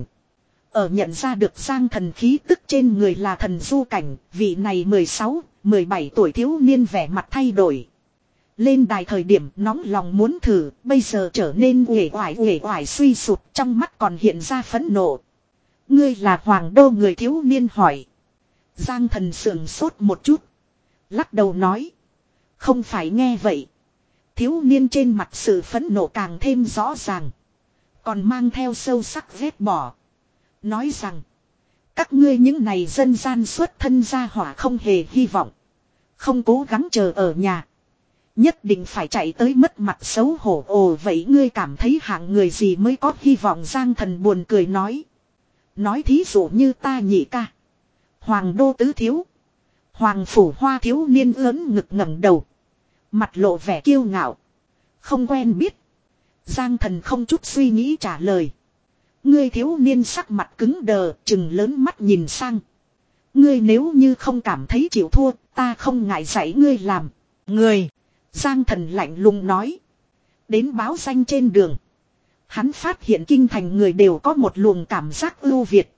Ở nhận ra được Giang Thần khí tức trên người là thần du cảnh, vị này mười sáu, mười bảy tuổi thiếu niên vẻ mặt thay đổi. Lên đài thời điểm nóng lòng muốn thử, bây giờ trở nên uể oải uể oải suy sụp, trong mắt còn hiện ra phẫn nộ. Ngươi là Hoàng đô người thiếu niên hỏi. Giang Thần sườn sốt một chút. Lắc đầu nói. Không phải nghe vậy. Thiếu niên trên mặt sự phẫn nộ càng thêm rõ ràng. Còn mang theo sâu sắc ghét bỏ. Nói rằng. Các ngươi những này dân gian xuất thân ra hỏa không hề hy vọng. Không cố gắng chờ ở nhà. Nhất định phải chạy tới mất mặt xấu hổ. Ồ vậy ngươi cảm thấy hạng người gì mới có hy vọng? Giang Thần buồn cười nói. Nói thí dụ như ta nhị ca. Hoàng đô tứ thiếu. Hoàng phủ hoa thiếu niên ớn ngực ngẩng đầu. Mặt lộ vẻ kiêu ngạo. Không quen biết. Giang Thần không chút suy nghĩ trả lời. Ngươi thiếu niên sắc mặt cứng đờ, trừng lớn mắt nhìn sang. Ngươi nếu như không cảm thấy chịu thua, ta không ngại dạy ngươi làm. Người. Giang Thần lạnh lùng nói. Đến báo danh trên đường. Hắn phát hiện kinh thành người đều có một luồng cảm giác ưu việt.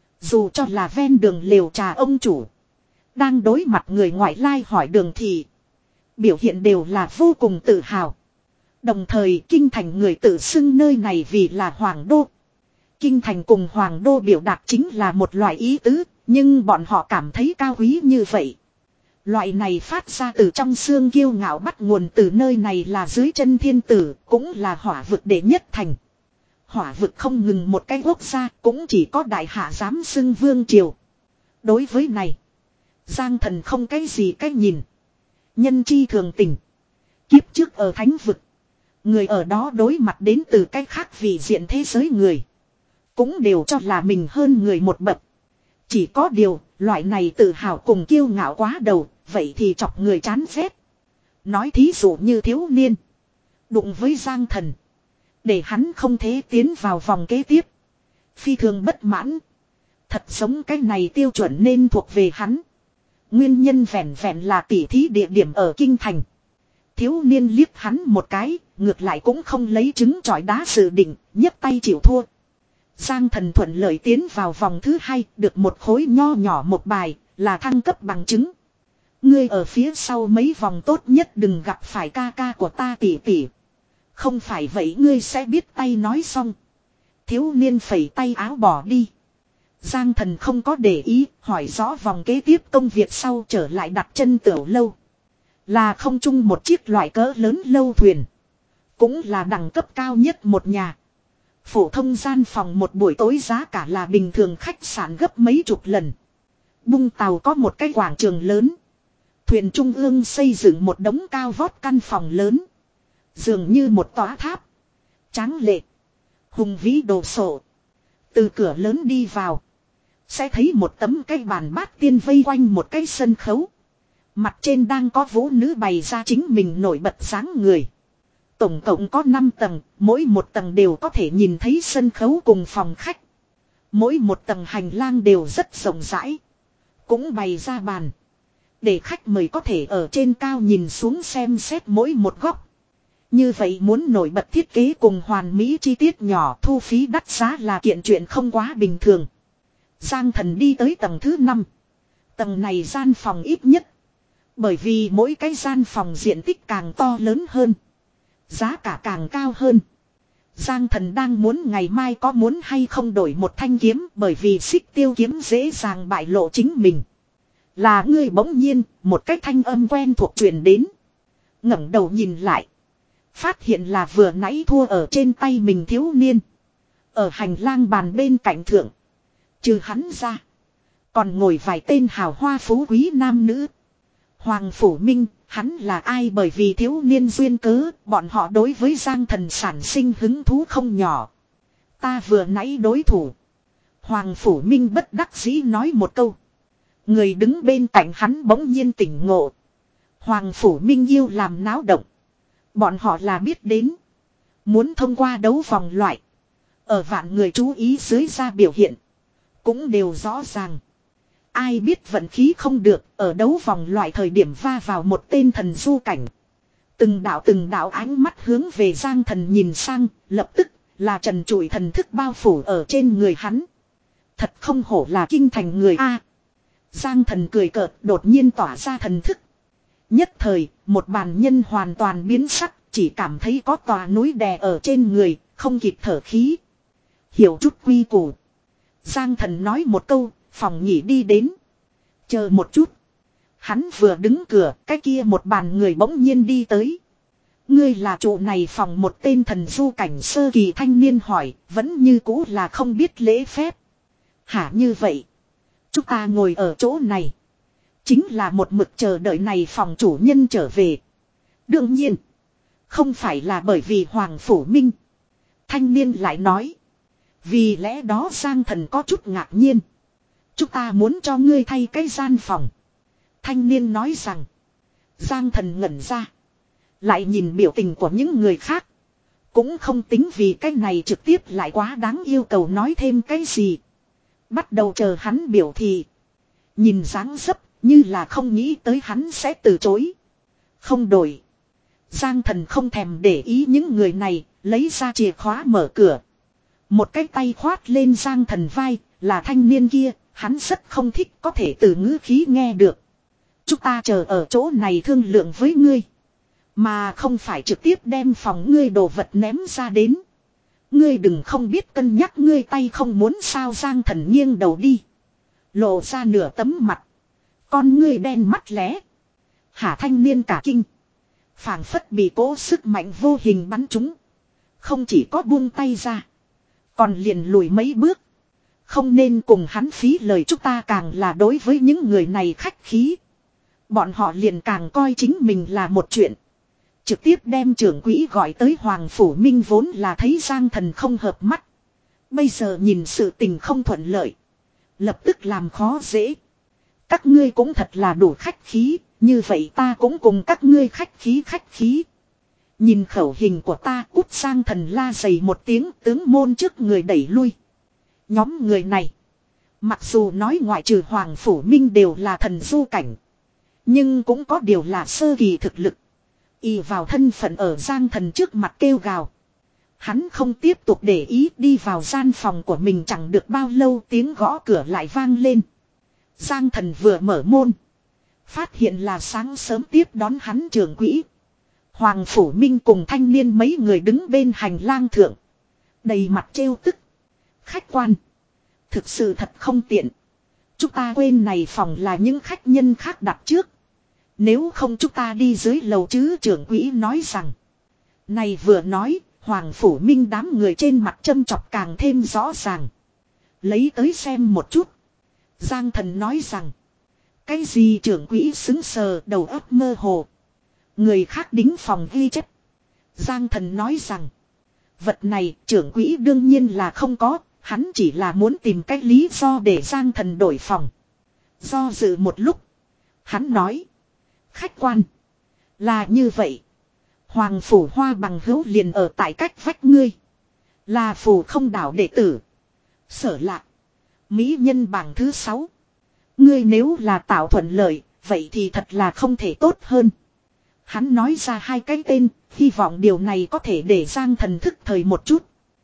Dù cho là ven đường lều trà ông chủ. Đang đối mặt người ngoại lai hỏi đường thì. Biểu hiện đều là vô cùng tự hào. Đồng thời kinh thành người tự xưng nơi này vì là Hoàng đô. Kinh thành cùng Hoàng đô biểu đạt chính là một loại ý tứ. Nhưng bọn họ cảm thấy cao quý như vậy. Loại này phát ra từ trong xương kiêu ngạo bắt nguồn từ nơi này là dưới chân thiên tử, cũng là hỏa vực đệ nhất thành. Hỏa vực không ngừng một cái quốc gia, cũng chỉ có đại hạ dám xưng vương triều. Đối với này, Giang Thần không cái gì cách nhìn. Nhân chi thường tình. Kiếp trước ở thánh vực, người ở đó đối mặt đến từ cách khác vì diện thế giới người. Cũng đều cho là mình hơn người một bậc. Chỉ có điều, loại này tự hào cùng kiêu ngạo quá đầu, vậy thì chọc người chán ghét. Nói thí dụ như thiếu niên. Đụng với Giang Thần. Để hắn không thể tiến vào vòng kế tiếp. Phi thường bất mãn. Thật giống cái này tiêu chuẩn nên thuộc về hắn. Nguyên nhân vẹn vẹn là tỉ thí địa điểm ở Kinh Thành. Thiếu niên liếc hắn một cái, ngược lại cũng không lấy trứng trọi đá dự định, nhấc tay chịu thua. Giang Thần thuận lợi tiến vào vòng thứ hai, được một khối nho nhỏ một bài, là thăng cấp bằng chứng. Ngươi ở phía sau mấy vòng tốt nhất đừng gặp phải ca ca của ta tỉ tỉ. Không phải vậy ngươi sẽ biết tay nói xong. Thiếu niên phẩy tay áo bỏ đi. Giang Thần không có để ý, hỏi rõ vòng kế tiếp công việc sau trở lại đặt chân tiểu lâu. Là không chung một chiếc loại cỡ lớn lâu thuyền. Cũng là đẳng cấp cao nhất một nhà. Phổ thông gian phòng một buổi tối giá cả là bình thường khách sạn gấp mấy chục lần. Bung tàu có một cái quảng trường lớn. Thuyền trung ương xây dựng một đống cao vót căn phòng lớn. Dường như một tòa tháp. Tráng lệ. Hùng vĩ đồ sộ. Từ cửa lớn đi vào. Sẽ thấy một tấm cái bàn bát tiên vây quanh một cái sân khấu. Mặt trên đang có vũ nữ bày ra chính mình nổi bật dáng người. Tổng cộng có năm tầng, mỗi một tầng đều có thể nhìn thấy sân khấu cùng phòng khách. Mỗi một tầng hành lang đều rất rộng rãi. Cũng bày ra bàn. Để khách mời có thể ở trên cao nhìn xuống xem xét mỗi một góc. Như vậy muốn nổi bật thiết kế cùng hoàn mỹ chi tiết nhỏ thu phí đắt giá là kiện chuyện không quá bình thường. Giang Thần đi tới tầng thứ năm. Tầng này gian phòng ít nhất. Bởi vì mỗi cái gian phòng diện tích càng to lớn hơn. Giá cả càng cao hơn. Giang Thần đang muốn ngày mai có muốn hay không đổi một thanh kiếm bởi vì xích tiêu kiếm dễ dàng bại lộ chính mình. Là ngươi bỗng nhiên, một cái thanh âm quen thuộc truyền đến. Ngẩng đầu nhìn lại. Phát hiện là vừa nãy thua ở trên tay mình thiếu niên. Ở hành lang bàn bên cạnh thượng. Trừ hắn ra. Còn ngồi vài tên hào hoa phú quý nam nữ. Hoàng Phủ Minh, hắn là ai bởi vì thiếu niên duyên cớ, bọn họ đối với Giang Thần sản sinh hứng thú không nhỏ. Ta vừa nãy đối thủ. Hoàng Phủ Minh bất đắc dĩ nói một câu. Người đứng bên cạnh hắn bỗng nhiên tỉnh ngộ. Hoàng Phủ Minh yêu làm náo động. Bọn họ là biết đến. Muốn thông qua đấu vòng loại. Ở vạn người chú ý dưới ra biểu hiện. Cũng đều rõ ràng. Ai biết vận khí không được, ở đấu vòng loại thời điểm va vào một tên thần du cảnh. Từng đạo từng đạo ánh mắt hướng về Giang Thần nhìn sang, lập tức là trần trụi thần thức bao phủ ở trên người hắn. Thật không hổ là kinh thành người A. Giang Thần cười cợt đột nhiên tỏa ra thần thức. Nhất thời, một bàn nhân hoàn toàn biến sắc, chỉ cảm thấy có tòa núi đè ở trên người, không kịp thở khí. Hiểu chút quy củ. Giang Thần nói một câu. Phòng nghỉ đi đến. Chờ một chút. Hắn vừa đứng cửa, cái kia một bàn người bỗng nhiên đi tới. Ngươi là chủ này phòng một tên thần du cảnh sơ kỳ thanh niên hỏi, vẫn như cũ là không biết lễ phép. Hả như vậy? Chúng ta ngồi ở chỗ này. Chính là một mực chờ đợi này phòng chủ nhân trở về. Đương nhiên. Không phải là bởi vì Hoàng Phủ Minh. Thanh niên lại nói. Vì lẽ đó Giang Thần có chút ngạc nhiên. Chúng ta muốn cho ngươi thay cái gian phòng. Thanh niên nói rằng. Giang Thần ngẩn ra. Lại nhìn biểu tình của những người khác. Cũng không tính vì cái này trực tiếp lại quá đáng yêu cầu nói thêm cái gì. Bắt đầu chờ hắn biểu thị. Nhìn dáng dấp như là không nghĩ tới hắn sẽ từ chối. Không đổi. Giang Thần không thèm để ý những người này. Lấy ra chìa khóa mở cửa. Một cái tay khoát lên Giang Thần vai. Là thanh niên kia. Hắn rất không thích có thể từ ngữ khí nghe được. Chúng ta chờ ở chỗ này thương lượng với ngươi. Mà không phải trực tiếp đem phòng ngươi đồ vật ném ra đến. Ngươi đừng không biết cân nhắc ngươi tay không muốn sao. Giang Thần nghiêng đầu đi. Lộ ra nửa tấm mặt. Con ngươi đen mắt lé. Hả thanh niên cả kinh. Phảng phất bị cố sức mạnh vô hình bắn trúng. Không chỉ có buông tay ra. Còn liền lùi mấy bước. Không nên cùng hắn phí lời chúng ta càng là đối với những người này khách khí. Bọn họ liền càng coi chính mình là một chuyện. Trực tiếp đem trưởng quỹ gọi tới Hoàng Phủ Minh vốn là thấy Giang Thần không hợp mắt. Bây giờ nhìn sự tình không thuận lợi. Lập tức làm khó dễ. Các ngươi cũng thật là đủ khách khí. Như vậy ta cũng cùng các ngươi khách khí khách khí. Nhìn khẩu hình của ta út Giang Thần la dày một tiếng tướng môn trước người đẩy lui. Nhóm người này. Mặc dù nói ngoại trừ Hoàng Phủ Minh đều là thần du cảnh. Nhưng cũng có điều là sơ kỳ thực lực. Y vào thân phận ở Giang Thần trước mặt kêu gào. Hắn không tiếp tục để ý đi vào gian phòng của mình chẳng được bao lâu tiếng gõ cửa lại vang lên. Giang Thần vừa mở môn. Phát hiện là sáng sớm tiếp đón hắn trưởng quỹ. Hoàng Phủ Minh cùng thanh niên mấy người đứng bên hành lang thượng. Đầy mặt trêu tức. Khách quan. Thực sự thật không tiện. Chúng ta quên này phòng là những khách nhân khác đặt trước. Nếu không chúng ta đi dưới lầu chứ, trưởng quỹ nói rằng. Này vừa nói, Hoàng Phủ Minh đám người trên mặt châm chọc càng thêm rõ ràng. Lấy tới xem một chút. Giang Thần nói rằng. Cái gì, trưởng quỹ xứng sờ, đầu óc mơ hồ. Người khác đính phòng ghi chép. Giang Thần nói rằng. Vật này trưởng quỹ đương nhiên là không có. Hắn chỉ là muốn tìm cách lý do để Giang Thần đổi phòng. Do dự một lúc. Hắn nói. Khách quan. Là như vậy. Hoàng Phủ Hoa bằng hữu liền ở tại cách vách ngươi. Là phù không đảo đệ tử. Sở Lạc. Mỹ nhân bảng thứ sáu. Ngươi nếu là tạo thuận lợi. Vậy thì thật là không thể tốt hơn. Hắn nói ra hai cái tên. Hy vọng điều này có thể để Giang Thần thức thời một chút.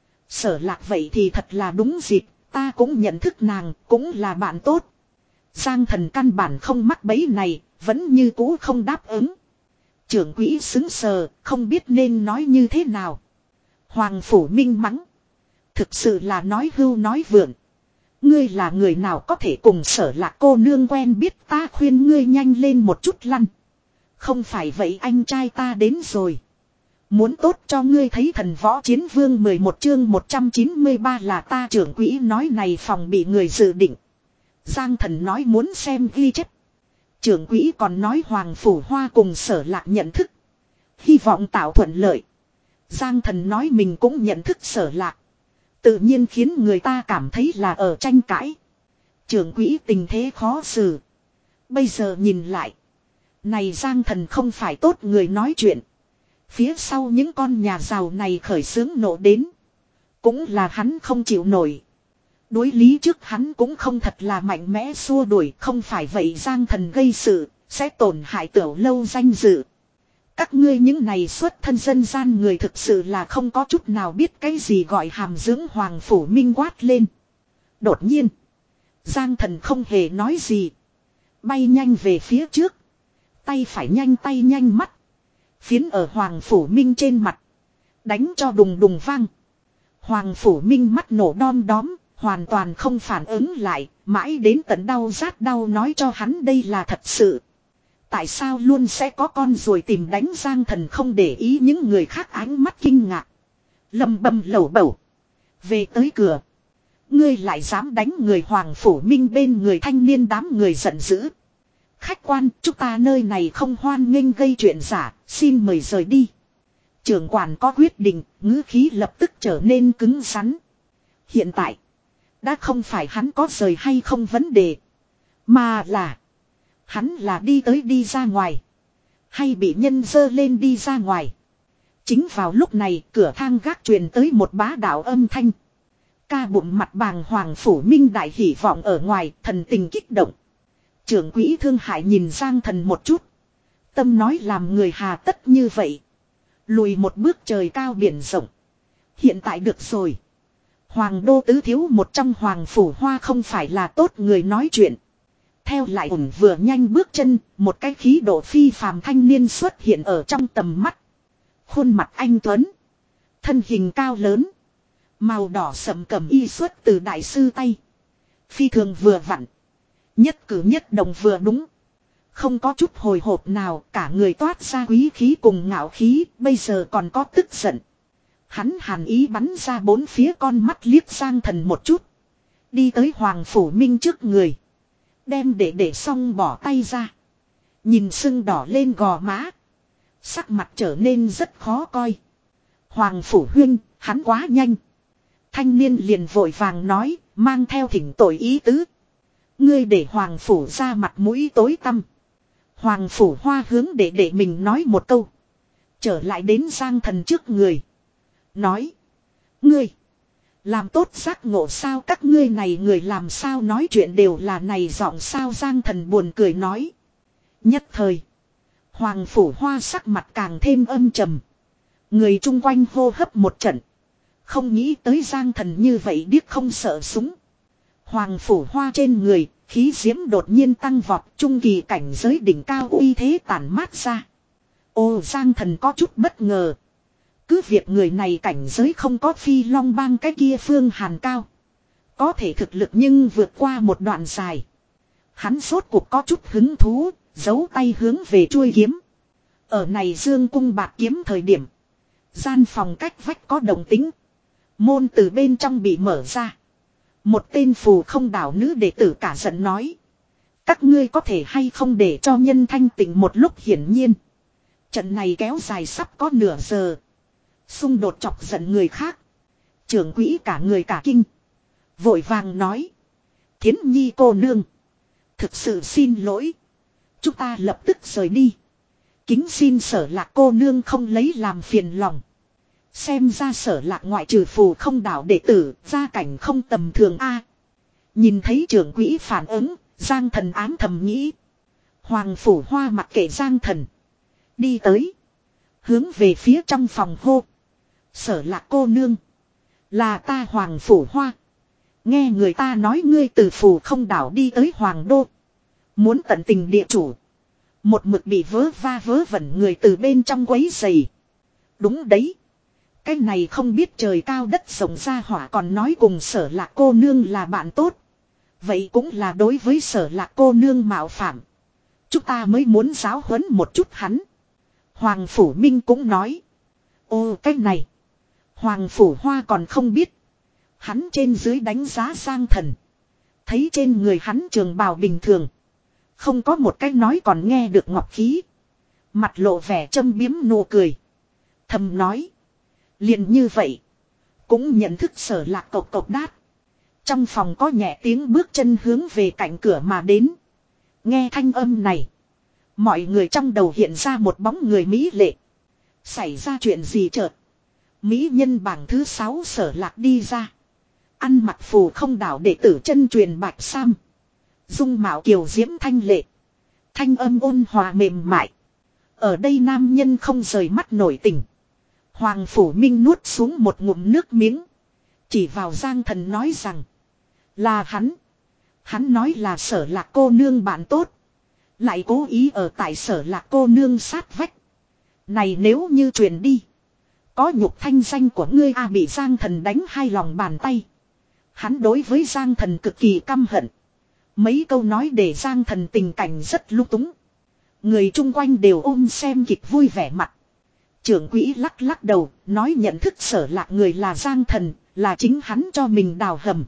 Sở Lạc vậy thì thật là đúng dịp. Ta cũng nhận thức nàng. Cũng là bạn tốt. Giang Thần căn bản không mắc bẫy này. Vẫn như cũ không đáp ứng. Trưởng quỹ xứng sờ. Không biết nên nói như thế nào. Hoàng Phủ Minh mắng. Thực sự là nói hưu nói vượn. Ngươi là người nào có thể cùng Sở Lạc cô nương quen biết, ta khuyên ngươi nhanh lên một chút lăn. Không phải vậy anh trai ta đến rồi. Muốn tốt cho ngươi thấy Thần Võ Chiến Vương mười một chương một trăm chín mươi ba là ta, trưởng quỹ nói này phòng bị người dự định. Giang Thần nói muốn xem ghi chép. Trưởng quỹ còn nói Hoàng Phủ Hoa cùng Sở Lạc nhận thức. Hy vọng tạo thuận lợi. Giang Thần nói mình cũng nhận thức Sở Lạc. Tự nhiên khiến người ta cảm thấy là ở tranh cãi. Trưởng quỹ tình thế khó xử. Bây giờ nhìn lại. Này Giang Thần không phải tốt người nói chuyện. Phía sau những con nhà giàu này khởi xướng nộ đến. Cũng là hắn không chịu nổi. Đối lý trước hắn cũng không thật là mạnh mẽ xua đuổi. Không phải vậy Giang Thần gây sự. Sẽ tổn hại Tiểu Lâu danh dự. Các ngươi những này xuất thân dân gian người thực sự là không có chút nào biết cái gì gọi hàm dưỡng. Hoàng Phủ Minh quát lên. Đột nhiên. Giang Thần không hề nói gì. Bay nhanh về phía trước. Tay phải nhanh tay nhanh mắt. Phiến ở Hoàng Phủ Minh trên mặt. Đánh cho đùng đùng vang. Hoàng Phủ Minh mắt nổ đom đóm. Hoàn toàn không phản ứng lại. Mãi đến tận đau rát đau nói cho hắn đây là thật sự. Tại sao luôn sẽ có con ruồi tìm đánh? Giang Thần không để ý những người khác ánh mắt kinh ngạc. Lầm bầm lẩu bẩu. Về tới cửa. Ngươi lại dám đánh người? Hoàng Phủ Minh bên người thanh niên đám người giận dữ. Khách quan, chúng ta nơi này không hoan nghênh gây chuyện giả, xin mời rời đi. Trưởng quản có quyết định, ngữ khí lập tức trở nên cứng rắn. Hiện tại, đã không phải hắn có rời hay không vấn đề, mà là hắn là đi tới đi ra ngoài, hay bị nhân dơ lên đi ra ngoài. Chính vào lúc này, cửa thang gác truyền tới một bá đạo âm thanh. Ca bụng mặt bàng Hoàng Phủ Minh đại hỉ vọng ở ngoài, thần tình kích động. Trưởng quỹ thương hại nhìn Giang Thần một chút. Tâm nói làm người hà tất như vậy. Lùi một bước trời cao biển rộng. Hiện tại được rồi. Hoàng đô tứ thiếu một trong Hoàng Phủ Hoa không phải là tốt người nói chuyện. Theo lại ủng vừa nhanh bước chân, một cái khí độ phi phàm thanh niên xuất hiện ở trong tầm mắt. Khuôn mặt anh tuấn. Thân hình cao lớn. Màu đỏ sẫm cầm y xuất từ đại sư tay. Phi thường vừa vặn. Nhất cử nhất động vừa đúng. Không có chút hồi hộp nào, cả người toát ra quý khí cùng ngạo khí, bây giờ còn có tức giận. Hắn hàn ý bắn ra bốn phía, con mắt liếc Giang Thần một chút. Đi tới Hoàng Phủ Minh trước người. Đem để để xong bỏ tay ra. Nhìn sưng đỏ lên gò má. Sắc mặt trở nên rất khó coi. Hoàng Phủ Huynh, hắn quá nhanh. Thanh niên liền vội vàng nói, mang theo thỉnh tội ý tứ. Ngươi để Hoàng Phủ ra mặt mũi tối tăm. Hoàng Phủ Hoa hướng để để mình nói một câu. Trở lại đến Giang Thần trước người. Nói. Ngươi. Làm tốt giác ngộ sao? Các ngươi này người làm sao nói chuyện đều là này giọng sao? Giang Thần buồn cười nói. Nhất thời. Hoàng Phủ Hoa sắc mặt càng thêm âm trầm. Người chung quanh hô hấp một trận. Không nghĩ tới Giang Thần như vậy điếc không sợ súng. Hoàng Phủ Hoa trên người, khí diễm đột nhiên tăng vọt, trung kỳ cảnh giới đỉnh cao uy thế tản mát ra. Ô, Giang Thần có chút bất ngờ. Cứ việc người này cảnh giới không có Phi Long Bang cái kia Phương Hàn cao. Có thể thực lực nhưng vượt qua một đoạn dài. Hắn rốt cuộc có chút hứng thú, giấu tay hướng về chuôi kiếm. Ở này dương cung bạc kiếm thời điểm. Gian phòng cách vách có động tính. Môn từ bên trong bị mở ra. Một tên phù không đảo nữ đệ tử cả giận nói. Các ngươi có thể hay không để cho nhân thanh tịnh một lúc, hiển nhiên. Trận này kéo dài sắp có nửa giờ. Xung đột chọc giận người khác. Trưởng quỹ cả người cả kinh. Vội vàng nói. Thiến nhi cô nương. Thực sự xin lỗi. Chúng ta lập tức rời đi. Kính xin Sở Lạc cô nương không lấy làm phiền lòng. Xem ra Sở Lạc ngoại trừ phù không đảo đệ tử, gia cảnh không tầm thường a. Nhìn thấy trưởng quỹ phản ứng, Giang Thần ám thầm nghĩ. Hoàng Phủ Hoa mặc kệ Giang Thần. Đi tới. Hướng về phía trong phòng hô. Sở Lạc cô nương. Là ta Hoàng Phủ Hoa. Nghe người ta nói ngươi từ phù không đảo đi tới Hoàng Đô. Muốn tận tình địa chủ. Một mực bị vớ va vớ vẩn người từ bên trong quấy rầy. Đúng đấy. Cái này không biết trời cao đất rộng ra hỏa còn nói cùng Sở Lạc cô nương là bạn tốt. Vậy cũng là đối với Sở Lạc cô nương mạo phạm. Chúng ta mới muốn giáo huấn một chút hắn. Hoàng Phủ Minh cũng nói. Ô cái này. Hoàng Phủ Hoa còn không biết. Hắn trên dưới đánh giá Giang Thần. Thấy trên người hắn trường bào bình thường. Không có một cái nói còn nghe được ngọc khí. Mặt lộ vẻ châm biếm nụ cười. Thầm nói. Liền như vậy. Cũng nhận thức Sở Lạc cộc cộc đát. Trong phòng có nhẹ tiếng bước chân hướng về cạnh cửa mà đến. Nghe thanh âm này. Mọi người trong đầu hiện ra một bóng người mỹ lệ. Xảy ra chuyện gì chợt. Mỹ nhân bảng thứ sáu Sở Lạc đi ra. Ăn mặc phù không đảo đệ tử chân truyền bạch sam. Dung mạo kiều diễm thanh lệ. Thanh âm ôn hòa mềm mại. Ở đây nam nhân không rời mắt nổi tình. Hoàng Phủ Minh nuốt xuống một ngụm nước miếng. Chỉ vào Giang Thần nói rằng. Là hắn. Hắn nói là Sở Lạc cô nương bạn tốt. Lại cố ý ở tại Sở Lạc cô nương sát vách. Này nếu như truyền đi. Có nhục thanh danh của ngươi a. Bị Giang Thần đánh hai lòng bàn tay. Hắn đối với Giang Thần cực kỳ căm hận. Mấy câu nói để Giang Thần tình cảnh rất lung túng. Người chung quanh đều ôm xem kịch vui vẻ mặt. Trưởng quỹ lắc lắc đầu, nói nhận thức Sở Lạc người là Giang Thần, là chính hắn cho mình đào hầm.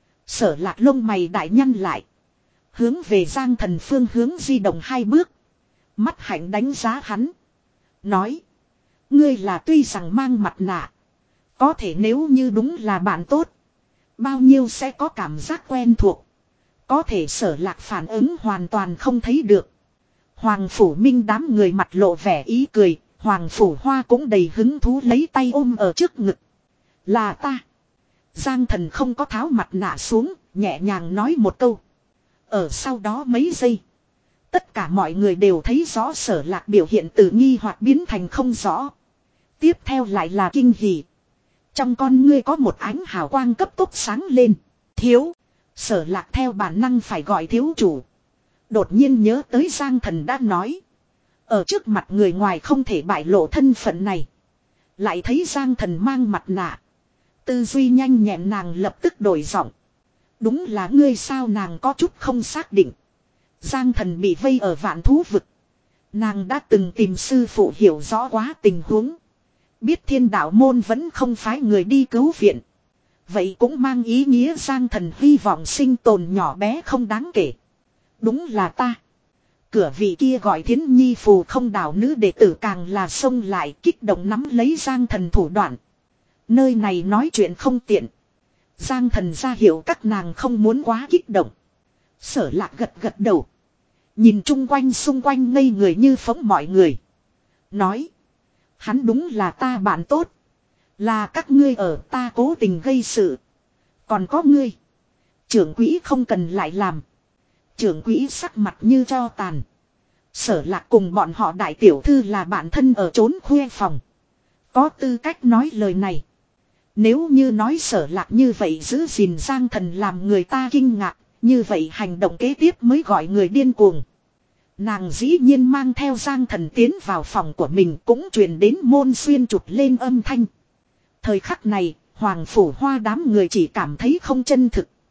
Sở Lạc lông mày đại nhăn lại. Hướng về Giang Thần phương hướng di động hai bước. Mắt hạnh đánh giá hắn. Nói. Ngươi là tuy rằng mang mặt nạ. Có thể nếu như đúng là bạn tốt. Bao nhiêu sẽ có cảm giác quen thuộc. Có thể Sở Lạc phản ứng hoàn toàn không thấy được. Hoàng Phủ Minh đám người mặt lộ vẻ ý cười. Hoàng Phủ Hoa cũng đầy hứng thú lấy tay ôm ở trước ngực. Là ta. Giang Thần không có tháo mặt nạ xuống. Nhẹ nhàng nói một câu. Ở sau đó mấy giây. Tất cả mọi người đều thấy rõ Sở Lạc biểu hiện từ nghi hoặc biến thành không rõ. Tiếp theo lại là kinh hỉ. Trong con ngươi có một ánh hào quang cấp tốc sáng lên. Thiếu. Sở Lạc theo bản năng phải gọi thiếu chủ. Đột nhiên nhớ tới Giang Thần đã nói. Ở trước mặt người ngoài không thể bại lộ thân phận này. Lại thấy Giang Thần mang mặt nạ. Tư duy nhanh nhẹn nàng lập tức đổi giọng. Đúng là ngươi sao, nàng có chút không xác định. Giang Thần bị vây ở vạn thú vực. Nàng đã từng tìm sư phụ hiểu rõ quá tình huống. Biết Thiên Đạo môn vẫn không phái người đi cứu viện. Vậy cũng mang ý nghĩa Giang Thần hy vọng sinh tồn nhỏ bé không đáng kể. Đúng là ta. Cửa vị kia gọi Thiến Nhi phù không đảo nữ đệ tử càng là xông lại kích động nắm lấy Giang Thần thủ đoạn. Nơi này nói chuyện không tiện. Giang Thần ra hiểu các nàng không muốn quá kích động. Sở Lạc gật gật đầu. Nhìn chung quanh xung quanh ngây người như phóng mọi người. Nói. Hắn đúng là ta bạn tốt. Là các ngươi ở ta cố tình gây sự. Còn có ngươi. Trưởng quỹ không cần lại làm. Trưởng quỹ sắc mặt như tro tàn. Sở Lạc cùng bọn họ đại tiểu thư là bạn thân ở trốn khuê phòng. Có tư cách nói lời này. Nếu như nói Sở Lạc như vậy giữ gìn Giang Thần làm người ta kinh ngạc. Như vậy hành động kế tiếp mới gọi người điên cuồng. Nàng dĩ nhiên mang theo Giang Thần tiến vào phòng của mình cũng truyền đến môn xuyên trụt lên âm thanh. Thời khắc này, Hoàng Phủ Hoa đám người chỉ cảm thấy không chân thực.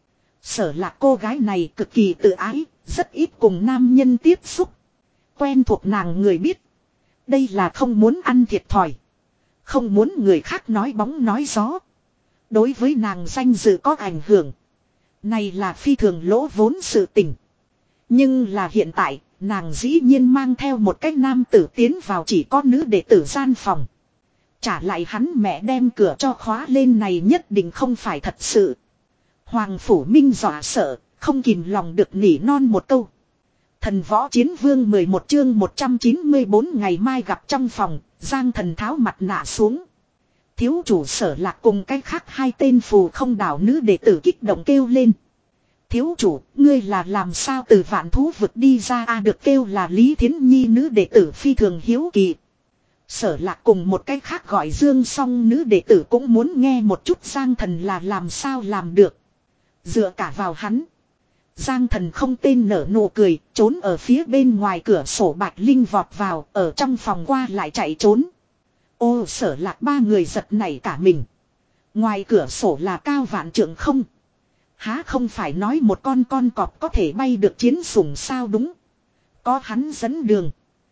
Sở Lạc cô gái này cực kỳ tự ái, rất ít cùng nam nhân tiếp xúc. Quen thuộc nàng người biết. Đây là không muốn ăn thiệt thòi. Không muốn người khác nói bóng nói gió. Đối với nàng danh dự có ảnh hưởng. Này là phi thường lỗ vốn sự tình. Nhưng là hiện tại, nàng dĩ nhiên mang theo một cái nam tử tiến vào chỉ có nữ đệ tử gian phòng. Trả lại hắn mẹ đem cửa cho khóa lên này nhất định không phải thật sự. Hoàng Phủ Minh dọa sợ, không kìm lòng được nỉ non một câu. Thần võ chiến vương mười một chương một trăm chín mươi bốn ngày mai gặp trong phòng, Giang Thần tháo mặt nạ xuống. Thiếu chủ Sở Lạc cùng cái khác hai tên phù không đảo nữ đệ tử kích động kêu lên. Thiếu chủ, ngươi là làm sao từ vạn thú vực đi ra a à, được kêu là Lý Thiến Nhi nữ đệ tử phi thường hiếu kỳ. Sở Lạc cùng một cái khác gọi Dương Song nữ đệ tử cũng muốn nghe một chút Giang Thần là làm sao làm được. Dựa cả vào hắn. Giang Thần không tên nở nụ cười, trốn ở phía bên ngoài cửa sổ Bạch Linh vọt vào, ở trong phòng qua lại chạy trốn. Ô Sở Lạc ba người giật nảy cả mình. Ngoài cửa sổ là cao vạn trượng không. Há không phải nói một con con cọp có thể bay được chiến sủng sao đúng. Có hắn dẫn đường.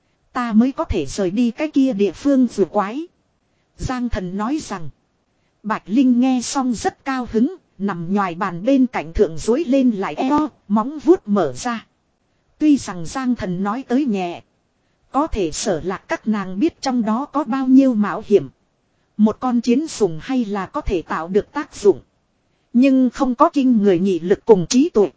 Ta mới có thể rời đi cái kia địa phương vừa quái. Giang Thần nói rằng. Bạch Linh nghe xong rất cao hứng. Nằm nhòi bàn bên cạnh thượng dối lên lại eo, móng vuốt mở ra. Tuy rằng Giang Thần nói tới nhẹ. Có thể Sở Lạc các nàng biết trong đó có bao nhiêu mạo hiểm. Một con chiến sủng hay là có thể tạo được tác dụng. Nhưng không có kinh người nhị lực cùng trí tuệ.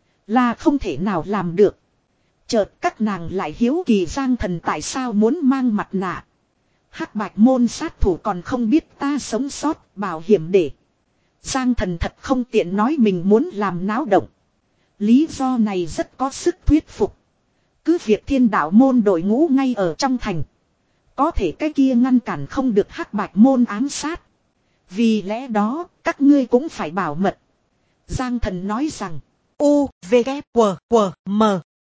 Là không thể nào làm được. Chợt các nàng lại hiếu kỳ Giang Thần tại sao muốn mang mặt nạ. Hắc Bạch môn sát thủ còn không biết ta sống sót, bảo hiểm để. Giang Thần thật không tiện nói mình muốn làm náo động. Lý do này rất có sức thuyết phục. Cứ việc Thiên Đạo môn đội ngũ ngay ở trong thành. Có thể cái kia ngăn cản không được Hắc Bạch môn ám sát. Vì lẽ đó, các ngươi cũng phải bảo mật. Giang Thần nói rằng. U, V, K, W, W, M.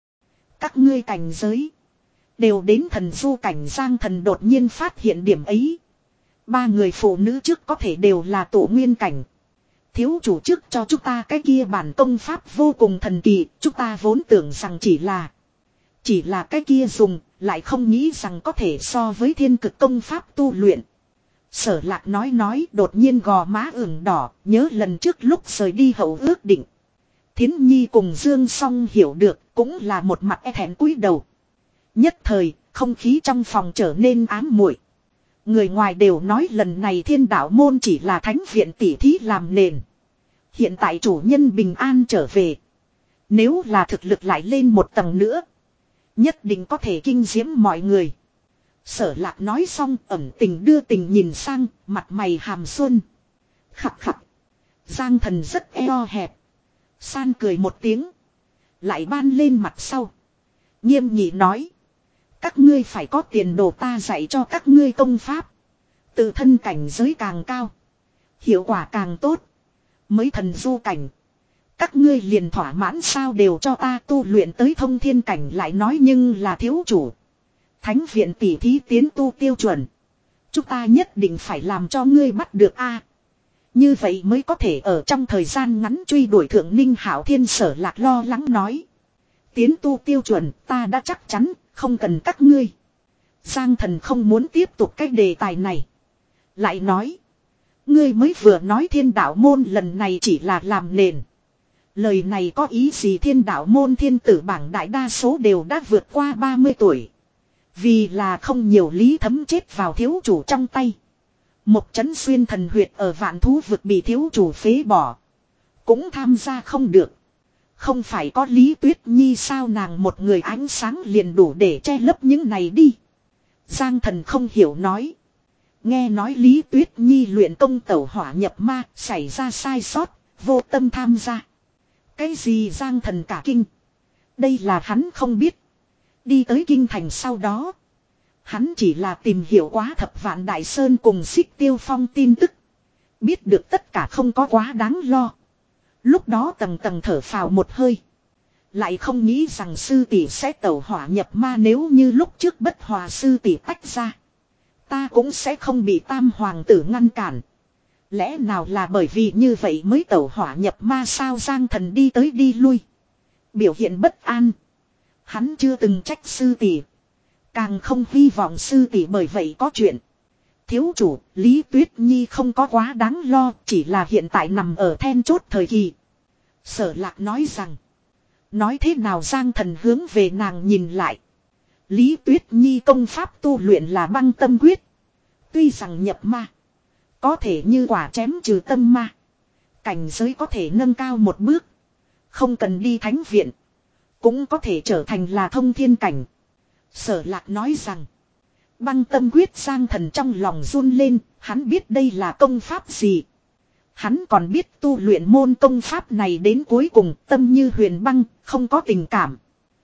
Các ngươi cảnh giới. Đều đến thần du cảnh. Giang Thần đột nhiên phát hiện điểm ấy. Ba người phụ nữ trước có thể đều là tổ nguyên cảnh. Thiếu chủ trước cho chúng ta cái kia bản công pháp vô cùng thần kỳ. Chúng ta vốn tưởng rằng chỉ là. Chỉ là cái kia dùng. Lại không nghĩ rằng có thể so với thiên cực công pháp tu luyện. Sở Lạc nói nói đột nhiên gò má ửng đỏ. Nhớ lần trước lúc rời đi hậu ước định. Thiến Nhi cùng Dương Song hiểu được. Cũng là một mặt e thẹn cúi đầu. Nhất thời không khí trong phòng trở nên ám muội. Người ngoài đều nói lần này Thiên Đạo môn chỉ là thánh viện tỉ thí làm nền. Hiện tại chủ nhân bình an trở về. Nếu là thực lực lại lên một tầng nữa. Nhất định có thể kinh diễm mọi người. Sở Lạc nói xong ẩn tình đưa tình nhìn sang, mặt mày hàm xuân. Khặt khặt. Giang Thần rất eo hẹp. San cười một tiếng. Lại ban lên mặt sau. Nghiêm nghị nói. Các ngươi phải có tiền đồ ta dạy cho các ngươi công pháp. Tự thân cảnh giới càng cao. Hiệu quả càng tốt. Mới thần du cảnh. Các ngươi liền thỏa mãn sao đều cho ta tu luyện tới thông thiên cảnh lại nói nhưng là thiếu chủ. Thánh viện tỷ thí tiến tu tiêu chuẩn. Chúng ta nhất định phải làm cho ngươi bắt được a. Như vậy mới có thể ở trong thời gian ngắn truy đuổi thượng Ninh Hạo Thiên. Sở Lạc lo lắng nói. Tiến tu tiêu chuẩn ta đã chắc chắn, không cần các ngươi. Giang Thần không muốn tiếp tục cái đề tài này. Lại nói. Ngươi mới vừa nói Thiên Đạo môn lần này chỉ là làm nền. Lời này có ý gì? Thiên Đạo môn thiên tử bảng đại đa số đều đã vượt qua ba mươi tuổi. Vì là không nhiều lý thấm chết vào thiếu chủ trong tay. Một chấn xuyên thần huyệt ở vạn thú vực bị thiếu chủ phế bỏ. Cũng tham gia không được. Không phải có Lý Tuyết Nhi sao nàng một người ánh sáng liền đủ để che lấp những này đi. Giang Thần không hiểu nói. Nghe nói Lý Tuyết Nhi luyện công tẩu hỏa nhập ma xảy ra sai sót, vô tâm tham gia. Cái gì? Giang Thần cả kinh. Đây là hắn không biết. Đi tới kinh thành sau đó. Hắn chỉ là tìm hiểu quá Thập Vạn Đại Sơn cùng Xích Tiêu Phong tin tức. Biết được tất cả không có quá đáng lo. Lúc đó tầng tầng thở phào một hơi. Lại không nghĩ rằng sư tỷ sẽ tẩu hỏa nhập ma, nếu như lúc trước Bất Hòa sư tỷ tách ra. Ta cũng sẽ không bị Tam Hoàng tử ngăn cản. Lẽ nào là bởi vì như vậy mới tẩu hỏa nhập ma sao? Giang Thần đi tới đi lui, biểu hiện bất an. Hắn chưa từng trách sư tỷ, càng không hy vọng sư tỷ bởi vậy có chuyện. Thiếu chủ, Lý Tuyết Nhi không có quá đáng lo, chỉ là hiện tại nằm ở then chốt thời kỳ. Sở Lạc nói rằng. Nói thế nào? Giang Thần hướng về nàng nhìn lại. Lý Tuyết Nhi công pháp tu luyện là băng tâm quyết. Tuy rằng nhập ma, có thể như quả chém trừ tâm ma, cảnh giới có thể nâng cao một bước. Không cần đi thánh viện, cũng có thể trở thành là thông thiên cảnh. Sở Lạc nói rằng. Băng tâm quyết. Giang Thần trong lòng run lên, hắn biết đây là công pháp gì. Hắn còn biết tu luyện môn công pháp này đến cuối cùng tâm như huyền băng, không có tình cảm.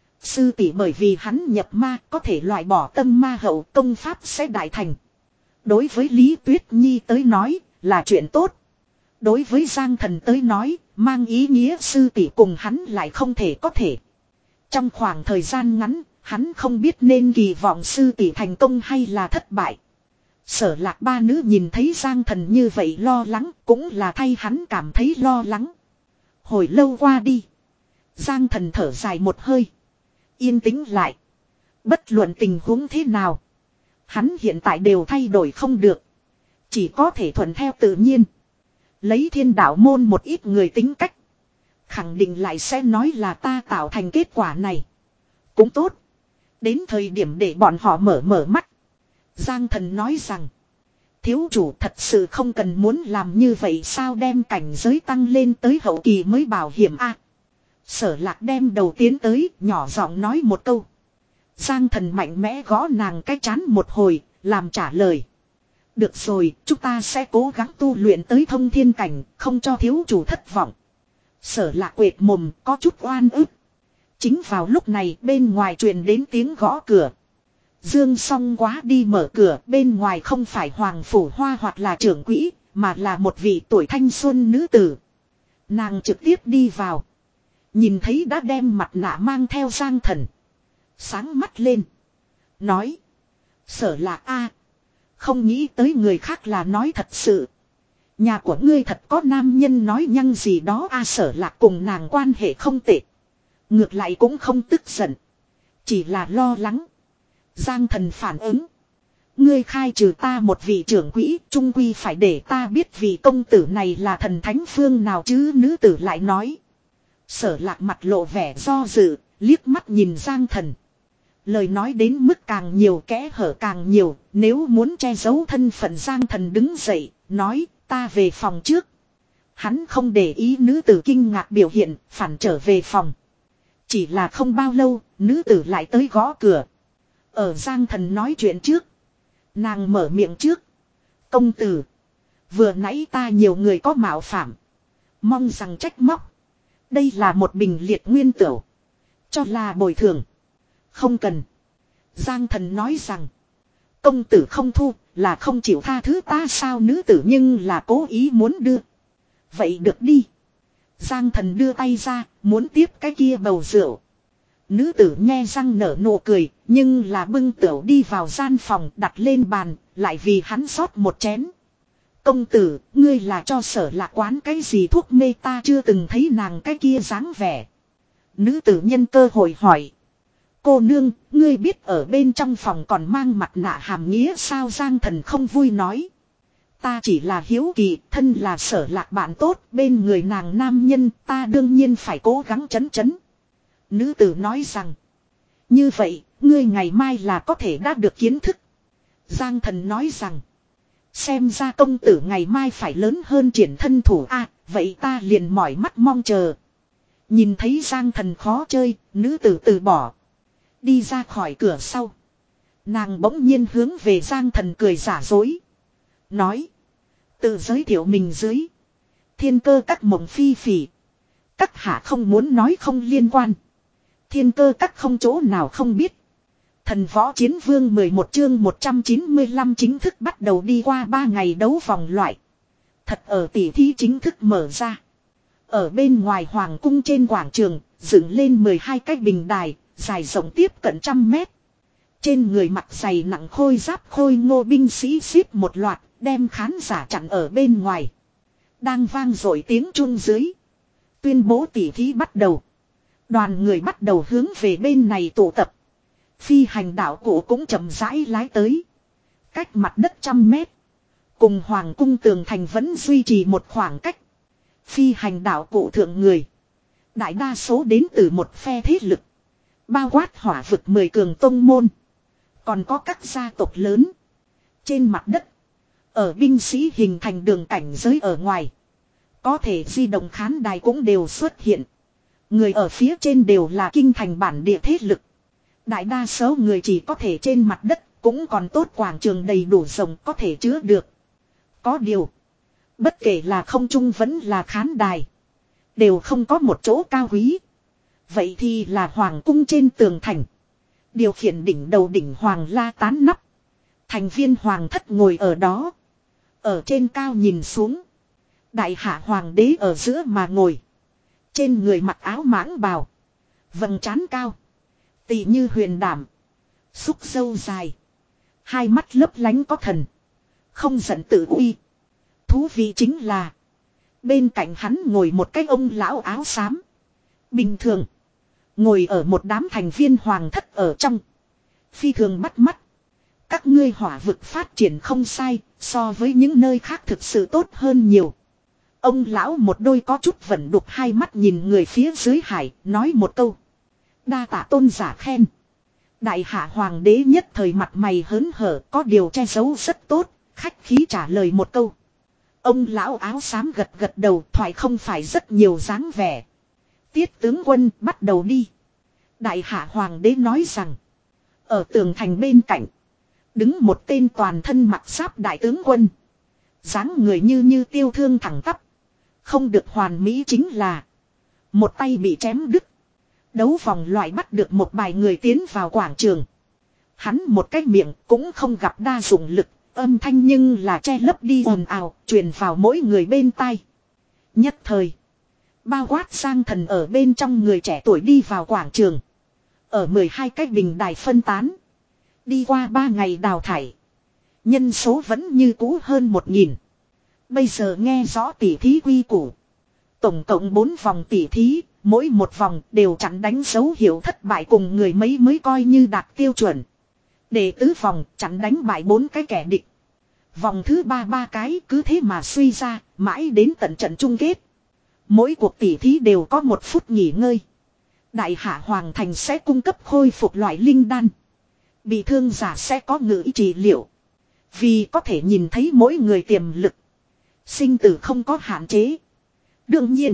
Sư tỷ bởi vì hắn nhập ma có thể loại bỏ tâm ma hậu, công pháp sẽ đại thành. Đối với Lý Tuyết Nhi tới nói là chuyện tốt. Đối với Giang Thần tới nói mang ý nghĩa sư tỷ cùng hắn lại không thể có thể. Trong khoảng thời gian ngắn, hắn không biết nên kỳ vọng sư tỷ thành công hay là thất bại. Sở Lạc ba nữ nhìn thấy Giang Thần như vậy lo lắng, cũng là thay hắn cảm thấy lo lắng. Hồi lâu qua đi, Giang Thần thở dài một hơi, yên tĩnh lại. Bất luận tình huống thế nào, hắn hiện tại đều thay đổi không được, chỉ có thể thuận theo tự nhiên. Lấy Thiên Đạo môn một ít người tính cách, khẳng định lại sẽ nói là ta tạo thành kết quả này. Cũng tốt, đến thời điểm để bọn họ mở mở mắt. Giang Thần nói rằng. Thiếu chủ thật sự không cần muốn làm như vậy sao? Đem cảnh giới tăng lên tới hậu kỳ mới bảo hiểm a. Sở Lạc đem đầu tiến tới, nhỏ giọng nói một câu. Giang Thần mạnh mẽ gõ nàng cái trán một hồi, làm trả lời. Được rồi, chúng ta sẽ cố gắng tu luyện tới thông thiên cảnh, không cho thiếu chủ thất vọng. Sở Lạc quệt mồm, có chút oan ức. Chính vào lúc này, bên ngoài truyền đến tiếng gõ cửa. Dương Song Quá đi mở cửa, bên ngoài không phải Hoàng Phủ Hoa hoặc là trưởng quỹ, mà là một vị tuổi thanh xuân nữ tử. Nàng trực tiếp đi vào, nhìn thấy đã đem mặt nạ mang theo Giang Thần, sáng mắt lên, nói. Sở Lạc a, không nghĩ tới người khác là nói thật sự. Nhà của ngươi thật có nam nhân nói nhăng gì đó a. Sở Lạc cùng nàng quan hệ không tệ, ngược lại cũng không tức giận, chỉ là lo lắng. Giang Thần phản ứng. Ngươi khai trừ ta một vị trưởng quỹ, trung quy phải để ta biết vị công tử này là thần thánh phương nào chứ? Nữ tử lại nói. Sở Lạc mặt lộ vẻ do dự, liếc mắt nhìn Giang Thần. Lời nói đến mức càng nhiều kẽ hở càng nhiều, nếu muốn che giấu thân phận. Giang Thần đứng dậy, nói, ta về phòng trước. Hắn không để ý nữ tử kinh ngạc biểu hiện, phản trở về phòng. Chỉ là không bao lâu, nữ tử lại tới gõ cửa. Ở Giang Thần nói chuyện trước, nàng mở miệng trước. Công tử, vừa nãy ta nhiều người có mạo phạm, mong rằng trách móc. Đây là một bình liệt nguyên tửu, cho là bồi thường. Không cần. Giang Thần nói rằng. Công tử không thu, là không chịu tha thứ ta sao? Nữ tử nhưng là cố ý muốn đưa. Vậy được đi. Giang Thần đưa tay ra, muốn tiếp cái kia bầu rượu. Nữ tử nhe răng nở nụ cười, nhưng là bưng tửu đi vào gian phòng đặt lên bàn, lại vì hắn rót một chén. Công tử, ngươi là cho Sở Lạc quán cái gì thuốc mê? Ta chưa từng thấy nàng cái kia dáng vẻ. Nữ tử nhân cơ hội hỏi. Cô nương, ngươi biết ở bên trong phòng còn mang mặt nạ hàm nghĩa sao? Giang Thần không vui nói. Ta chỉ là hiếu kỳ, thân là Sở Lạc bạn tốt, bên người nàng nam nhân, ta đương nhiên phải cố gắng chấn chấn. Nữ tử nói rằng. Như vậy, ngươi ngày mai là có thể đã được kiến thức. Giang Thần nói rằng. Xem ra công tử ngày mai phải lớn hơn triển thân thủ a, à, vậy ta liền mỏi mắt mong chờ. Nhìn thấy Giang Thần khó chơi, nữ tử từ bỏ. Đi ra khỏi cửa sau. Nàng bỗng nhiên hướng về Giang Thần cười giả dối. Nói. Tự giới thiệu mình dưới. Thiên Cơ Các mộng phi phỉ. Các hạ không muốn nói không liên quan. Thiên Cơ Các không chỗ nào không biết. Thần Võ Chiến Vương mười một chương một trăm chín mươi lăm chính thức bắt đầu đi qua ba ngày đấu vòng loại. Thật ở tỷ thí chính thức mở ra. Ở bên ngoài hoàng cung trên quảng trường, dựng lên mười hai cái bình đài, dài rộng tiếp cận trăm mét. Trên người mặc giày nặng khôi giáp khôi ngô binh sĩ xếp một loạt, đem khán giả chặn ở bên ngoài. Đang vang dội tiếng chuông dưới. Tuyên bố tỉ thí bắt đầu. Đoàn người bắt đầu hướng về bên này tụ tập. Phi hành đạo cụ cũng chậm rãi lái tới. Cách mặt đất trăm mét. Cùng hoàng cung tường thành vẫn duy trì một khoảng cách. Phi hành đạo cụ thượng người. Đại đa số đến từ một phe thế lực. Bao quát hỏa vực mười cường tông môn. Còn có các gia tộc lớn. Trên mặt đất. Ở binh sĩ hình thành đường cảnh giới ở ngoài. Có thể di động khán đài cũng đều xuất hiện. Người ở phía trên đều là kinh thành bản địa thế lực. Đại đa số người chỉ có thể trên mặt đất. Cũng còn tốt quảng trường đầy đủ rộng có thể chứa được. Có điều. Bất kể là không trung vẫn là khán đài. Đều không có một chỗ cao quý. Vậy thì là hoàng cung trên tường thành. Điều khiển đỉnh đầu đỉnh hoàng la tán nắp. Thành viên hoàng thất ngồi ở đó. Ở trên cao nhìn xuống. Đại hạ hoàng đế ở giữa mà ngồi. Trên người mặc áo mãng bào. Vầng trán cao. Tỉ như huyền đảm. Xúc sâu dài. Hai mắt lấp lánh có thần. Không giận tự uy. Thú vị chính là. Bên cạnh hắn ngồi một cái ông lão áo xám. Bình thường. Ngồi ở một đám thành viên hoàng thất ở trong. Phi thường bắt mắt. Các ngươi hỏa vực phát triển không sai. So với những nơi khác thực sự tốt hơn nhiều. Ông lão một đôi có chút vẫn đục hai mắt nhìn người phía dưới hải. Nói một câu. Đa tạ tôn giả khen. Đại hạ hoàng đế nhất thời mặt mày hớn hở. Có điều che giấu rất tốt. Khách khí trả lời một câu. Ông lão áo xám gật gật đầu thoại không phải rất nhiều dáng vẻ. Tiết tướng quân bắt đầu đi. Đại hạ hoàng đế nói rằng. Ở tường thành bên cạnh. Đứng một tên toàn thân mặc giáp đại tướng quân. Dáng người như như tiêu thương thẳng tắp. Không được hoàn mỹ chính là. Một tay bị chém đứt. Đấu vòng loại bắt được một bài người tiến vào quảng trường. Hắn một cái miệng cũng không gặp đa dụng lực. Âm thanh nhưng là che lấp đi ồn ào, truyền vào mỗi người bên tai. Nhất thời. Bao quát sang thần ở bên trong người trẻ tuổi đi vào quảng trường. Ở mười hai cái bình đài phân tán. Đi qua ba ngày đào thải. Nhân số vẫn như cũ hơn một nghìn. Bây giờ nghe rõ tỉ thí quy củ. Tổng cộng bốn vòng tỉ thí, mỗi một vòng đều chặn đánh dấu hiệu thất bại cùng người mấy mới coi như đạt tiêu chuẩn. Để tứ vòng chặn đánh bại bốn cái kẻ địch. Vòng thứ ba ba cái cứ thế mà suy ra, mãi đến tận trận chung kết. Mỗi cuộc tỉ thí đều có một phút nghỉ ngơi. Đại hạ hoàng thành sẽ cung cấp khôi phục loại linh đan. Bị thương giả sẽ có ngữ trị liệu. Vì có thể nhìn thấy mỗi người tiềm lực. Sinh tử không có hạn chế. Đương nhiên,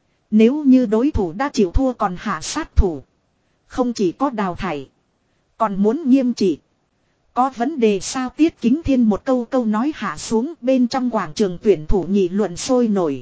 nếu như đối thủ đã chịu thua còn hạ sát thủ. Không chỉ có đào thải, còn muốn nghiêm trị. Có vấn đề sao Tiết Kính Thiên một câu câu nói hạ xuống bên trong quảng trường tuyển thủ nghị luận sôi nổi.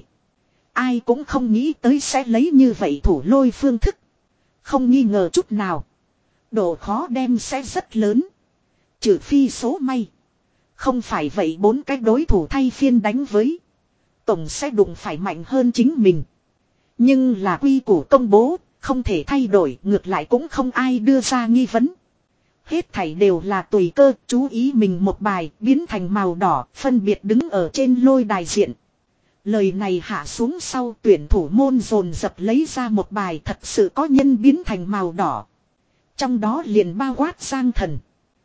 Ai cũng không nghĩ tới sẽ lấy như vậy thủ lôi phương thức. Không nghi ngờ chút nào. Độ khó đem sẽ rất lớn. Trừ phi số may. Không phải vậy bốn cái đối thủ thay phiên đánh với. Tổng sẽ đụng phải mạnh hơn chính mình. Nhưng là quy củ công bố, không thể thay đổi, ngược lại cũng không ai đưa ra nghi vấn. Hết thảy đều là tùy cơ, chú ý mình một bài, biến thành màu đỏ, phân biệt đứng ở trên lôi đài diện. Lời này hạ xuống sau tuyển thủ môn dồn dập lấy ra một bài thật sự có nhân biến thành màu đỏ. Trong đó liền bao quát Giang Thần.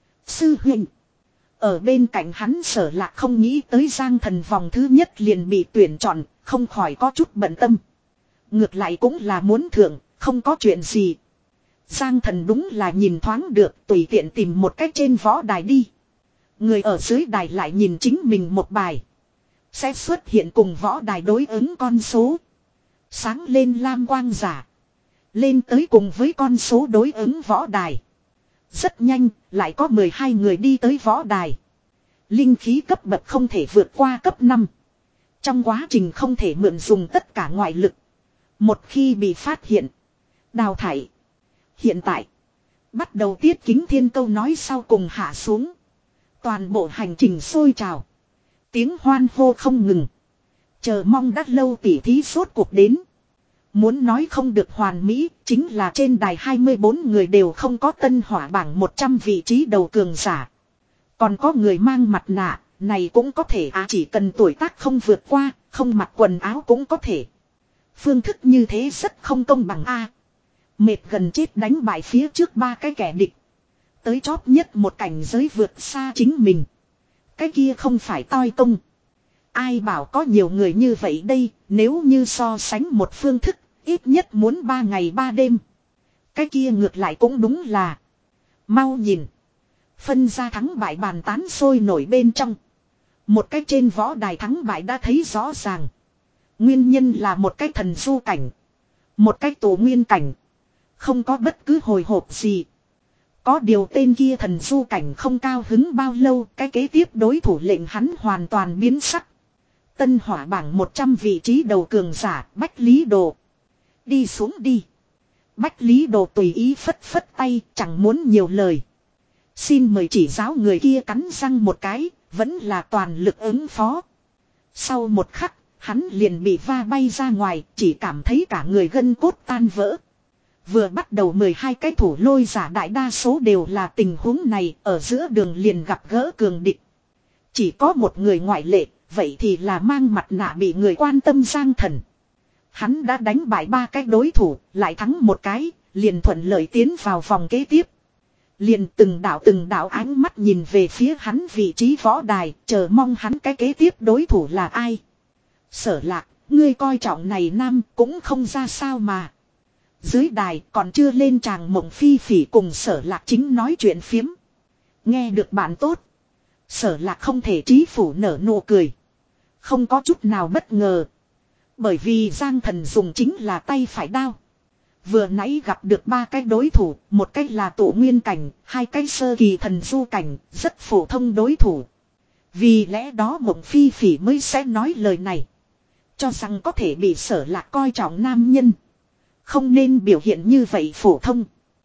Sư huynh. Ở bên cạnh hắn Sở Lạc không nghĩ tới Giang Thần vòng thứ nhất liền bị tuyển chọn, không khỏi có chút bận tâm. Ngược lại cũng là muốn thưởng, không có chuyện gì. Giang Thần đúng là nhìn thoáng được, tùy tiện tìm một cách trên võ đài đi. Người ở dưới đài lại nhìn chính mình một bài. Sẽ xuất hiện cùng võ đài đối ứng con số. Sáng lên lam quang giả. Lên tới cùng với con số đối ứng võ đài. Rất nhanh, lại có mười hai người đi tới võ đài. Linh khí cấp bậc không thể vượt qua cấp năm. Trong quá trình không thể mượn dùng tất cả ngoại lực. Một khi bị phát hiện, đào thải. Hiện tại, bắt đầu Tiết Kính Thiên câu nói sau cùng hạ xuống. Toàn bộ hành trình sôi trào. Tiếng hoan hô không ngừng. Chờ mong đã lâu tỉ thí sốt cuộc đến. Muốn nói không được hoàn mỹ, chính là trên đài hai mươi bốn người đều không có tân hỏa bảng một trăm vị trí đầu cường giả. Còn có người mang mặt nạ, này cũng có thể à chỉ cần tuổi tác không vượt qua, Không mặc quần áo cũng có thể. Phương thức như thế rất không công bằng a. Mệt gần chết đánh bại phía trước ba cái kẻ địch. Tới chóp nhất một cảnh giới vượt xa chính mình. Cái kia không phải toi công. Ai bảo có nhiều người như vậy đây, nếu như so sánh một phương thức, ít nhất muốn ba ngày ba đêm. Cái kia ngược lại cũng đúng là. Mau nhìn. Phân ra thắng bại bàn tán sôi nổi bên trong. Một cái trên võ đài thắng bại đã thấy rõ ràng. Nguyên nhân là một cái thần du cảnh. Một cái tổ nguyên cảnh. Không có bất cứ hồi hộp gì. Có điều tên kia thần du cảnh không cao hứng bao lâu. Cái kế tiếp đối thủ lệnh hắn hoàn toàn biến sắc. Tân hỏa bảng một trăm vị trí đầu cường giả Bách Lý Đồ. Đi xuống đi. Bách Lý Đồ tùy ý phất phất tay chẳng muốn nhiều lời. Xin mời chỉ giáo người kia cắn răng một cái. Vẫn là toàn lực ứng phó. Sau một khắc hắn liền bị va bay ra ngoài. Chỉ cảm thấy cả người gân cốt tan vỡ. Vừa bắt đầu mười hai cái thủ lôi giả đại đa số đều là tình huống này. Ở giữa đường liền gặp gỡ cường địch. Chỉ có một người ngoại lệ. Vậy thì là mang mặt nạ bị người quan tâm Giang Thần. Hắn đã đánh bại ba cái đối thủ. Lại thắng một cái. Liền thuận lợi tiến vào vòng kế tiếp. Liền từng đạo từng đạo ánh mắt nhìn về phía hắn vị trí võ đài. Chờ mong hắn cái kế tiếp đối thủ là ai. Sở Lạc. Ngươi coi trọng này nam cũng không ra sao mà. Dưới đài còn chưa lên tràng Mộng Phi Phỉ cùng Sở Lạc chính nói chuyện phiếm. Nghe được bạn tốt. Sở Lạc không thể trí phủ nở nụ cười. Không có chút nào bất ngờ. Bởi vì Giang Thần dùng chính là tay phải đao. Vừa nãy gặp được ba cái đối thủ. Một cái là tổ nguyên cảnh. Hai cái sơ kỳ thần du cảnh. Rất phổ thông đối thủ. Vì lẽ đó Mộng Phi Phỉ mới sẽ nói lời này. Cho rằng có thể bị Sở Lạc coi trọng nam nhân. Không nên biểu hiện như vậy phổ thông.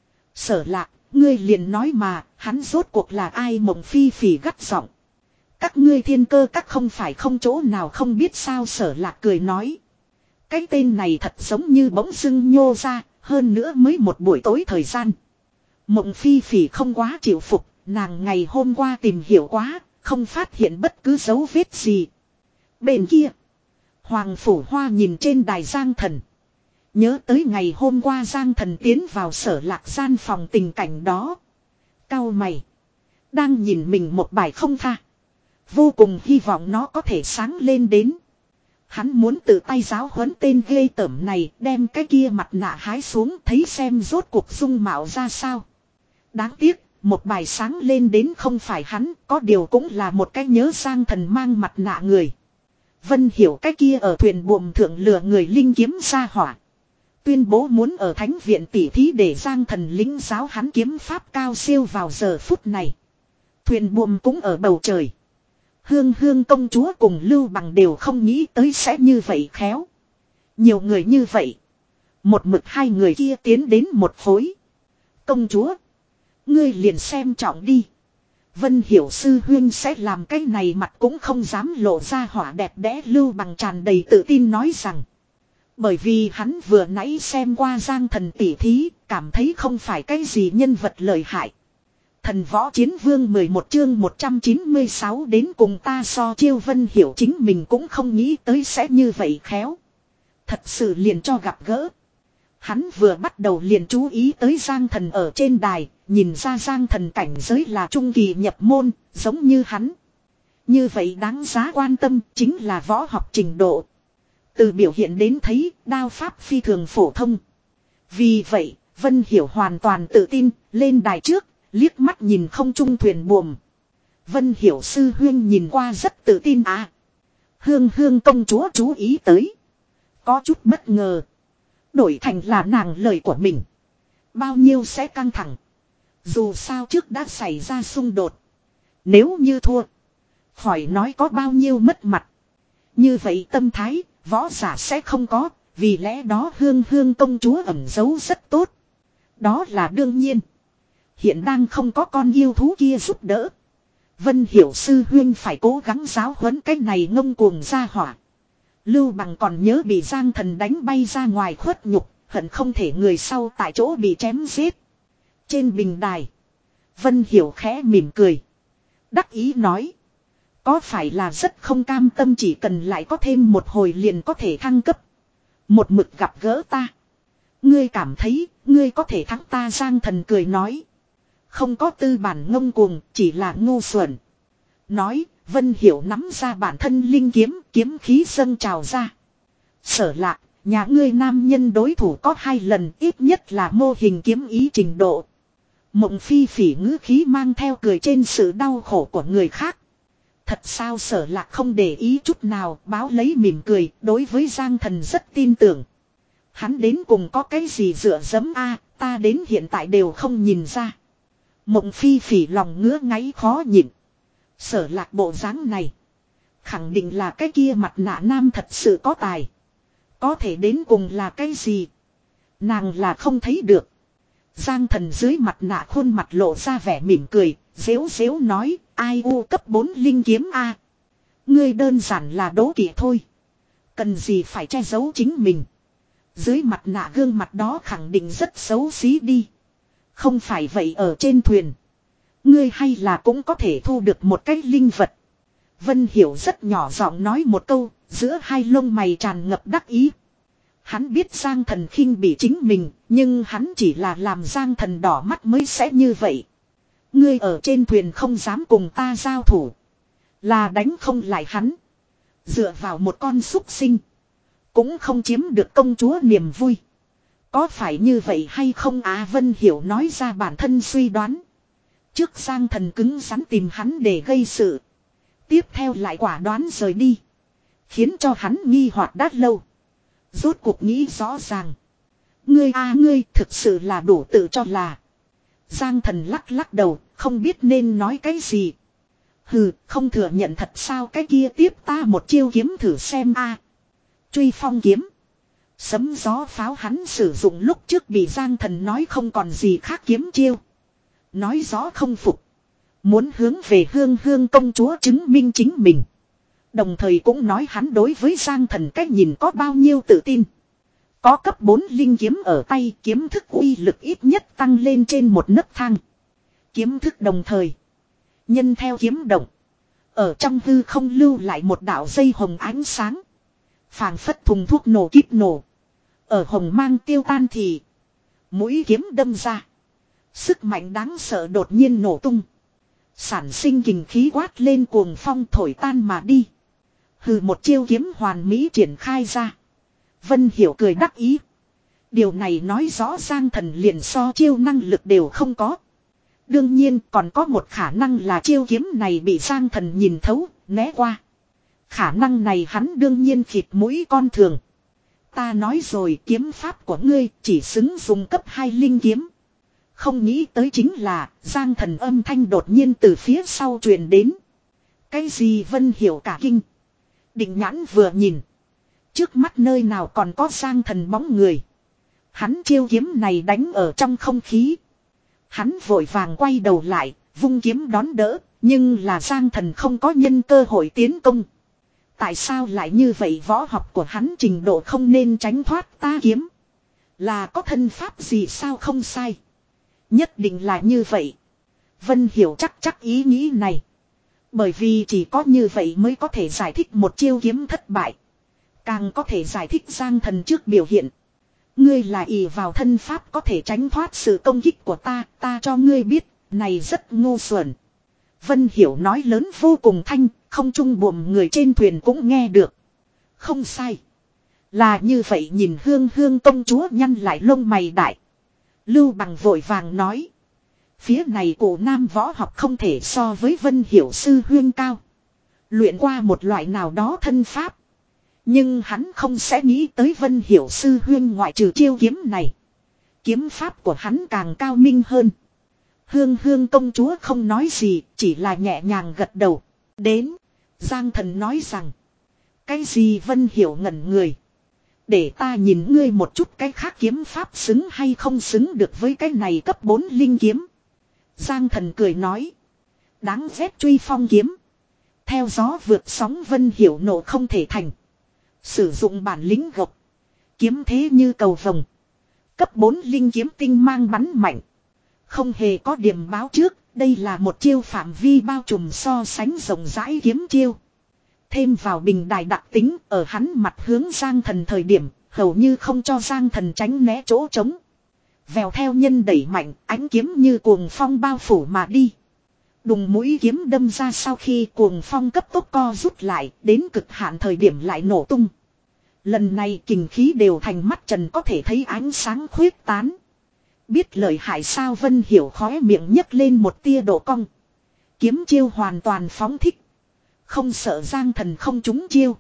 Sở Lạc, ngươi liền nói mà, hắn rốt cuộc là ai? Mộng Phi Phỉ gắt giọng. Các ngươi thiên cơ các không phải không chỗ nào không biết sao? Sở Lạc cười nói. Cái tên này thật giống như bỗng dưng nhô ra, hơn nữa mới một buổi tối thời gian. Mộng Phi Phỉ không quá chịu phục, nàng ngày hôm qua tìm hiểu quá, không phát hiện bất cứ dấu vết gì. Bên kia, Hoàng Phủ Hoa nhìn trên đài Giang Thần. Nhớ tới ngày hôm qua Giang Thần tiến vào Sở Lạc gian phòng tình cảnh đó. Cau mày. Đang nhìn mình một bài không tha. Vô cùng hy vọng nó có thể sáng lên đến. Hắn muốn tự tay giáo huấn tên ghê tởm này, đem cái kia mặt nạ hái xuống thấy xem rốt cuộc dung mạo ra sao. Đáng tiếc, một bài sáng lên đến không phải hắn, có điều cũng là một cái nhớ Giang Thần mang mặt nạ người. Vân Hiểu cái kia ở thuyền buồm thượng lừa người linh kiếm ra hỏa. Tuyên bố muốn ở thánh viện tỉ thí để Giang Thần lĩnh giáo hắn kiếm pháp cao siêu vào giờ phút này. Thuyền buồm cũng ở bầu trời. Hương Hương công chúa cùng Lưu Bằng đều không nghĩ tới sẽ như vậy khéo. Nhiều người như vậy. Một mực hai người kia tiến đến một khối. Công chúa. Ngươi liền xem trọng đi. Vân Hiểu sư huyên sẽ làm cái này mặt cũng không dám lộ ra hỏa đẹp đẽ. Lưu Bằng tràn đầy tự tin nói rằng. Bởi vì hắn vừa nãy xem qua Giang Thần tỉ thí, cảm thấy không phải cái gì nhân vật lợi hại. Thần Võ Chiến Vương mười một chương một trăm chín mươi sáu đến cùng ta so chiêu. Vân Hiểu chính mình cũng không nghĩ tới sẽ như vậy khéo. Thật sự liền cho gặp gỡ. Hắn vừa bắt đầu liền chú ý tới Giang Thần ở trên đài, nhìn ra Giang Thần cảnh giới là trung kỳ nhập môn, giống như hắn. Như vậy đáng giá quan tâm chính là võ học trình độ. Từ biểu hiện đến thấy, đao pháp phi thường phổ thông. Vì vậy, Vân Hiểu hoàn toàn tự tin, lên đài trước, liếc mắt nhìn không trung thuyền buồm. Vân Hiểu sư huyên nhìn qua rất tự tin à. Hương Hương công chúa chú ý tới. Có chút bất ngờ. Đổi thành là nàng lời của mình. Bao nhiêu sẽ căng thẳng. Dù sao trước đã xảy ra xung đột. Nếu như thua. Khỏi nói có bao nhiêu mất mặt. Như vậy tâm thái, võ giả sẽ không có. Vì lẽ đó Hương Hương công chúa ẩn giấu rất tốt. Đó là đương nhiên. Hiện đang không có con yêu thú kia giúp đỡ. Vân Hiểu sư huyên phải cố gắng giáo huấn cái này ngông cuồng ra hỏa. Lưu Bằng còn nhớ bị Giang Thần đánh bay ra ngoài khuất nhục, hận không thể người sau tại chỗ bị chém giết. Trên bình đài, Vân Hiểu khẽ mỉm cười. Đắc ý nói. Có phải là rất không cam tâm chỉ cần lại có thêm một hồi liền có thể thăng cấp. Một mực gặp gỡ ta. Ngươi cảm thấy, ngươi có thể thắng ta Giang Thần cười nói. Không có tư bản ngông cuồng, chỉ là ngu xuẩn. Nói, Vân Hiểu nắm ra bản thân linh kiếm, kiếm khí dâng trào ra. Sở Lạc, nhà ngươi nam nhân đối thủ có hai lần, ít nhất là mô hình kiếm ý trình độ. Mộng Phi Phỉ ngữ khí mang theo cười trên sự đau khổ của người khác. Thật sao Sở Lạc không để ý chút nào, báo lấy mỉm cười, đối với Giang Thần rất tin tưởng. Hắn đến cùng có cái gì dựa dẫm a, ta đến hiện tại đều không nhìn ra. Mộng Phi Phỉ lòng ngứa ngáy khó nhịn. Sở Lạc bộ dáng này, khẳng định là cái kia mặt nạ nam thật sự có tài. Có thể đến cùng là cái gì? Nàng là không thấy được. Giang Thần dưới mặt nạ khuôn mặt lộ ra vẻ mỉm cười, dễu dễu nói, ai u cấp bốn linh kiếm a. Ngươi đơn giản là đố kỵ thôi. Cần gì phải che giấu chính mình. Dưới mặt nạ gương mặt đó khẳng định rất xấu xí đi. Không phải vậy ở trên thuyền. Ngươi hay là cũng có thể thu được một cái linh vật. Vân Hiểu rất nhỏ giọng nói một câu, giữa hai lông mày tràn ngập đắc ý. Hắn biết Giang Thần khinh bỉ chính mình, nhưng hắn chỉ là làm Giang Thần đỏ mắt mới sẽ như vậy. Ngươi ở trên thuyền không dám cùng ta giao thủ. Là đánh không lại hắn. Dựa vào một con súc sinh. Cũng không chiếm được công chúa niềm vui. Có phải như vậy hay không á? Vân Hiểu nói ra bản thân suy đoán. Trước Giang Thần cứng rắn tìm hắn để gây sự. Tiếp theo lại quả đoán rời đi. Khiến cho hắn nghi hoặc đã lâu. Rốt cuộc nghĩ rõ ràng. Ngươi a ngươi thực sự là đủ tự cho là. Giang Thần lắc lắc đầu, không biết nên nói cái gì. Hừ, không thừa nhận thật sao, cái kia tiếp ta một chiêu kiếm thử xem a. Truy phong kiếm. Sấm gió pháo hắn sử dụng lúc trước bị Giang Thần nói không còn gì khác kiếm chiêu. Nói rõ không phục. Muốn hướng về Hương Hương công chúa chứng minh chính mình. Đồng thời cũng nói hắn đối với Giang Thần cách nhìn có bao nhiêu tự tin. Có cấp bốn linh kiếm ở tay, kiếm thức uy lực ít nhất tăng lên trên một nấc thang. Kiếm thức đồng thời. Nhân theo kiếm động. Ở trong hư không lưu lại một đạo dây hồng ánh sáng. Phảng phất thùng thuốc nổ kíp nổ. Ở hồng mang tiêu tan thì. Mũi kiếm đâm ra. Sức mạnh đáng sợ đột nhiên nổ tung. Sản sinh kình khí quát lên cuồng phong thổi tan mà đi. Hừ, một chiêu kiếm hoàn mỹ triển khai ra. Vân Hiểu cười đắc ý. Điều này nói rõ Giang Thần liền so chiêu năng lực đều không có. Đương nhiên còn có một khả năng là chiêu kiếm này bị Giang Thần nhìn thấu, né qua. Khả năng này hắn đương nhiên khịt mũi con thường. Ta nói rồi, kiếm pháp của ngươi chỉ xứng dùng cấp hai linh kiếm. Không nghĩ tới chính là Giang Thần âm thanh đột nhiên từ phía sau truyền đến. Cái gì? Vân Hiểu cả kinh. Định nhãn vừa nhìn. Trước mắt nơi nào còn có Giang Thần bóng người. Hắn chiêu kiếm này đánh ở trong không khí. Hắn vội vàng quay đầu lại, vung kiếm đón đỡ, nhưng là Giang Thần không có nhân cơ hội tiến công. Tại sao lại như vậy? Võ học của hắn trình độ không nên tránh thoát ta kiếm. Là có thân pháp gì sao? Không sai. Nhất định là như vậy. Vân Hiểu chắc chắc ý nghĩ này. Bởi vì chỉ có như vậy mới có thể giải thích một chiêu kiếm thất bại. Càng có thể giải thích Giang Thần trước biểu hiện. Ngươi là ỷ vào thân pháp có thể tránh thoát sự công kích của ta. Ta cho ngươi biết, này rất ngu xuẩn. Vân Hiểu nói lớn vô cùng thanh, không trung buồm người trên thuyền cũng nghe được. Không sai. Là như vậy. Nhìn Hương Hương công chúa nhăn lại lông mày đại. Lưu Bằng vội vàng nói. Phía này cổ nam võ học không thể so với Vân Hiểu sư huyên cao. Luyện qua một loại nào đó thân pháp. Nhưng hắn không sẽ nghĩ tới Vân Hiểu sư huyên ngoại trừ chiêu kiếm này. Kiếm pháp của hắn càng cao minh hơn. Hương Hương công chúa không nói gì, chỉ là nhẹ nhàng gật đầu. Đến, Giang Thần nói rằng. Cái gì? Vân Hiểu ngẩn người. Để ta nhìn ngươi một chút cái khác kiếm pháp xứng hay không xứng được với cái này cấp bốn linh kiếm. Giang Thần cười nói. Đáng ghét truy phong kiếm. Theo gió vượt sóng. Vân Hiểu nộ không thể thành. Sử dụng bản lĩnh gộc. Kiếm thế như cầu vồng. Cấp bốn linh kiếm tinh mang bắn mạnh. Không hề có điểm báo trước. Đây là một chiêu phạm vi bao trùm so sánh rộng rãi kiếm chiêu. Thêm vào bình đài đặc tính ở hắn mặt hướng Giang Thần thời điểm, hầu như không cho Giang Thần tránh né chỗ trống. Vèo theo nhân đẩy mạnh, ánh kiếm như cuồng phong bao phủ mà đi. Đùng mũi kiếm đâm ra sau khi cuồng phong cấp tốc co rút lại, đến cực hạn thời điểm lại nổ tung. Lần này kình khí đều thành mắt trần có thể thấy ánh sáng khuyết tán. Biết lợi hại sao Vân Hiểu khóe miệng nhấc lên một tia độ cong. Kiếm chiêu hoàn toàn phóng thích. Không sợ Giang Thần không trúng chiêu.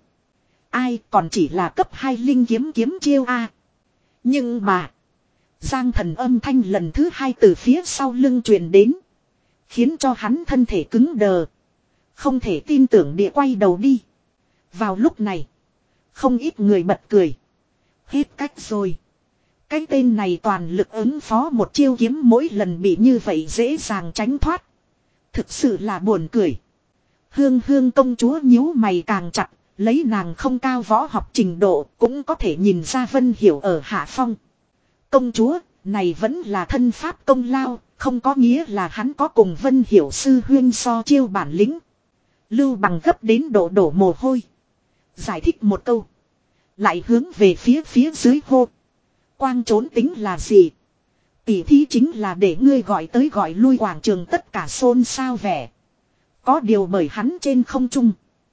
Ai còn chỉ là cấp hai linh kiếm kiếm chiêu a. Nhưng mà. Giang Thần âm thanh lần thứ hai từ phía sau lưng truyền đến. Khiến cho hắn thân thể cứng đờ. Không thể tin tưởng địa quay đầu đi. Vào lúc này. Không ít người bật cười. Hết cách rồi. Cái tên này toàn lực ứng phó một chiêu kiếm mỗi lần bị như vậy dễ dàng tránh thoát. Thực sự là buồn cười. Hương Hương công chúa nhíu mày càng chặt. Lấy nàng không cao võ học trình độ cũng có thể nhìn ra Vân Hiểu ở hạ phong. Công chúa, này vẫn là thân pháp công lao, không có nghĩa là hắn có cùng Vân Hiểu sư huyên so chiêu bản lĩnh. Lưu Bằng gấp đến độ đổ mồ hôi. Giải thích một câu. Lại hướng về phía phía dưới hô. Quang trốn tính là gì? Tỉ thí chính là để ngươi gọi tới gọi lui quảng trường tất cả xôn xao vẻ. Có điều bởi hắn trên không trung.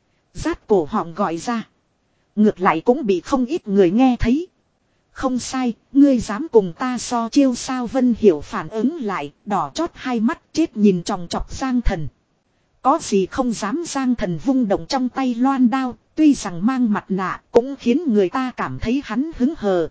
Rát cổ họng gọi ra. Ngược lại cũng bị không ít người nghe thấy. Không sai, ngươi dám cùng ta so chiêu sao Vân Hiểu phản ứng lại, đỏ chót hai mắt chết nhìn tròng trọc Giang Thần. Có gì không dám Giang Thần vung động trong tay loan đao, tuy rằng mang mặt nạ cũng khiến người ta cảm thấy hắn hứng hờ.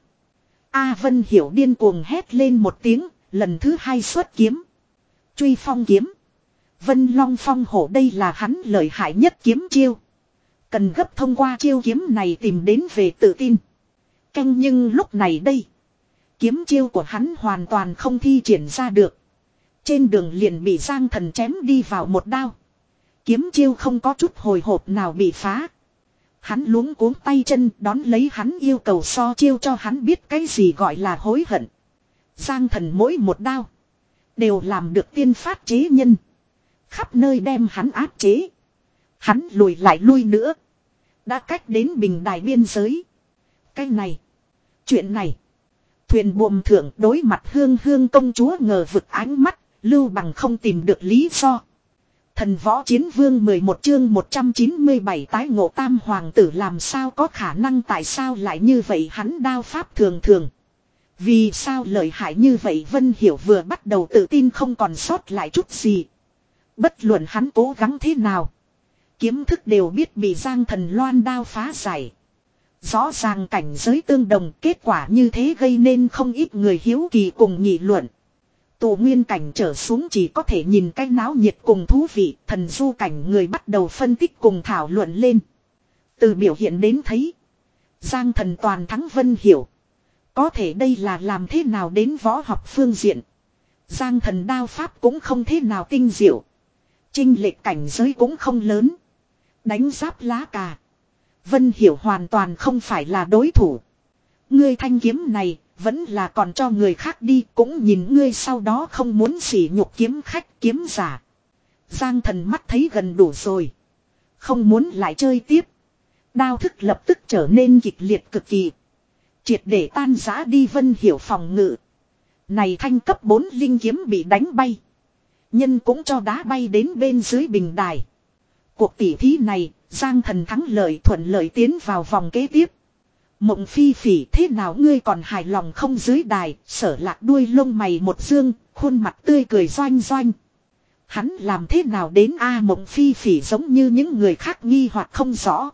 A Vân Hiểu điên cuồng hét lên một tiếng, lần thứ hai xuất kiếm. Truy phong kiếm. Vân Long phong hổ đây là hắn lợi hại nhất kiếm chiêu. Cần gấp thông qua chiêu kiếm này tìm đến về tự tin. Canh nhưng lúc này đây. Kiếm chiêu của hắn hoàn toàn không thi triển ra được. Trên đường liền bị Giang Thần chém đi vào một đao. Kiếm chiêu không có chút hồi hộp nào bị phá. Hắn luống cuống tay chân đón lấy hắn yêu cầu so chiêu cho hắn biết cái gì gọi là hối hận. Giang Thần mỗi một đao. Đều làm được tiên phát chế nhân. Khắp nơi đem hắn áp chế. Hắn lùi lại lui nữa. Đã cách đến bình đài biên giới. Cái này. Chuyện này. Thuyền buồm thượng đối mặt Hương Hương công chúa ngờ vực ánh mắt. Lưu Bằng không tìm được lý do. Thần võ chiến vương mười một chương một trăm chín mươi bảy tái ngộ tam hoàng tử làm sao có khả năng tại sao lại như vậy hắn đao pháp thường thường. Vì sao lợi hại như vậy Vân Hiểu vừa bắt đầu tự tin không còn sót lại chút gì. Bất luận hắn cố gắng thế nào. Kiếm thức đều biết bị Giang Thần loan đao phá giải. Rõ ràng cảnh giới tương đồng kết quả như thế gây nên không ít người hiếu kỳ cùng nghị luận. Tụ nguyên cảnh trở xuống chỉ có thể nhìn cái náo nhiệt cùng thú vị, thần du cảnh người bắt đầu phân tích cùng thảo luận lên. Từ biểu hiện đến thấy, Giang Thần toàn thắng Vân Hiểu. Có thể đây là làm thế nào đến võ học phương diện. Giang Thần đao pháp cũng không thế nào tinh diệu. Chênh lệch cảnh giới cũng không lớn. Đánh giáp lá cà. Vân Hiểu hoàn toàn không phải là đối thủ. Ngươi thanh kiếm này vẫn là còn cho người khác đi, cũng nhìn ngươi sau đó không muốn sỉ nhục kiếm khách kiếm giả. Giang Thần mắt thấy gần đủ rồi. Không muốn lại chơi tiếp. Đao thức lập tức trở nên kịch liệt cực kỳ. Triệt để tan rã đi Vân Hiểu phòng ngự. Này thanh cấp bốn linh kiếm bị đánh bay. Nhân cũng cho đá bay đến bên dưới bình đài. Cuộc tỉ thí này, Giang Thần thắng lợi thuận lợi tiến vào vòng kế tiếp. Mộng Phi Phỉ thế nào ngươi còn hài lòng không dưới đài, Sở Lạc đuôi lông mày một dương, khuôn mặt tươi cười doanh doanh. Hắn làm thế nào đến a Mộng Phi Phỉ giống như những người khác nghi hoặc không rõ.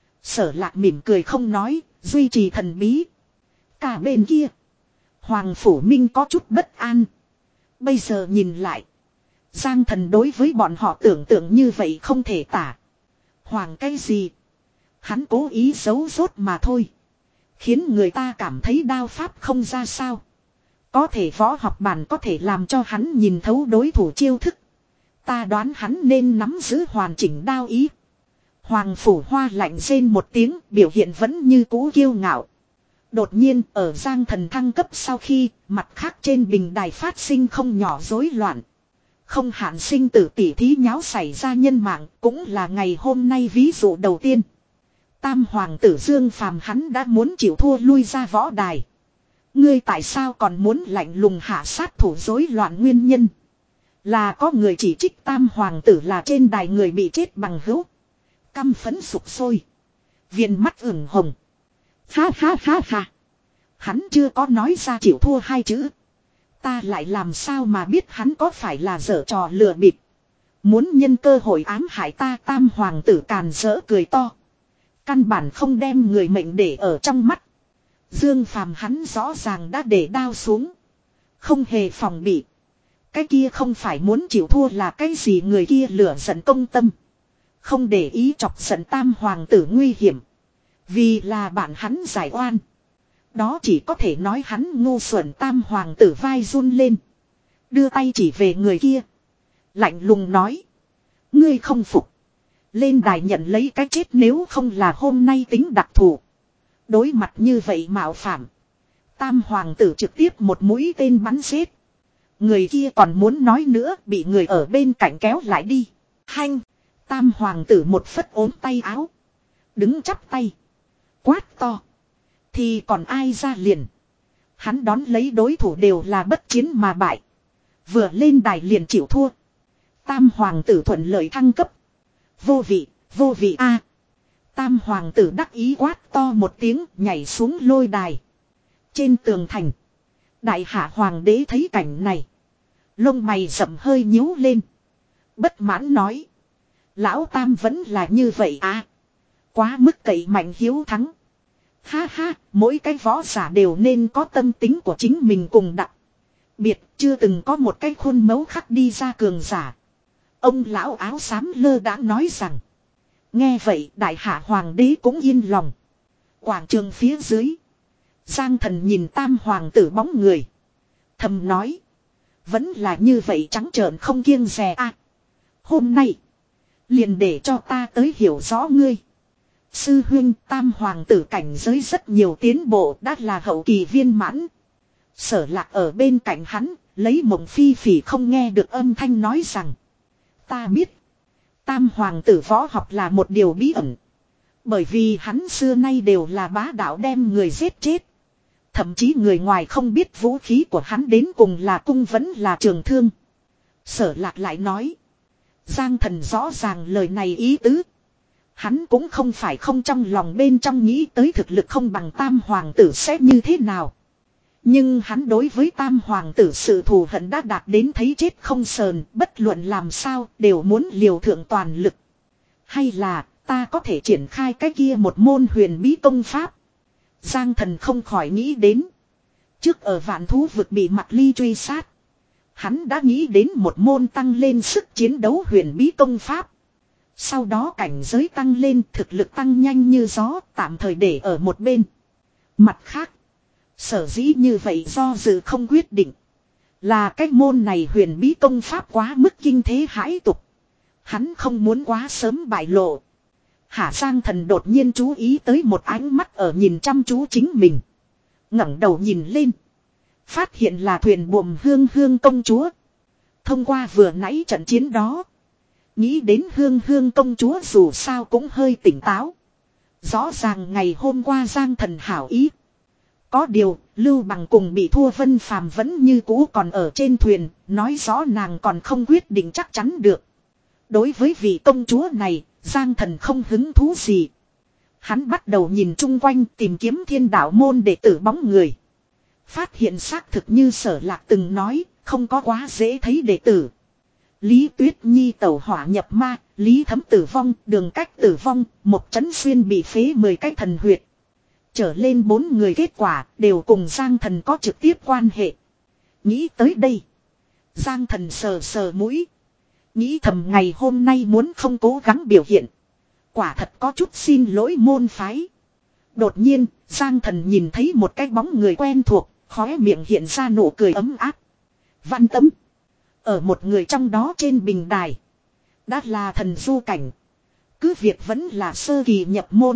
Sở Lạc mỉm cười không nói, duy trì thần bí. Cả bên kia, Hoàng Phủ Minh có chút bất an. Bây giờ nhìn lại, Giang Thần đối với bọn họ tưởng tượng như vậy không thể tả. Hoàng cái gì? Hắn cố ý giấu rốt mà thôi. Khiến người ta cảm thấy đao pháp không ra sao. Có thể võ học bản có thể làm cho hắn nhìn thấu đối thủ chiêu thức. Ta đoán hắn nên nắm giữ hoàn chỉnh đao ý. Hoàng Phủ Hoa lạnh rên một tiếng, biểu hiện vẫn như cũ kiêu ngạo. Đột nhiên ở Giang Thần thăng cấp sau khi mặt khác trên bình đài phát sinh không nhỏ rối loạn. Không hạn sinh tử tỷ thí nháo xảy ra nhân mạng cũng là ngày hôm nay ví dụ đầu tiên. Tam hoàng tử Dương Phàm hắn đã muốn chịu thua lui ra võ đài. Ngươi tại sao còn muốn lạnh lùng hạ sát thủ rối loạn nguyên nhân? Là có người chỉ trích tam hoàng tử là trên đài người bị chết bằng hữu. Căm phẫn sục sôi. Viên mắt ửng hồng. Ha ha ha ha. Hắn chưa có nói ra chịu thua hai chữ. Ta lại làm sao mà biết hắn có phải là giở trò lừa bịp. Muốn nhân cơ hội ám hại ta. Tam hoàng tử càn rỡ cười to. Căn bản không đem người mệnh để ở trong mắt. Dương Phàm hắn rõ ràng đã để đao xuống. Không hề phòng bị. Cái kia không phải muốn chịu thua là cái gì, người kia lửa giận công tâm. Không để ý chọc giận tam hoàng tử nguy hiểm. Vì là bạn hắn giải oan. Đó chỉ có thể nói hắn ngu xuẩn. Tam hoàng tử vai run lên. Đưa tay chỉ về người kia. Lạnh lùng nói. Ngươi không phục. Lên đài nhận lấy cái chết, nếu không là hôm nay tính đặc thù. Đối mặt như vậy mạo phạm. Tam hoàng tử trực tiếp một mũi tên bắn chết. Người kia còn muốn nói nữa, bị người ở bên cạnh kéo lại đi. Hanh. Tam hoàng tử một phất ốm tay áo. Đứng chắp tay. Quát to. Thì còn ai ra liền. Hắn đón lấy đối thủ đều là bất chiến mà bại. Vừa lên đài liền chịu thua. Tam hoàng tử thuận lợi thăng cấp. Vô vị, vô vị a. Tam hoàng tử đắc ý quát to một tiếng, nhảy xuống lôi đài. Trên tường thành. Đại hạ hoàng đế thấy cảnh này. Lông mày rậm hơi nhíu lên. Bất mãn nói. Lão Tam vẫn là như vậy à. Quá mức cậy mạnh hiếu thắng. Ha ha, mỗi cái võ giả đều nên có tâm tính của chính mình cùng đặc biệt, chưa từng có một cái khuôn mẫu khắc đi ra cường giả. Ông lão áo xám lơ đã nói rằng. Nghe vậy đại hạ hoàng đế cũng yên lòng. Quảng trường phía dưới. Giang Thần nhìn tam hoàng tử bóng người. Thầm nói. Vẫn là như vậy trắng trợn không kiêng dè à. Hôm nay. Liền để cho ta tới hiểu rõ ngươi. Sư huynh, tam hoàng tử cảnh giới rất nhiều tiến bộ, đã là hậu kỳ viên mãn. Sở Lạc ở bên cạnh hắn, lấy Mộng Phi Phỉ không nghe được âm thanh nói rằng. Ta biết. Tam hoàng tử võ học là một điều bí ẩn. Bởi vì hắn xưa nay đều là bá đạo đem người giết chết. Thậm chí người ngoài không biết vũ khí của hắn đến cùng là cung vẫn là trường thương. Sở Lạc lại nói. Giang Thần rõ ràng lời này ý tứ. Hắn cũng không phải không trong lòng bên trong nghĩ tới thực lực không bằng tam hoàng tử sẽ như thế nào. Nhưng hắn đối với tam hoàng tử sự thù hận đã đạt đến thấy chết không sờn, bất luận làm sao đều muốn liều thượng toàn lực. Hay là ta có thể triển khai cái kia một môn huyền bí công pháp. Giang Thần không khỏi nghĩ đến. Trước ở Vạn Thú Vực bị Mạc Ly truy sát. Hắn đã nghĩ đến một môn tăng lên sức chiến đấu huyền bí công pháp. Sau đó cảnh giới tăng lên, thực lực tăng nhanh như gió, tạm thời để ở một bên. Mặt khác, sở dĩ như vậy do dự không quyết định. Là cái môn này huyền bí công pháp quá mức kinh thế hãi tục. Hắn không muốn quá sớm bại lộ. Hạ Giang Thần đột nhiên chú ý tới một ánh mắt ở nhìn chăm chú chính mình. Ngẩng đầu nhìn lên. Phát hiện là thuyền buồm Hương Hương công chúa. Thông qua vừa nãy trận chiến đó. Nghĩ đến Hương Hương công chúa dù sao cũng hơi tỉnh táo. Rõ ràng ngày hôm qua Giang Thần hảo ý. Có điều, Lưu Bằng cùng bị thua Vân Phàm vẫn như cũ còn ở trên thuyền, nói rõ nàng còn không quyết định chắc chắn được. Đối với vị công chúa này, Giang Thần không hứng thú gì. Hắn bắt đầu nhìn chung quanh tìm kiếm Thiên Đạo môn đệ tử bóng người. Phát hiện xác thực như Sở Lạc từng nói, không có quá dễ thấy đệ tử. Lý Tuyết Nhi tẩu hỏa nhập ma, Lý Thấm tử vong, Đường Cách tử vong, một Chấn Xuyên bị phế mười cái thần huyệt. Trở lên bốn người kết quả đều cùng Giang Thần có trực tiếp quan hệ. Nghĩ tới đây. Giang Thần sờ sờ mũi. Nghĩ thầm ngày hôm nay muốn không cố gắng biểu hiện. Quả thật có chút xin lỗi môn phái. Đột nhiên, Giang Thần nhìn thấy một cái bóng người quen thuộc, khóe miệng hiện ra nụ cười ấm áp. Văn Tấm. Ở một người trong đó trên bình đài. Đã là thần du cảnh. Cứ việc vẫn là sơ kỳ nhập môn.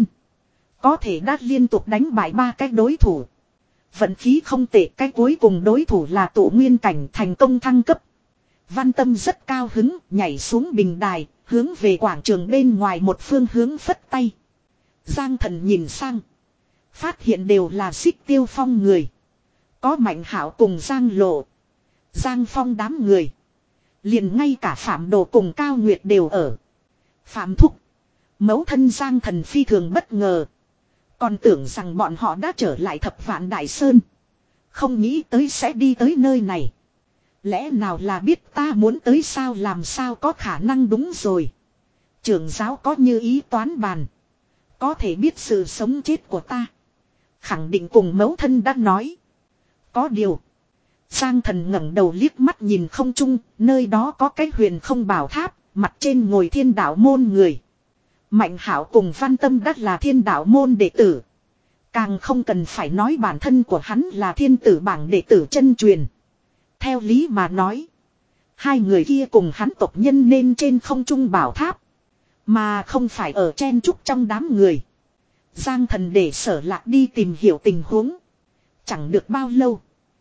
Có thể đã liên tục đánh bại ba cái đối thủ. Vận khí không tệ, cái cuối cùng đối thủ là tụ nguyên cảnh thành công thăng cấp. Văn Tâm rất cao hứng, nhảy xuống bình đài, hướng về quảng trường bên ngoài một phương hướng phất tay. Giang Thần nhìn sang. Phát hiện đều là Xích Tiêu Phong người. Có Mạnh Hảo cùng Giang Lộ. Giang Phong đám người. Liền ngay cả Phạm Đồ cùng Cao Nguyệt đều ở. Phạm Thúc. Mẫu thân Giang Thần phi thường bất ngờ. Còn tưởng rằng bọn họ đã trở lại Thập Vạn Đại Sơn. Không nghĩ tới sẽ đi tới nơi này. Lẽ nào là biết ta muốn tới sao, làm sao có khả năng, đúng rồi. Trưởng giáo có như ý toán bàn. Có thể biết sự sống chết của ta. Khẳng định cùng mẫu thân đã nói. Có điều. Giang Thần ngẩng đầu liếc mắt nhìn không trung, nơi đó có cái huyền không bảo tháp, mặt trên ngồi thiên đạo môn người. Mạnh Hảo cùng Văn Tâm đắt là thiên đạo môn đệ tử. Càng không cần phải nói bản thân của hắn là thiên tử bảng đệ tử chân truyền. Theo lý mà nói, hai người kia cùng hắn tộc nhân nên trên không trung bảo tháp, mà không phải ở chen chúc trong đám người. Giang Thần để Sở Lạc đi tìm hiểu tình huống. Chẳng được bao lâu,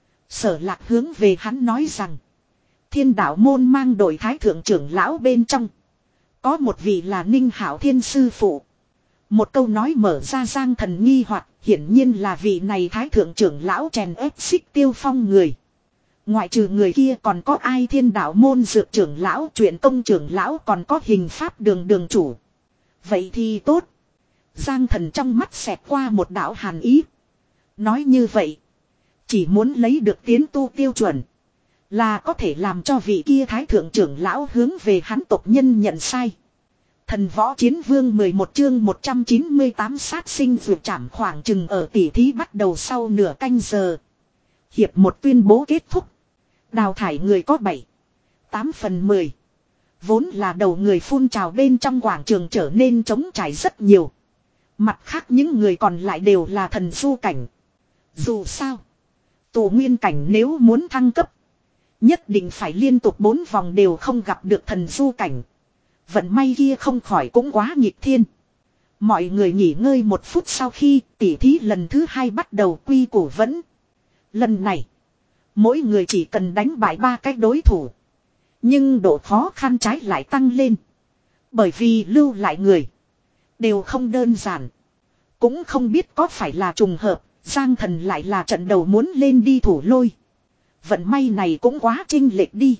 Sở Lạc hướng về hắn nói rằng, thiên đạo môn mang đội thái thượng trưởng lão bên trong có một vị là Ninh Hảo Thiên sư phụ. Một câu nói mở ra Giang Thần nghi hoặc, hiển nhiên là vị này thái thượng trưởng lão chèn ép Xích Tiêu Phong người. Ngoại trừ người kia còn có ai? Thiên đạo môn dược trưởng lão, truyện công trưởng lão, còn có hình pháp đường đường chủ. Vậy thì tốt. Giang Thần trong mắt xẹt qua một đạo hàn ý. Nói như vậy, chỉ muốn lấy được tiến tu tiêu chuẩn, là có thể làm cho vị kia thái thượng trưởng lão hướng về hắn tộc nhân nhận sai. Thần Võ Chiến Vương mười một chương một trăm chín mươi tám sát sinh vượt chạm, khoảng chừng ở tỉ thí bắt đầu sau nửa canh giờ. Hiệp một tuyên bố kết thúc. Đào thải người có bảy, tám phần mười. Vốn là đầu người phun trào bên trong quảng trường trở nên trống trải rất nhiều. Mặt khác những người còn lại đều là thần du cảnh. Dù sao, tù nguyên cảnh nếu muốn thăng cấp, nhất định phải liên tục bốn vòng đều không gặp được thần du cảnh. Vận may kia không khỏi cũng quá nghịch thiên. Mọi người nghỉ ngơi một phút sau khi tỉ thí lần thứ hai bắt đầu, quy củ vẫn. Lần này, mỗi người chỉ cần đánh bại ba cái đối thủ. Nhưng độ khó khăn trái lại tăng lên. Bởi vì lưu lại người đều không đơn giản. Cũng không biết có phải là trùng hợp, Giang Thần lại là trận đầu muốn lên đi thủ lôi. Vận may này cũng quá chênh lệch đi.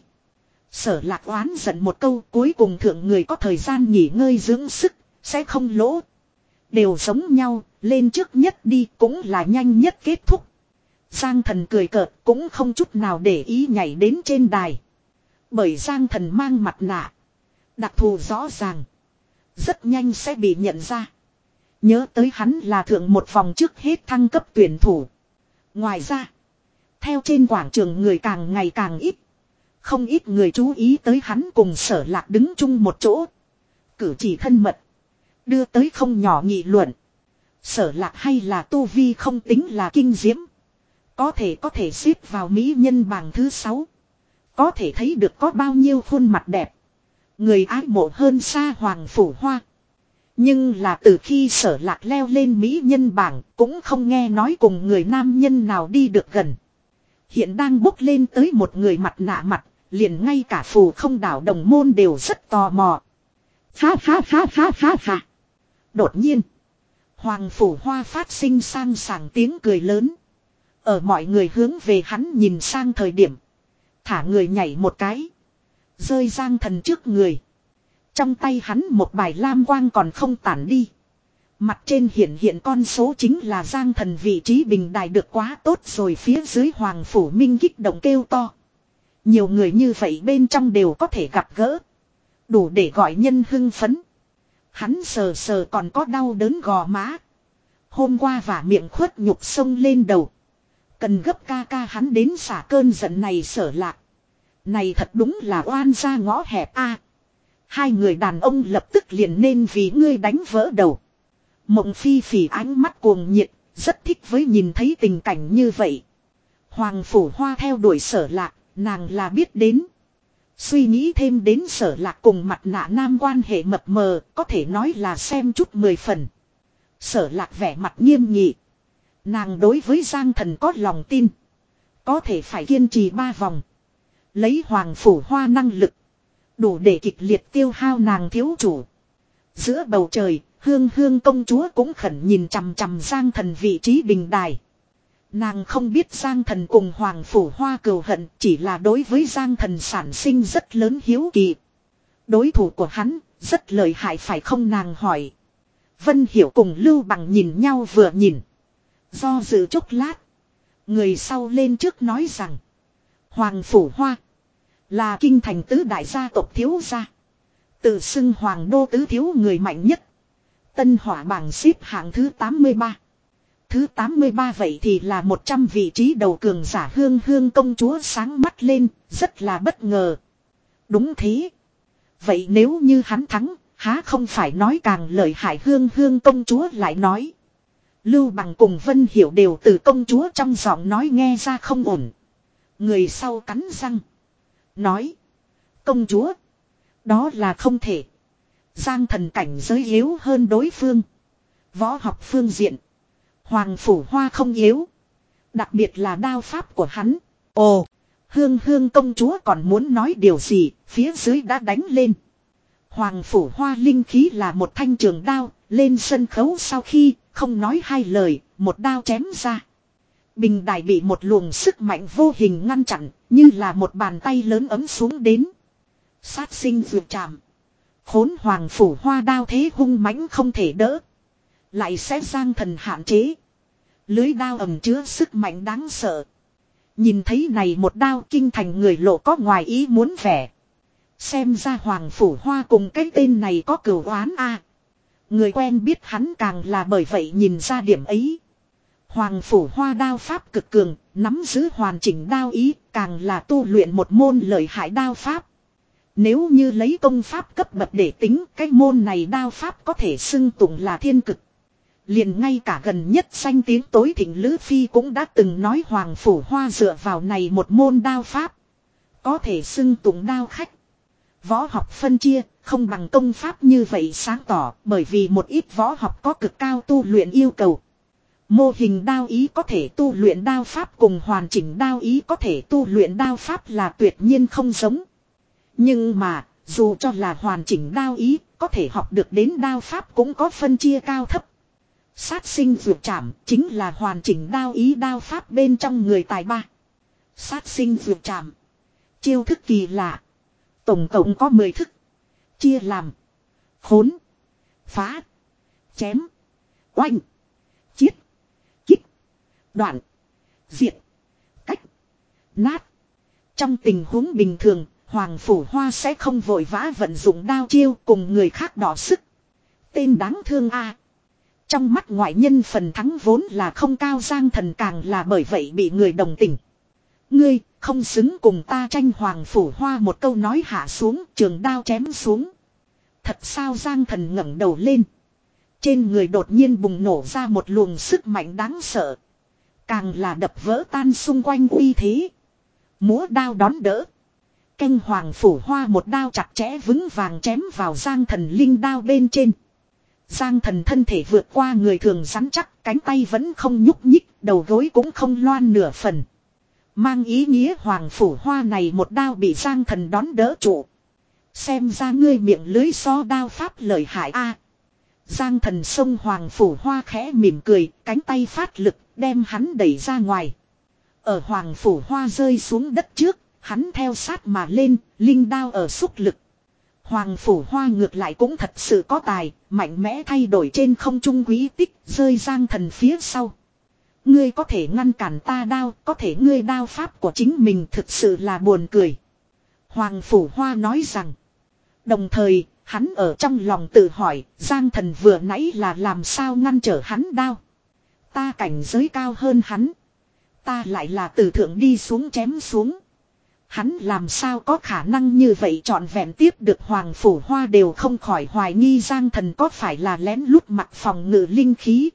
Sở Lạc oán giận một câu, cuối cùng thượng người có thời gian nghỉ ngơi dưỡng sức, sẽ không lỗ. Đều giống nhau, lên trước nhất đi cũng là nhanh nhất kết thúc. Giang Thần cười cợt, cũng không chút nào để ý nhảy đến trên đài. Bởi Giang Thần mang mặt nạ, đặc thù rõ ràng, rất nhanh sẽ bị nhận ra. Nhớ tới hắn là thượng một vòng trước hết thăng cấp tuyển thủ. Ngoài ra, theo trên quảng trường người càng ngày càng ít, không ít người chú ý tới hắn cùng Sở Lạc đứng chung một chỗ, cử chỉ thân mật, đưa tới không nhỏ nghị luận. Sở Lạc hay là tu vi không tính là kinh diễm, có thể có thể xếp vào mỹ nhân bảng thứ sáu. Có thể thấy được có bao nhiêu khuôn mặt đẹp, người ái mộ hơn xa Hoàng Phủ Hoa. Nhưng là từ khi Sở Lạc leo lên mỹ nhân bảng, cũng không nghe nói cùng người nam nhân nào đi được gần. Hiện đang bốc lên tới một người mặt nạ mặt, liền ngay cả Phù Không Đảo đồng môn đều rất tò mò. Ha ha ha ha ha ha. Đột nhiên, Hoàng Phủ Hoa phát sinh sang sảng tiếng cười lớn. Ở mọi người hướng về hắn nhìn sang thời điểm, thả người nhảy một cái, rơi Giang Thần trước người. Trong tay hắn một bài lam quang còn không tản đi. Mặt trên hiện hiện con số chính là Giang Thần vị trí bình đài được quá tốt rồi. Phía dưới Hoàng Phủ Minh kích động kêu to. Nhiều người như vậy bên trong đều có thể gặp gỡ, đủ để gọi nhân hưng phấn. Hắn sờ sờ còn có đau đớn gò má. Hôm qua vả miệng khuất nhục sông lên đầu, cần gấp ca ca hắn đến xả cơn giận này. Sở Lạc này thật đúng là oan ra ngõ hẹp a. Hai người đàn ông lập tức liền nên vì ngươi đánh vỡ đầu. Mộng Phi Phỉ ánh mắt cuồng nhiệt, rất thích với nhìn thấy tình cảnh như vậy. Hoàng Phủ Hoa theo đuổi Sở Lạc, nàng là biết đến. Suy nghĩ thêm đến Sở Lạc cùng mặt nạ nam quan hệ mập mờ, có thể nói là xem chút mười phần. Sở Lạc vẻ mặt nghiêm nghị. Nàng đối với Giang Thần có lòng tin, có thể phải kiên trì ba vòng, Lấy Hoàng Phủ Hoa năng lực. Đủ để kịch liệt tiêu hao nàng thiếu chủ. Giữa bầu trời, Hương Hương công chúa cũng khẩn nhìn chằm chằm Giang Thần vị trí bình đài. Nàng không biết Giang Thần cùng Hoàng Phủ Hoa cừu hận, chỉ là đối với Giang Thần sản sinh rất lớn hiếu kỳ. Đối thủ của hắn, rất lợi hại phải không, nàng hỏi. Vân Hiểu cùng Lưu Bằng nhìn nhau vừa nhìn. Do dự chốc lát. Người sau lên trước nói rằng. Hoàng Phủ Hoa. Là kinh thành tứ đại gia tộc thiếu gia. Tự xưng Hoàng đô tứ thiếu người mạnh nhất. Tân Hỏa bảng xếp hạng thứ tám mươi ba. Thứ tám mươi ba vậy thì là một trăm vị trí đầu cường giả. Hương Hương công chúa sáng mắt lên. Rất là bất ngờ. Đúng thế. Vậy nếu như hắn thắng. Há không phải nói càng lợi hại. Hương Hương công chúa lại nói. Lưu Bằng cùng Vân Hiểu đều từ công chúa trong giọng nói nghe ra không ổn. Người sau cắn răng. Nói. Công chúa. Đó là không thể. Giang Thần cảnh giới yếu hơn đối phương. Võ học phương diện. Hoàng Phủ Hoa không yếu. Đặc biệt là đao pháp của hắn. Ồ. Hương Hương công chúa còn muốn nói điều gì. Phía dưới đã đánh lên. Hoàng Phủ Hoa linh khí là một thanh trường đao. Lên sân khấu sau khi không nói hai lời. Một đao chém ra. Bình đài bị một luồng sức mạnh vô hình ngăn chặn. Như là một bàn tay lớn ấm xuống đến. Sát sinh vượt chạm. Khốn Hoàng Phủ Hoa đao thế hung mãnh không thể đỡ. Lại sẽ Giang Thần hạn chế. Lưới đao ẩm chứa sức mạnh đáng sợ. Nhìn thấy này một đao kinh thành người lộ có ngoài ý muốn vẻ. Xem ra Hoàng Phủ Hoa cùng cái tên này có cửu oán a. Người quen biết hắn càng là bởi vậy nhìn ra điểm ấy. Hoàng Phủ Hoa đao pháp cực cường, nắm giữ hoàn chỉnh đao ý, càng là tu luyện một môn lợi hại đao pháp. Nếu như lấy công pháp cấp bậc để tính, cái môn này đao pháp có thể xưng tụng là thiên cực. Liền ngay cả gần nhất danh tiếng tối thịnh Lữ Phi cũng đã từng nói Hoàng Phủ Hoa dựa vào này một môn đao pháp. Có thể xưng tụng đao khách. Võ học phân chia, không bằng công pháp như vậy sáng tỏ, bởi vì một ít võ học có cực cao tu luyện yêu cầu. Mô hình đao ý có thể tu luyện đao pháp cùng hoàn chỉnh đao ý có thể tu luyện đao pháp là tuyệt nhiên không giống. Nhưng mà, dù cho là hoàn chỉnh đao ý, có thể học được đến đao pháp cũng có phân chia cao thấp. Sát sinh vượt chạm chính là hoàn chỉnh đao ý đao pháp bên trong người tài ba. Sát sinh vượt chạm. Chiêu thức kỳ lạ. Tổng cộng có mười thức. Chia làm. Khốn. Phá. Chém. Oanh. Chiết. Kích. Đoạn. Diệt. Cách. Nát. Trong tình huống bình thường, Hoàng Phủ Hoa sẽ không vội vã vận dụng đao chiêu cùng người khác đọ sức. Tên đáng thương a. Trong mắt ngoại nhân phần thắng vốn là không cao, Giang Thần càng là bởi vậy bị người đồng tình. Ngươi không xứng cùng ta tranh. Hoàng Phủ Hoa một câu nói hạ xuống, trường đao chém xuống. Thật sao? Giang Thần ngẩng đầu lên. Trên người đột nhiên bùng nổ ra một luồng sức mạnh đáng sợ. Càng là đập vỡ tan xung quanh uy thế. Múa đao đón đỡ. Canh Hoàng Phủ Hoa một đao chặt chẽ vững vàng chém vào Giang Thần linh đao bên trên. Giang Thần thân thể vượt qua người thường rắn chắc, cánh tay vẫn không nhúc nhích, đầu gối cũng không loan nửa phần. Mang ý nghĩa Hoàng Phủ Hoa này một đao bị Giang Thần đón đỡ trụ. Xem ra ngươi miệng lưới so đao pháp lợi hại a. Giang Thần xông Hoàng Phủ Hoa khẽ mỉm cười, cánh tay phát lực, đem hắn đẩy ra ngoài. Ở Hoàng Phủ Hoa rơi xuống đất trước, hắn theo sát mà lên, linh đao ở xúc lực. Hoàng Phủ Hoa ngược lại cũng thật sự có tài, mạnh mẽ thay đổi trên không trung quý tích, rơi Giang Thần phía sau. Ngươi có thể ngăn cản ta đao, có thể ngươi đao pháp của chính mình thực sự là buồn cười. Hoàng Phủ Hoa nói rằng. Đồng thời, hắn ở trong lòng tự hỏi, Giang Thần vừa nãy là làm sao ngăn trở hắn đao. Ta cảnh giới cao hơn hắn. Ta lại là từ thượng đi xuống chém xuống. Hắn làm sao có khả năng như vậy trọn vẹn tiếp được. Hoàng Phủ Hoa đều không khỏi hoài nghi Giang Thần có phải là lén lút mặc phòng ngự linh khí.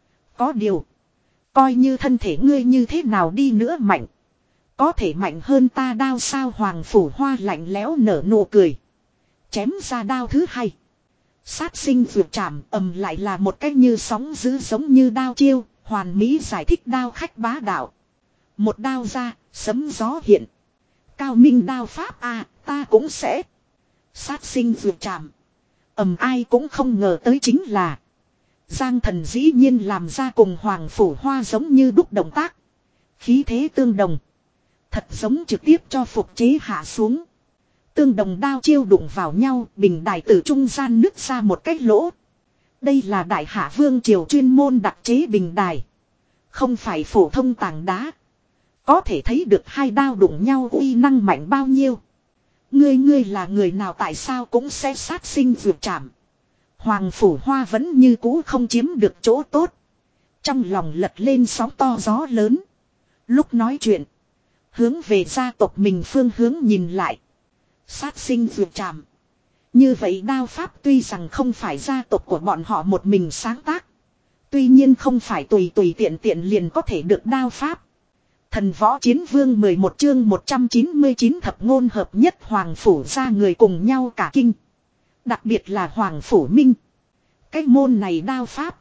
Có điều. Coi như thân thể ngươi như thế nào đi nữa mạnh. Có thể mạnh hơn ta đao sao? Hoàng Phủ Hoa lạnh lẽo nở nụ cười. Chém ra đao thứ hai. Sát sinh vượt chạm ầm lại là một cách như sóng dữ giống như đao chiêu. Hoàn mỹ giải thích đao khách bá đạo. Một đao ra, sấm gió hiện. Cao minh đao pháp à, ta cũng sẽ. Sát sinh vượt chạm. Ầm ai cũng không ngờ tới chính là. Giang thần dĩ nhiên làm ra cùng Hoàng Phủ Hoa giống như đúc động tác. Khí thế tương đồng. Thật giống trực tiếp cho phục chế hạ xuống. Tương đồng đao chiêu đụng vào nhau, bình đài từ trung gian nứt ra một cái lỗ. Đây là đại hạ vương triều chuyên môn đặc chế bình đài. Không phải phổ thông tảng đá. Có thể thấy được hai đao đụng nhau uy năng mạnh bao nhiêu. Ngươi ngươi là người nào tại sao cũng sẽ sát sinh vượt chạm. Hoàng Phủ Hoa vẫn như cũ không chiếm được chỗ tốt. Trong lòng lật lên sóng to gió lớn. Lúc nói chuyện. Hướng về gia tộc mình phương hướng nhìn lại. Sát sinh vượt chạm. Như vậy đao pháp tuy rằng không phải gia tộc của bọn họ một mình sáng tác. Tuy nhiên không phải tùy tùy tiện tiện liền có thể được đao pháp. Thần võ chiến vương mười một chương một trăm chín mươi chín thập ngôn hợp nhất Hoàng Phủ ra người cùng nhau cả kinh. Đặc biệt là Hoàng Phủ Minh. Cái môn này đao pháp.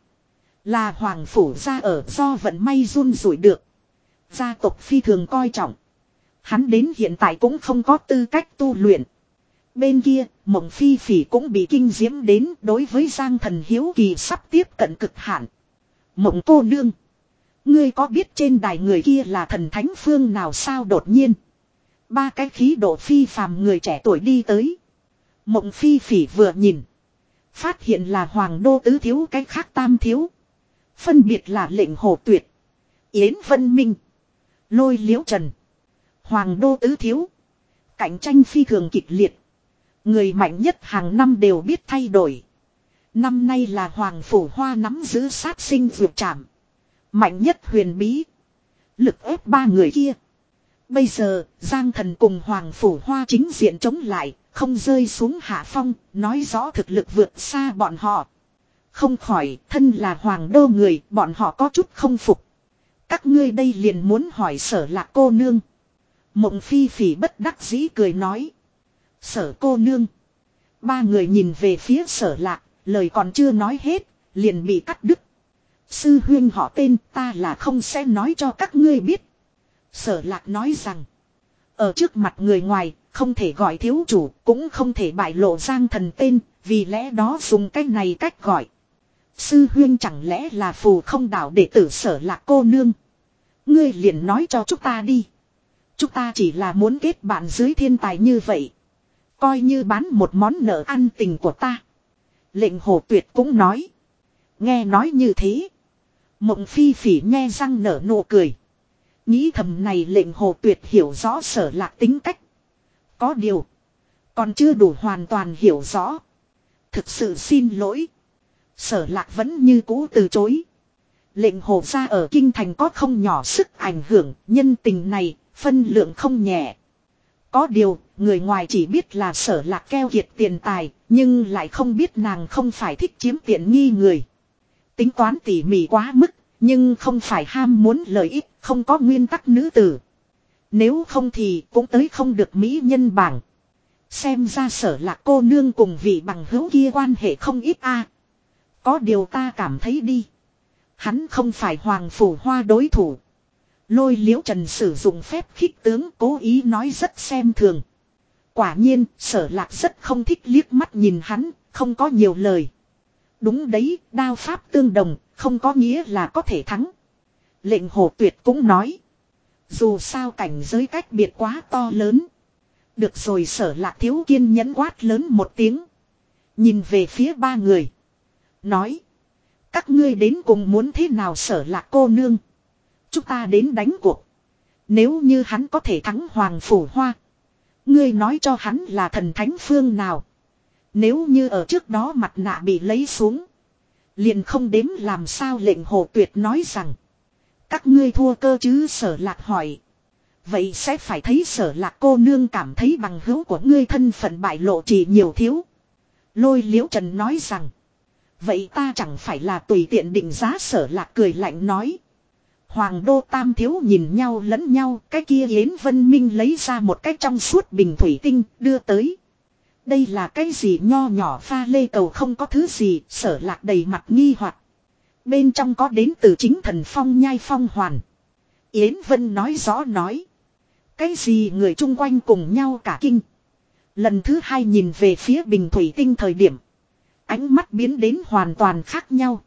Là Hoàng Phủ ra ở do vận may run rủi được. Gia tộc phi thường coi trọng. Hắn đến hiện tại cũng không có tư cách tu luyện. Bên kia, Mộng Phi Phỉ cũng bị kinh diễm đến đối với Giang Thần hiếu kỳ sắp tiếp cận cực hạn. Mộng cô nương. Ngươi có biết trên đài người kia là thần thánh phương nào sao đột nhiên. Ba cái khí độ phi phàm người trẻ tuổi đi tới. Mộng Phi Phỉ vừa nhìn. Phát hiện là Hoàng Đô tứ thiếu cái khác tam thiếu. Phân biệt là Lệnh Hồ Tuyệt. Yến Vân Minh. Lôi Liễu Trần. Hoàng Đô tứ thiếu. Cạnh tranh phi thường kịch liệt. Người mạnh nhất hàng năm đều biết thay đổi. Năm nay là Hoàng Phủ Hoa nắm giữ sát sinh vượt chạm. Mạnh nhất huyền bí. Lực ép ba người kia. Bây giờ, Giang Thần cùng Hoàng Phủ Hoa chính diện chống lại, không rơi xuống hạ phong, nói rõ thực lực vượt xa bọn họ. Không khỏi, thân là Hoàng Đô người, bọn họ có chút không phục. Các ngươi đây liền muốn hỏi Sở Lạc cô nương. Mộng Phi Phỉ bất đắc dĩ cười nói. Sở cô nương. Ba người nhìn về phía Sở Lạc, lời còn chưa nói hết, liền bị cắt đứt. Sư huynh họ tên ta là không sẽ nói cho các ngươi biết. Sở Lạc nói rằng. Ở trước mặt người ngoài, không thể gọi thiếu chủ, cũng không thể bại lộ Giang Thần tên, vì lẽ đó dùng cách này cách gọi. Sư huynh chẳng lẽ là phù không đảo đệ tử Sở Lạc cô nương. Ngươi liền nói cho chúng ta đi. Chúng ta chỉ là muốn kết bạn dưới thiên tài như vậy. Coi như bán một món nợ ăn tình của ta. Lệnh Hồ Tuyệt cũng nói. Nghe nói như thế. Mộng Phi Phỉ nhe răng nở nụ cười. Nghĩ thầm này Lệnh Hồ Tuyệt hiểu rõ Sở Lạc tính cách. Có điều. Còn chưa đủ hoàn toàn hiểu rõ. Thực sự xin lỗi. Sở Lạc vẫn như cũ từ chối. Lệnh Hồ gia ở kinh thành có không nhỏ sức ảnh hưởng. Nhân tình này phân lượng không nhẹ. Có điều, người ngoài chỉ biết là Sở Lạc keo kiệt tiền tài, nhưng lại không biết nàng không phải thích chiếm tiện nghi người. Tính toán tỉ mỉ quá mức, nhưng không phải ham muốn lợi ích, không có nguyên tắc nữ tử. Nếu không thì cũng tới không được mỹ nhân bảng. Xem ra Sở Lạc cô nương cùng vị bằng hữu kia quan hệ không ít a. Có điều ta cảm thấy đi. Hắn không phải Hoàng Phủ Hoa đối thủ. Lôi Liễu Trần sử dụng phép khích tướng cố ý nói rất xem thường. Quả nhiên, Sở Lạc rất không thích liếc mắt nhìn hắn, không có nhiều lời. Đúng đấy, đao pháp tương đồng, không có nghĩa là có thể thắng. Lệnh Hồ Tuyệt cũng nói. Dù sao cảnh giới cách biệt quá to lớn. Được rồi, Sở Lạc thiếu kiên nhẫn quát lớn một tiếng. Nhìn về phía ba người. Nói. Các ngươi đến cùng muốn thế nào Sở Lạc cô nương? Chúng ta đến đánh cuộc. Nếu như hắn có thể thắng Hoàng Phủ Hoa. Ngươi nói cho hắn là thần thánh phương nào. Nếu như ở trước đó mặt nạ bị lấy xuống. Liền không đếm làm sao. Lệnh Hồ Tuyệt nói rằng. Các ngươi thua cơ chứ Sở Lạc hỏi. Vậy sẽ phải thấy Sở Lạc cô nương cảm thấy bằng hữu của ngươi thân phận bại lộ chỉ nhiều thiếu. Lôi Liễu Trần nói rằng. Vậy ta chẳng phải là tùy tiện định giá Sở Lạc cười lạnh nói. Hoàng Đô tam thiếu nhìn nhau lẫn nhau, cái kia Yến Vân Minh lấy ra một cái trong suốt bình thủy tinh, đưa tới. Đây là cái gì nho nhỏ pha lê cầu không có thứ gì, Sở Lạc đầy mặt nghi hoặc. Bên trong có đến từ chính thần phong nhai phong hoàn. Yến Vân nói rõ nói. Cái gì người chung quanh cùng nhau cả kinh. Lần thứ hai nhìn về phía bình thủy tinh thời điểm. Ánh mắt biến đến hoàn toàn khác nhau.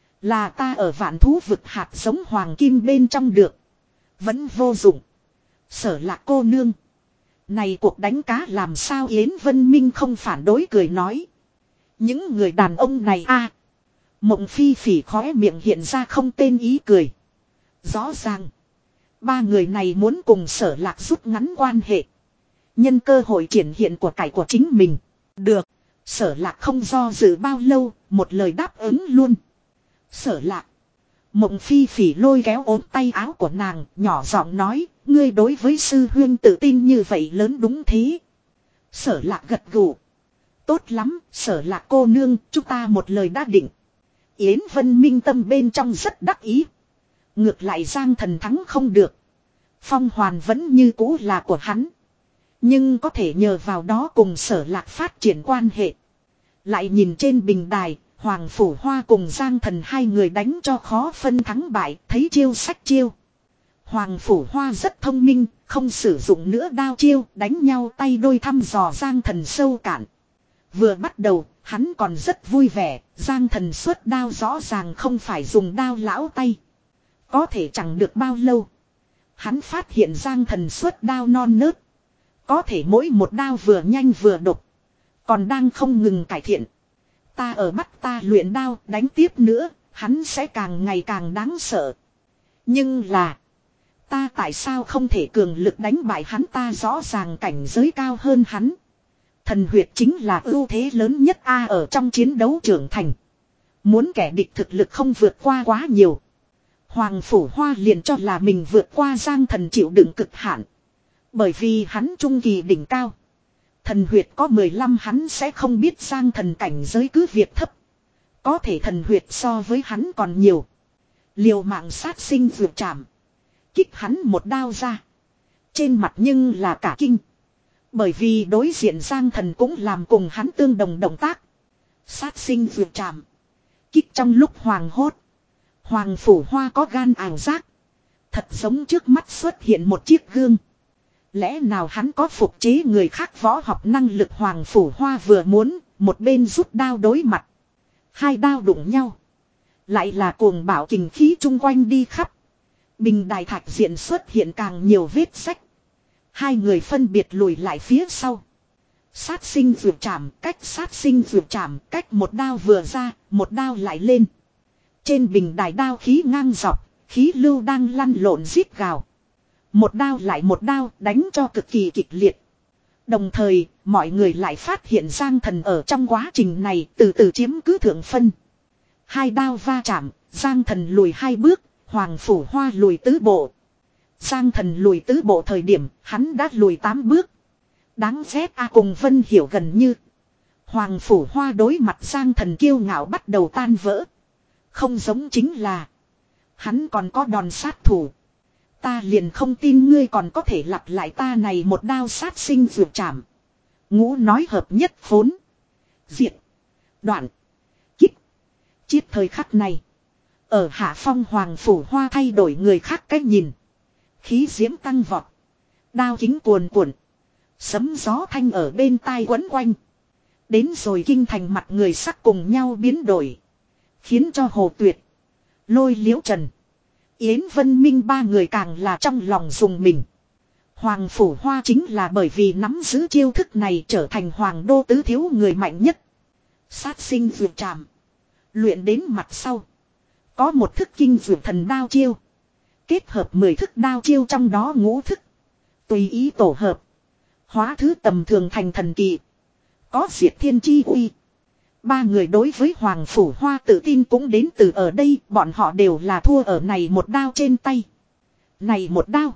Là ta ở vạn thú vực hạt giống hoàng kim bên trong được. Vẫn vô dụng. Sở Lạc cô nương. Này cuộc đánh cá làm sao Yến Vân Minh không phản đối cười nói. Những người đàn ông này a Mộng Phi Phỉ khóe miệng hiện ra không tên ý cười. Rõ ràng. Ba người này muốn cùng Sở Lạc rút ngắn quan hệ. Nhân cơ hội triển hiện của cải của chính mình. Được. Sở Lạc không do dự bao lâu. Một lời đáp ứng luôn. Sở Lạc. Mộng Phi Phỉ lôi kéo ốm tay áo của nàng. Nhỏ giọng nói. Ngươi đối với sư huyên tự tin như vậy lớn đúng thế. Sở Lạc gật gù. Tốt lắm. Sở Lạc cô nương. Chúng ta một lời đã định. Yến Vân Minh tâm bên trong rất đắc ý. Ngược lại Giang Thần thắng không được. Phong Hoàn vẫn như cũ là của hắn. Nhưng có thể nhờ vào đó cùng Sở Lạc phát triển quan hệ. Lại nhìn trên bình đài, Hoàng Phủ Hoa cùng Giang Thần hai người đánh cho khó phân thắng bại, thấy chiêu sách chiêu. Hoàng Phủ Hoa rất thông minh, không sử dụng nữa đao chiêu, đánh nhau tay đôi thăm dò Giang Thần sâu cạn. Vừa bắt đầu, hắn còn rất vui vẻ, Giang Thần xuất đao rõ ràng không phải dùng đao lão tay. Có thể chẳng được bao lâu. Hắn phát hiện Giang Thần xuất đao non nớt. Có thể mỗi một đao vừa nhanh vừa độc. Còn đang không ngừng cải thiện. Ta ở bắt ta luyện đao đánh tiếp nữa. Hắn sẽ càng ngày càng đáng sợ. Nhưng là. Ta tại sao không thể cường lực đánh bại hắn, ta rõ ràng cảnh giới cao hơn hắn. Thần huyệt chính là ưu thế lớn nhất a ở trong chiến đấu trưởng thành. Muốn kẻ địch thực lực không vượt qua quá nhiều. Hoàng Phủ Hoa liền cho là mình vượt qua Giang Thần chịu đựng cực hạn. Bởi vì hắn trung kỳ đỉnh cao. Thần huyệt có mười lăm hắn sẽ không biết Giang Thần cảnh giới cứ việc thấp. Có thể thần huyệt so với hắn còn nhiều. Liều mạng sát sinh vượt chạm. Kích hắn một đao ra. Trên mặt nhưng là cả kinh. Bởi vì đối diện Giang Thần cũng làm cùng hắn tương đồng động tác. Sát sinh vượt chạm. Kích trong lúc hoàng hốt. Hoàng Phủ Hoa có gan ảo giác. Thật giống trước mắt xuất hiện một chiếc gương. Lẽ nào hắn có phục chế người khác võ học năng lực, Hoàng Phủ Hoa vừa muốn, một bên rút đao đối mặt. Hai đao đụng nhau. Lại là cuồng bạo kình khí chung quanh đi khắp. Bình đài thạch diện xuất hiện càng nhiều vết sách. Hai người phân biệt lùi lại phía sau. Sát sinh vượt chạm, cách sát sinh vượt chạm, cách một đao vừa ra, một đao lại lên. Trên bình đài đao khí ngang dọc, khí lưu đang lăn lộn rít gào. Một đao lại một đao đánh cho cực kỳ kịch liệt. Đồng thời, mọi người lại phát hiện Giang Thần ở trong quá trình này từ từ chiếm cứ thượng phân. Hai đao va chạm, Giang Thần lùi hai bước, Hoàng Phủ Hoa lùi tứ bộ. Giang Thần lùi tứ bộ thời điểm, hắn đã lùi tám bước. Đáng ghét a cùng Vân Hiểu gần như. Hoàng Phủ Hoa đối mặt Giang Thần kiêu ngạo bắt đầu tan vỡ. Không giống chính là. Hắn còn có đòn sát thủ. Ta liền không tin ngươi còn có thể lặp lại ta này một đao sát sinh vượt chạm. Ngũ nói hợp nhất vốn. Diệt. Đoạn. Kích. Chiết thời khắc này. Ở hạ phong Hoàng Phủ Hoa thay đổi người khác cách nhìn. Khí diễm tăng vọt. Đao kính cuồn cuộn. Sấm gió thanh ở bên tai quấn quanh. Đến rồi kinh thành mặt người sắc cùng nhau biến đổi. Khiến cho Hồ Tuyệt. Lôi Liễu Trần. Yến Vân Minh ba người càng là trong lòng dùng mình. Hoàng Phủ Hoa chính là bởi vì nắm giữ chiêu thức này trở thành hoàng đô tứ thiếu người mạnh nhất. Sát sinh vượt chạm. Luyện đến mặt sau. Có một thức kinh vượt thần đao chiêu. Kết hợp mười thức đao chiêu trong đó ngũ thức. Tùy ý tổ hợp. Hóa thứ tầm thường thành thần kỳ. Có diệt thiên chi uy. Ba người đối với Hoàng Phủ Hoa tự tin cũng đến từ ở đây, bọn họ đều là thua ở này một đao trên tay. Này một đao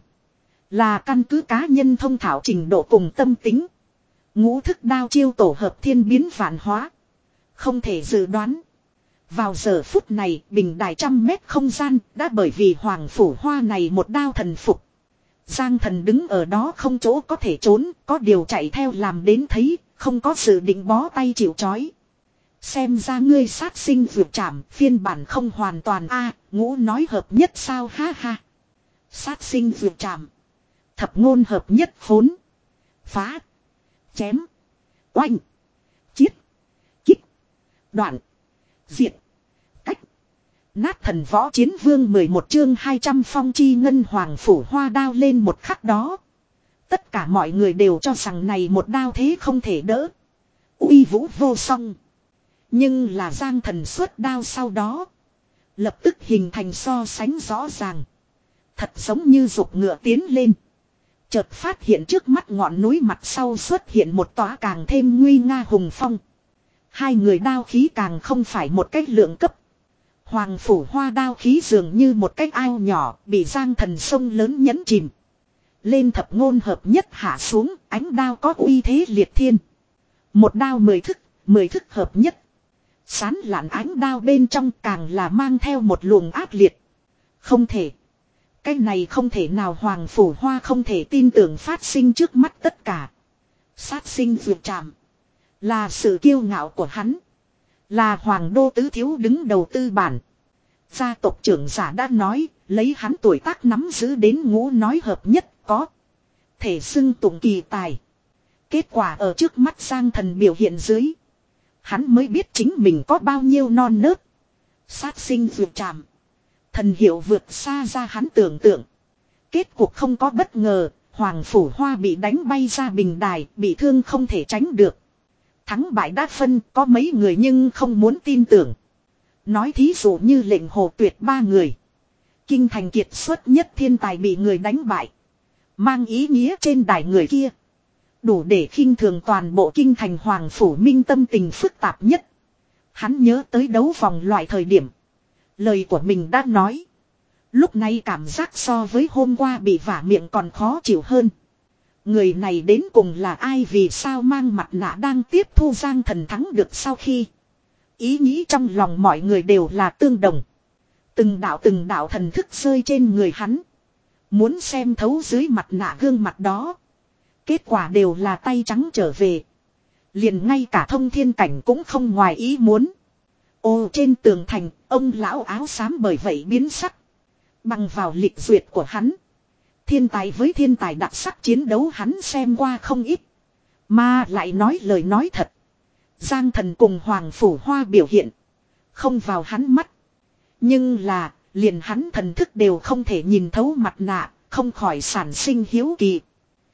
là căn cứ cá nhân thông thạo trình độ cùng tâm tính. Ngũ thức đao chiêu tổ hợp thiên biến vạn hóa. Không thể dự đoán. Vào giờ phút này, bình đài trăm mét không gian đã bởi vì Hoàng Phủ Hoa này một đao thần phục. Giang Thần đứng ở đó không chỗ có thể trốn, có điều chạy theo làm đến thấy, không có sự định bó tay chịu trói. Xem ra ngươi sát sinh vượt chạm, phiên bản không hoàn toàn a, ngũ nói hợp nhất sao ha ha. Sát sinh vượt chạm. Thập ngôn hợp nhất phốn. Phá. Chém. Oanh. Chiết. Kích. Đoạn. Diệt. Cách. Nát thần võ chiến vương mười một chương hai trăm phong chi ngân hoàng phủ hoa đao lên một khắc đó. Tất cả mọi người đều cho rằng này một đao thế không thể đỡ. Uy vũ vô song. Nhưng là Giang Thần xuất đao sau đó. Lập tức hình thành so sánh rõ ràng. Thật giống như dục ngựa tiến lên. Chợt phát hiện trước mắt ngọn núi mặt sau xuất hiện một tòa càng thêm nguy nga hùng phong. Hai người đao khí càng không phải một cách lượng cấp. Hoàng phủ hoa đao khí dường như một cái ao nhỏ bị Giang Thần sông lớn nhấn chìm. Lên thập ngôn hợp nhất hạ xuống, ánh đao có uy thế liệt thiên. Một đao mười thức, mười thức hợp nhất. Sán lạn ánh đao bên trong càng là mang theo một luồng ác liệt. Không thể. Cái này không thể nào hoàng phủ hoa không thể tin tưởng phát sinh trước mắt tất cả. Sát sinh vượt chạm. Là sự kiêu ngạo của hắn. Là hoàng đô tứ thiếu đứng đầu tư bản. Gia tộc trưởng giả đã nói, lấy hắn tuổi tác nắm giữ đến ngũ nói hợp nhất có. Thể xưng tụng kỳ tài. Kết quả ở trước mắt Giang Thần biểu hiện dưới. Hắn mới biết chính mình có bao nhiêu non nớt. Sát sinh vượt chạm. Thần hiệu vượt xa ra hắn tưởng tượng. Kết cuộc không có bất ngờ, Hoàng Phủ Hoa bị đánh bay ra bình đài, bị thương không thể tránh được. Thắng bại đã phân, có mấy người nhưng không muốn tin tưởng. Nói thí dụ như lệnh hồ tuyệt ba người. Kinh thành kiệt xuất nhất thiên tài bị người đánh bại. Mang ý nghĩa trên đài người kia. Đủ để khinh thường toàn bộ kinh thành Hoàng Phủ Minh tâm tình phức tạp nhất. Hắn nhớ tới đấu vòng loại thời điểm. Lời của mình đã nói. Lúc này cảm giác so với hôm qua bị vả miệng còn khó chịu hơn. Người này đến cùng là ai vì sao mang mặt nạ đang tiếp thu Giang Thần thắng được sau khi. Ý nghĩ trong lòng mọi người đều là tương đồng. Từng đạo từng đạo thần thức rơi trên người hắn. Muốn xem thấu dưới mặt nạ gương mặt đó. Kết quả đều là tay trắng trở về. Liền ngay cả thông thiên cảnh cũng không ngoài ý muốn. Ô trên tường thành, ông lão áo xám bởi vậy biến sắc. Bằng vào lịch duyệt của hắn. Thiên tài với thiên tài đặc sắc chiến đấu hắn xem qua không ít. Mà lại nói lời nói thật. Giang Thần cùng Hoàng Phủ Hoa biểu hiện. Không vào hắn mắt. Nhưng là, liền hắn thần thức đều không thể nhìn thấu mặt nạ, không khỏi sản sinh hiếu kỳ.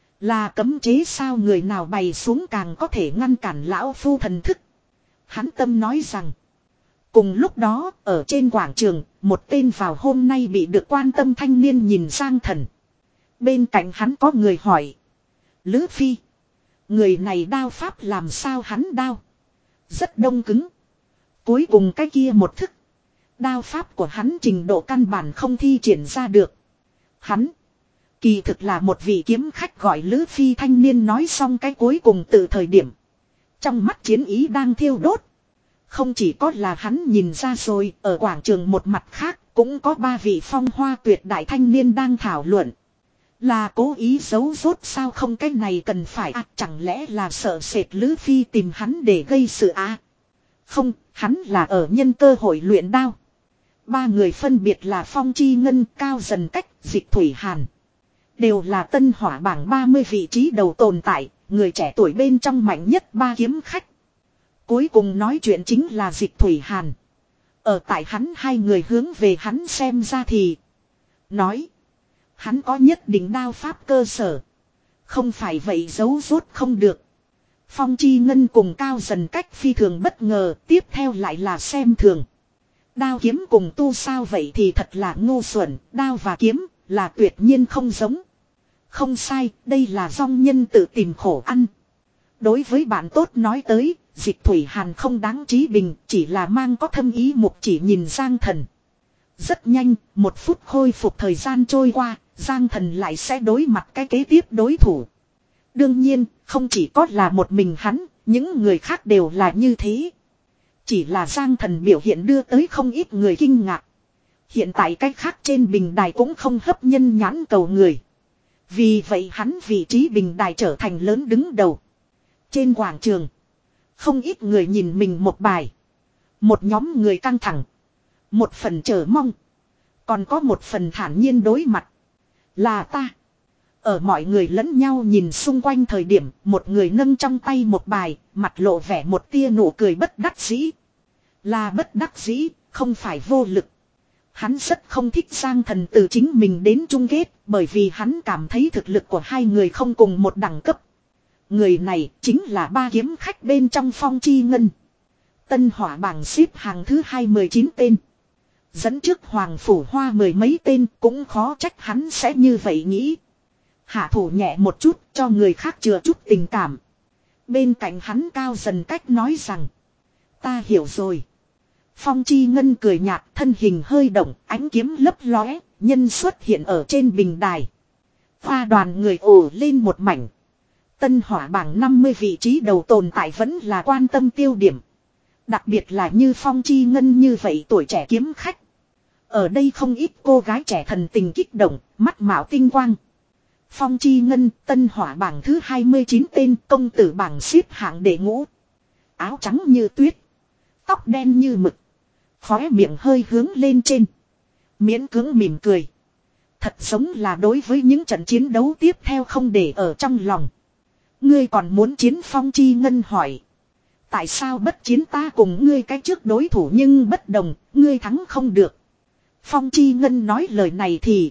Là cấm chế sao người nào bày xuống càng có thể ngăn cản lão phu thần thức. Hắn tâm nói rằng. Cùng lúc đó, ở trên quảng trường, một tên vào hôm nay bị được quan tâm thanh niên nhìn Giang Thần. Bên cạnh hắn có người hỏi. Lữ Phi. Người này đao pháp làm sao hắn đao. Rất đông cứng. Cuối cùng cái kia một thức. Đao pháp của hắn trình độ căn bản không thi triển ra được. Hắn. Kỳ thực là một vị kiếm khách gọi Lữ Phi thanh niên nói xong cái cuối cùng từ thời điểm. Trong mắt chiến ý đang thiêu đốt. Không chỉ có là hắn nhìn ra rồi, ở quảng trường một mặt khác cũng có ba vị phong hoa tuyệt đại thanh niên đang thảo luận. Là cố ý giấu rốt sao không, cái này cần phải à, chẳng lẽ là sợ sệt Lữ Phi tìm hắn để gây sự à? Không, hắn là ở nhân cơ hội luyện đao. Ba người phân biệt là Phong Chi Ngân, Cao Dần Cách, Dịch Thủy Hàn. Đều là tân hỏa bảng ba mươi vị trí đầu tồn tại, người trẻ tuổi bên trong mạnh nhất ba kiếm khách. Cuối cùng nói chuyện chính là Dịch Thủy Hàn. Ở tại hắn hai người hướng về hắn xem ra thì. Nói. Hắn có nhất định đao pháp cơ sở. Không phải vậy giấu rốt không được. Phong Chi Ngân cùng Cao Dần Cách phi thường bất ngờ. Tiếp theo lại là xem thường. Đao kiếm cùng tu sao vậy thì thật là ngu xuẩn. Đao và kiếm là tuyệt nhiên không giống. Không sai, đây là dong nhân tự tìm khổ ăn. Đối với bạn tốt nói tới, Dịch Thủy Hàn không đáng trí bình, chỉ là mang có thâm ý mục chỉ nhìn Giang Thần. Rất nhanh, một phút khôi phục thời gian trôi qua, Giang Thần lại sẽ đối mặt cái kế tiếp đối thủ. Đương nhiên, không chỉ có là một mình hắn, những người khác đều là như thế. Chỉ là Giang Thần biểu hiện đưa tới không ít người kinh ngạc. Hiện tại cái khác trên bình đài cũng không hấp nhân nhãn cầu người. Vì vậy hắn vị trí bình đài trở thành lớn đứng đầu. Trên quảng trường, không ít người nhìn mình một bài. Một nhóm người căng thẳng. Một phần chờ mong. Còn có một phần thản nhiên đối mặt. Là ta. Ở mọi người lẫn nhau nhìn xung quanh thời điểm, một người nâng trong tay một bài, mặt lộ vẻ một tia nụ cười bất đắc dĩ. Là bất đắc dĩ, không phải vô lực. Hắn rất không thích Giang Thần từ chính mình đến chung kết, bởi vì hắn cảm thấy thực lực của hai người không cùng một đẳng cấp. Người này chính là ba kiếm khách bên trong Phong Chi Ngân. Tân hỏa bảng xếp hàng thứ hai mươi chín tên. Dẫn trước Hoàng Phủ Hoa mười mấy tên, cũng khó trách hắn sẽ như vậy nghĩ. Hạ thủ nhẹ một chút cho người khác chừa chút tình cảm. Bên cạnh hắn Cao Dần Cách nói rằng. Ta hiểu rồi. Phong Chi Ngân cười nhạt, thân hình hơi động, ánh kiếm lấp lóe, nhân xuất hiện ở trên bình đài. Hoa đoàn người ồ lên một mảnh. Tân hỏa bảng năm mươi vị trí đầu tồn tại vẫn là quan tâm tiêu điểm. Đặc biệt là như Phong Chi Ngân như vậy tuổi trẻ kiếm khách. Ở đây không ít cô gái trẻ thần tình kích động, mắt mạo tinh quang. Phong Chi Ngân, tân hỏa bảng thứ hai mươi chín tên, công tử bảng xếp hạng đệ ngũ. Áo trắng như tuyết, tóc đen như mực, khóe miệng hơi hướng lên trên, miễn cưỡng mỉm cười. Thật giống là đối với những trận chiến đấu tiếp theo không để ở trong lòng. Ngươi còn muốn chiến? Phong Chi Ngân hỏi. Tại sao bất chiến? Ta cùng ngươi cái trước đối thủ nhưng bất đồng, ngươi thắng không được. Phong Chi Ngân nói lời này thì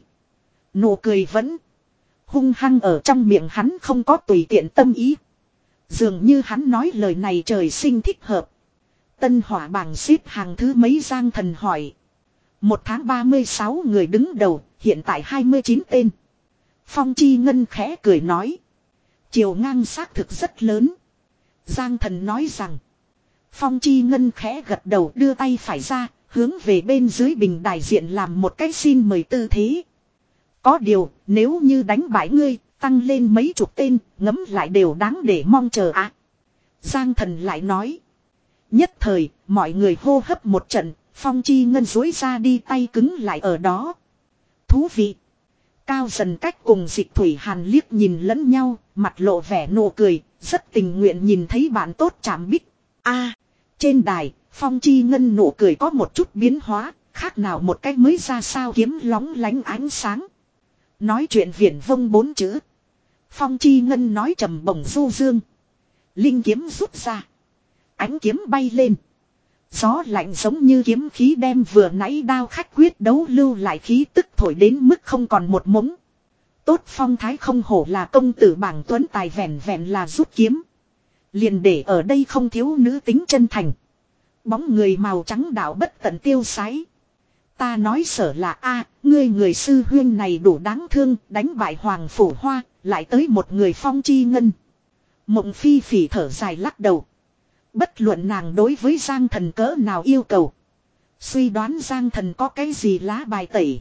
nụ cười vẫn hung hăng ở trong miệng, hắn không có tùy tiện tâm ý. Dường như hắn nói lời này trời sinh thích hợp. Tân hỏa bảng xếp hàng thứ mấy? Giang Thần hỏi. Một tháng ba mươi sáu người đứng đầu, hiện tại hai mươi chín tên. Phong Chi Ngân khẽ cười nói. Chiều ngang xác thực rất lớn. Giang Thần nói rằng. Phong Chi Ngân khẽ gật đầu, đưa tay phải ra, hướng về bên dưới bình đài diện làm một cái xin mời tư thế. Có điều, nếu như đánh bại ngươi, tăng lên mấy chục tên, ngấm lại đều đáng để mong chờ ạ. À. Giang Thần lại nói. Nhất thời, mọi người hô hấp một trận, Phong Chi Ngân duỗi ra đi tay cứng lại ở đó. Thú vị. Cao Dần Cách cùng Dịch Thủy Hàn liếc nhìn lẫn nhau, mặt lộ vẻ nụ cười, rất tình nguyện nhìn thấy bạn tốt chạm bích. A, à, trên đài, Phong Chi Ngân nụ cười có một chút biến hóa, khác nào một cách mới ra sao kiếm lóng lánh ánh sáng. Nói chuyện viển vông bốn chữ. Phong Chi Ngân nói trầm bổng du dương. Linh kiếm rút ra. Ánh kiếm bay lên. Gió lạnh giống như kiếm khí đem vừa nãy đao khách quyết đấu lưu lại khí tức thổi đến mức không còn một mống. Tốt phong thái không hổ là công tử bảng tuấn tài, vẹn vẹn là rút kiếm. Liền để ở đây không thiếu nữ tính chân thành. Bóng người màu trắng đạo bất tận tiêu sái. Ta nói sở là a, ngươi người sư huyên này đủ đáng thương, đánh bại Hoàng Phủ Hoa, lại tới một người Phong Chi Ngân. Mộng Phi Phỉ thở dài lắc đầu. Bất luận nàng đối với Giang Thần cỡ nào yêu cầu. Suy đoán Giang Thần có cái gì lá bài tẩy.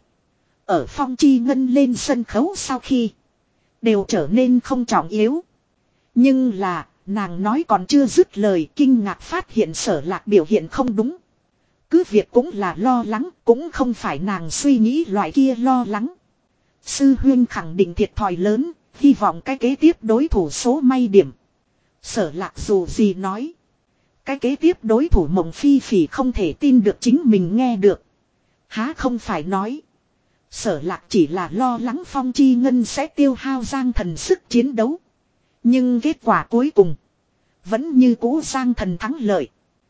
Ở Phong Chi Ngân lên sân khấu sau khi. Đều trở nên không trọng yếu. Nhưng là, nàng nói còn chưa dứt lời, kinh ngạc phát hiện Sở Lạc biểu hiện không đúng. Cứ việc cũng là lo lắng, cũng không phải nàng suy nghĩ loại kia lo lắng. Sư huyên khẳng định thiệt thòi lớn, hy vọng cái kế tiếp đối thủ số may điểm. Sở Lạc dù gì nói. Cái kế tiếp đối thủ Mộng Phi Phỉ không thể tin được chính mình nghe được. Há không phải nói. Sở Lạc chỉ là lo lắng Phong Chi Ngân sẽ tiêu hao Giang Thần sức chiến đấu. Nhưng kết quả cuối cùng. Vẫn như cũ Giang Thần thắng lợi.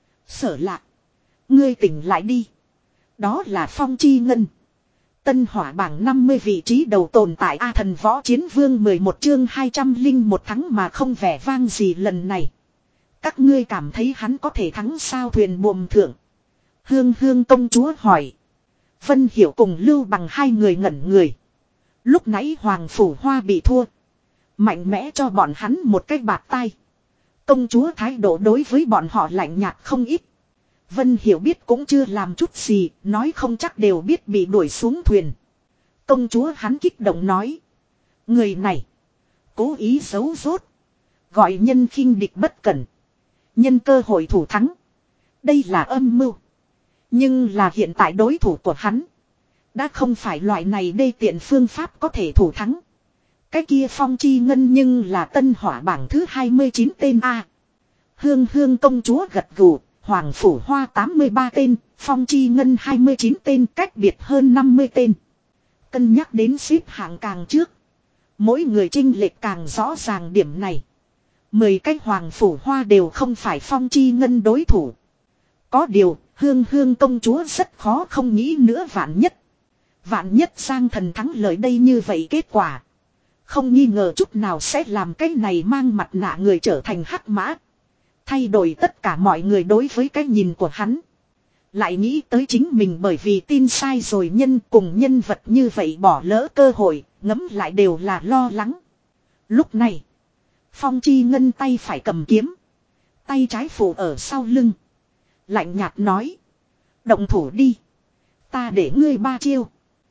Sở Lạc. Ngươi tỉnh lại đi. Đó là Phong Chi Ngân. Tân hỏa bảng năm mươi vị trí đầu tồn tại A Thần Võ Chiến Vương mười một chương hai trăm linh một thắng mà không vẻ vang gì lần này. Các ngươi cảm thấy hắn có thể thắng sao? Thuyền buồm thượng. Hương Hương công chúa hỏi. Vân Hiểu cùng Lưu Bằng hai người ngẩn người. Lúc nãy Hoàng Phủ Hoa bị thua. Mạnh mẽ cho bọn hắn một cái bạt tai. Công chúa thái độ đối với bọn họ lạnh nhạt không ít. Vân Hiểu biết cũng chưa làm chút gì, nói không chắc đều biết bị đuổi xuống thuyền. Công chúa hắn kích động nói. Người này. Cố ý giấu rốt. Gọi nhân khinh địch bất cẩn. Nhân cơ hội thủ thắng. Đây là âm mưu. Nhưng là hiện tại đối thủ của hắn. Đã không phải loại này đê tiện phương pháp có thể thủ thắng. Cái kia Phong Chi Ngân nhưng là tân hỏa bảng thứ hai mươi chín tên A. Hương Hương công chúa gật gù. Hoàng Phủ Hoa tám mươi ba tên, Phong Chi Ngân hai mươi chín tên, cách biệt hơn năm mươi tên. Cân nhắc đến xếp hạng càng trước. Mỗi người chênh lệch càng rõ ràng điểm này. Mười cái hoàng phủ hoa đều không phải Phong Chi Ngân đối thủ. Có điều, Hương Hương công chúa rất khó không nghĩ nữa vạn nhất. Vạn nhất Giang Thần thắng lợi đây như vậy kết quả. Không nghi ngờ chút nào sẽ làm cái này mang mặt nạ người trở thành hắc mã. Thay đổi tất cả mọi người đối với cái nhìn của hắn. Lại nghĩ tới chính mình bởi vì tin sai rồi nhân cùng nhân vật như vậy bỏ lỡ cơ hội, ngấm lại đều là lo lắng. Lúc này, Phong Chi Ngân tay phải cầm kiếm. Tay trái phủ ở sau lưng. Lạnh nhạt nói. Động thủ đi. Ta để ngươi ba chiêu.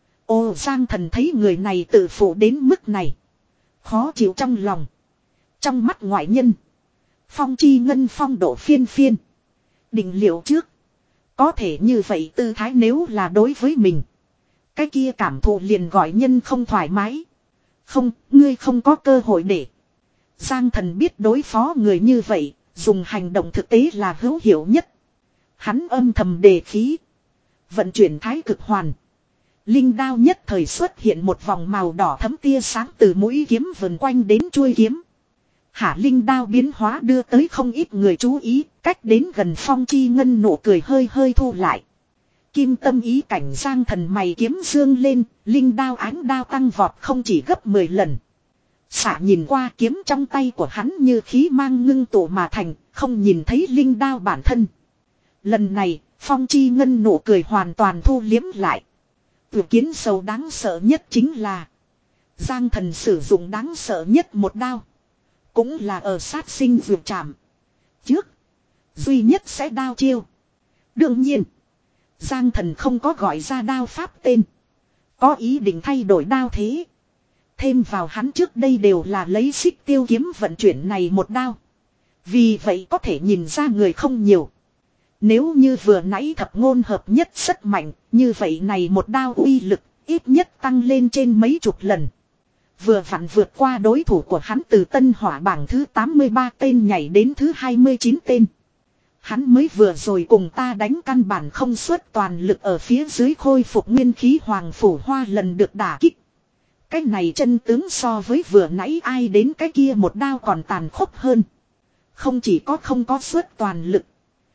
Ô Giang Thần thấy người này tự phụ đến mức này. Khó chịu trong lòng. Trong mắt ngoại nhân. Phong Chi Ngân phong độ phiên phiên. Định liệu trước. Có thể như vậy tư thái nếu là đối với mình. Cái kia cảm thụ liền gọi nhân không thoải mái. Không, ngươi không có cơ hội để. Giang Thần biết đối phó người như vậy. Dùng hành động thực tế là hữu hiệu nhất. Hắn âm thầm đề khí. Vận chuyển thái cực hoàn. Linh đao nhất thời xuất hiện một vòng màu đỏ thấm tia sáng từ mũi kiếm vần quanh đến chuôi kiếm. Hả linh đao biến hóa đưa tới không ít người chú ý, cách đến gần Phong Chi Ngân nụ cười hơi hơi thu lại. Kim tâm ý cảnh Giang Thần mày kiếm dương lên, linh đao ánh đao tăng vọt không chỉ gấp mười lần. Xả nhìn qua kiếm trong tay của hắn như khí mang ngưng tụ mà thành, không nhìn thấy linh đao bản thân. Lần này, Phong Chi Ngân nụ cười hoàn toàn thu liếm lại. Vừa kiến sầu đáng sợ nhất chính là Giang Thần sử dụng đáng sợ nhất một đao. Cũng là ở sát sinh vượt chạm. Trước, duy nhất sẽ đao chiêu. Đương nhiên, Giang Thần không có gọi ra đao pháp tên. Có ý định thay đổi đao thế. Thêm vào hắn trước đây đều là lấy xích tiêu kiếm vận chuyển này một đao. Vì vậy có thể nhìn ra người không nhiều. Nếu như vừa nãy thập ngôn hợp nhất rất mạnh, như vậy này một đao uy lực, ít nhất tăng lên trên mấy chục lần. Vừa vặn vượt qua đối thủ của hắn từ tân hỏa bảng thứ tám mươi ba tên nhảy đến thứ hai mươi chín tên. Hắn mới vừa rồi cùng ta đánh căn bản không xuất toàn lực ở phía dưới khôi phục nguyên khí hoàng phủ hoa lần được đả kích. Cái này chân tướng so với vừa nãy ai đến cái kia một đao còn tàn khốc hơn. Không chỉ có không có xuất toàn lực.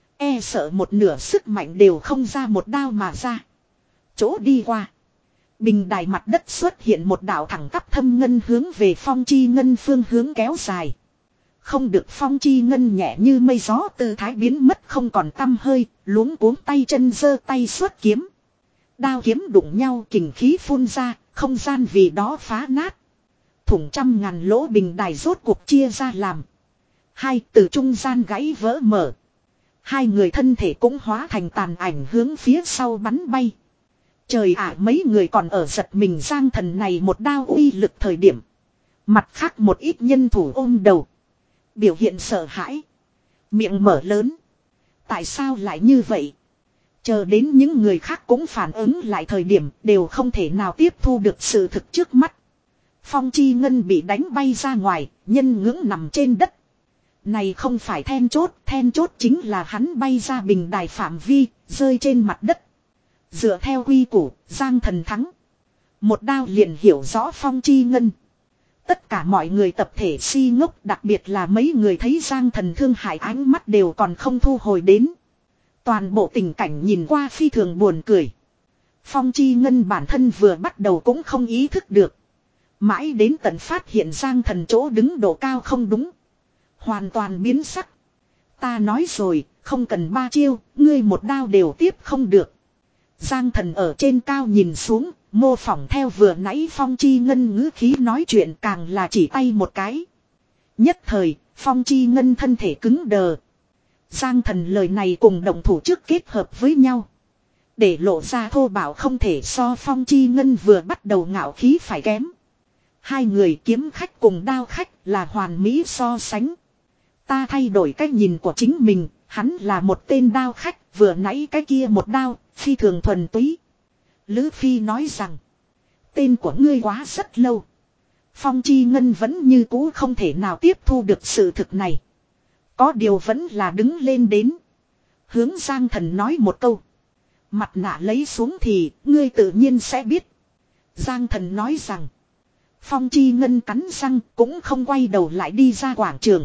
E sợ một nửa sức mạnh đều không ra một đao mà ra. Chỗ đi qua. Bình đài mặt đất xuất hiện một đạo thẳng tắp thâm ngân hướng về Phong Chi Ngân phương hướng kéo dài. Không được Phong Chi Ngân nhẹ như mây gió tư thái biến mất không còn tăm hơi, luống cuống tay chân giơ tay xuất kiếm. Đao kiếm đụng nhau kình khí phun ra, không gian vì đó phá nát. Thủng trăm ngàn lỗ bình đài rốt cuộc chia ra làm. Hai từ trung gian gãy vỡ mở. Hai người thân thể cũng hóa thành tàn ảnh hướng phía sau bắn bay. Trời ạ mấy người còn ở giật mình Giang Thần này một đao uy lực thời điểm. Mặt khác một ít nhân thủ ôm đầu. Biểu hiện sợ hãi. Miệng mở lớn. Tại sao lại như vậy? Chờ đến những người khác cũng phản ứng lại thời điểm đều không thể nào tiếp thu được sự thực trước mắt. Phong Chi Ngân bị đánh bay ra ngoài, nhân ngưỡng nằm trên đất. Này không phải then chốt, then chốt chính là hắn bay ra bình đài phạm vi, rơi trên mặt đất. Dựa theo quy củ, Giang Thần thắng. Một đao liền hiểu rõ Phong Chi Ngân. Tất cả mọi người tập thể si ngốc, đặc biệt là mấy người thấy Giang Thần thương hại ánh mắt đều còn không thu hồi đến. Toàn bộ tình cảnh nhìn qua phi thường buồn cười. Phong Chi Ngân bản thân vừa bắt đầu cũng không ý thức được. Mãi đến tận phát hiện Giang Thần chỗ đứng độ cao không đúng. Hoàn toàn biến sắc. Ta nói rồi, không cần ba chiêu, ngươi một đao đều tiếp không được. Giang Thần ở trên cao nhìn xuống, mô phỏng theo vừa nãy Phong Chi Ngân ngữ khí nói chuyện càng là chỉ tay một cái. Nhất thời, Phong Chi Ngân thân thể cứng đờ. Giang Thần lời này cùng động thủ trước kết hợp với nhau. Để lộ ra thô bạo không thể so Phong Chi Ngân vừa bắt đầu ngạo khí phải kém. Hai người kiếm khách cùng đao khách là hoàn mỹ so sánh. Ta thay đổi cách nhìn của chính mình, hắn là một tên đao khách, vừa nãy cái kia một đao, phi thường thuần túy. Lữ Phi nói rằng, tên của ngươi quá rất lâu. Phong Chi Ngân vẫn như cũ không thể nào tiếp thu được sự thực này. Có điều vẫn là đứng lên đến. Hướng Giang Thần nói một câu. Mặt nạ lấy xuống thì, ngươi tự nhiên sẽ biết. Giang Thần nói rằng, Phong Chi Ngân cắn răng cũng không quay đầu lại đi ra quảng trường.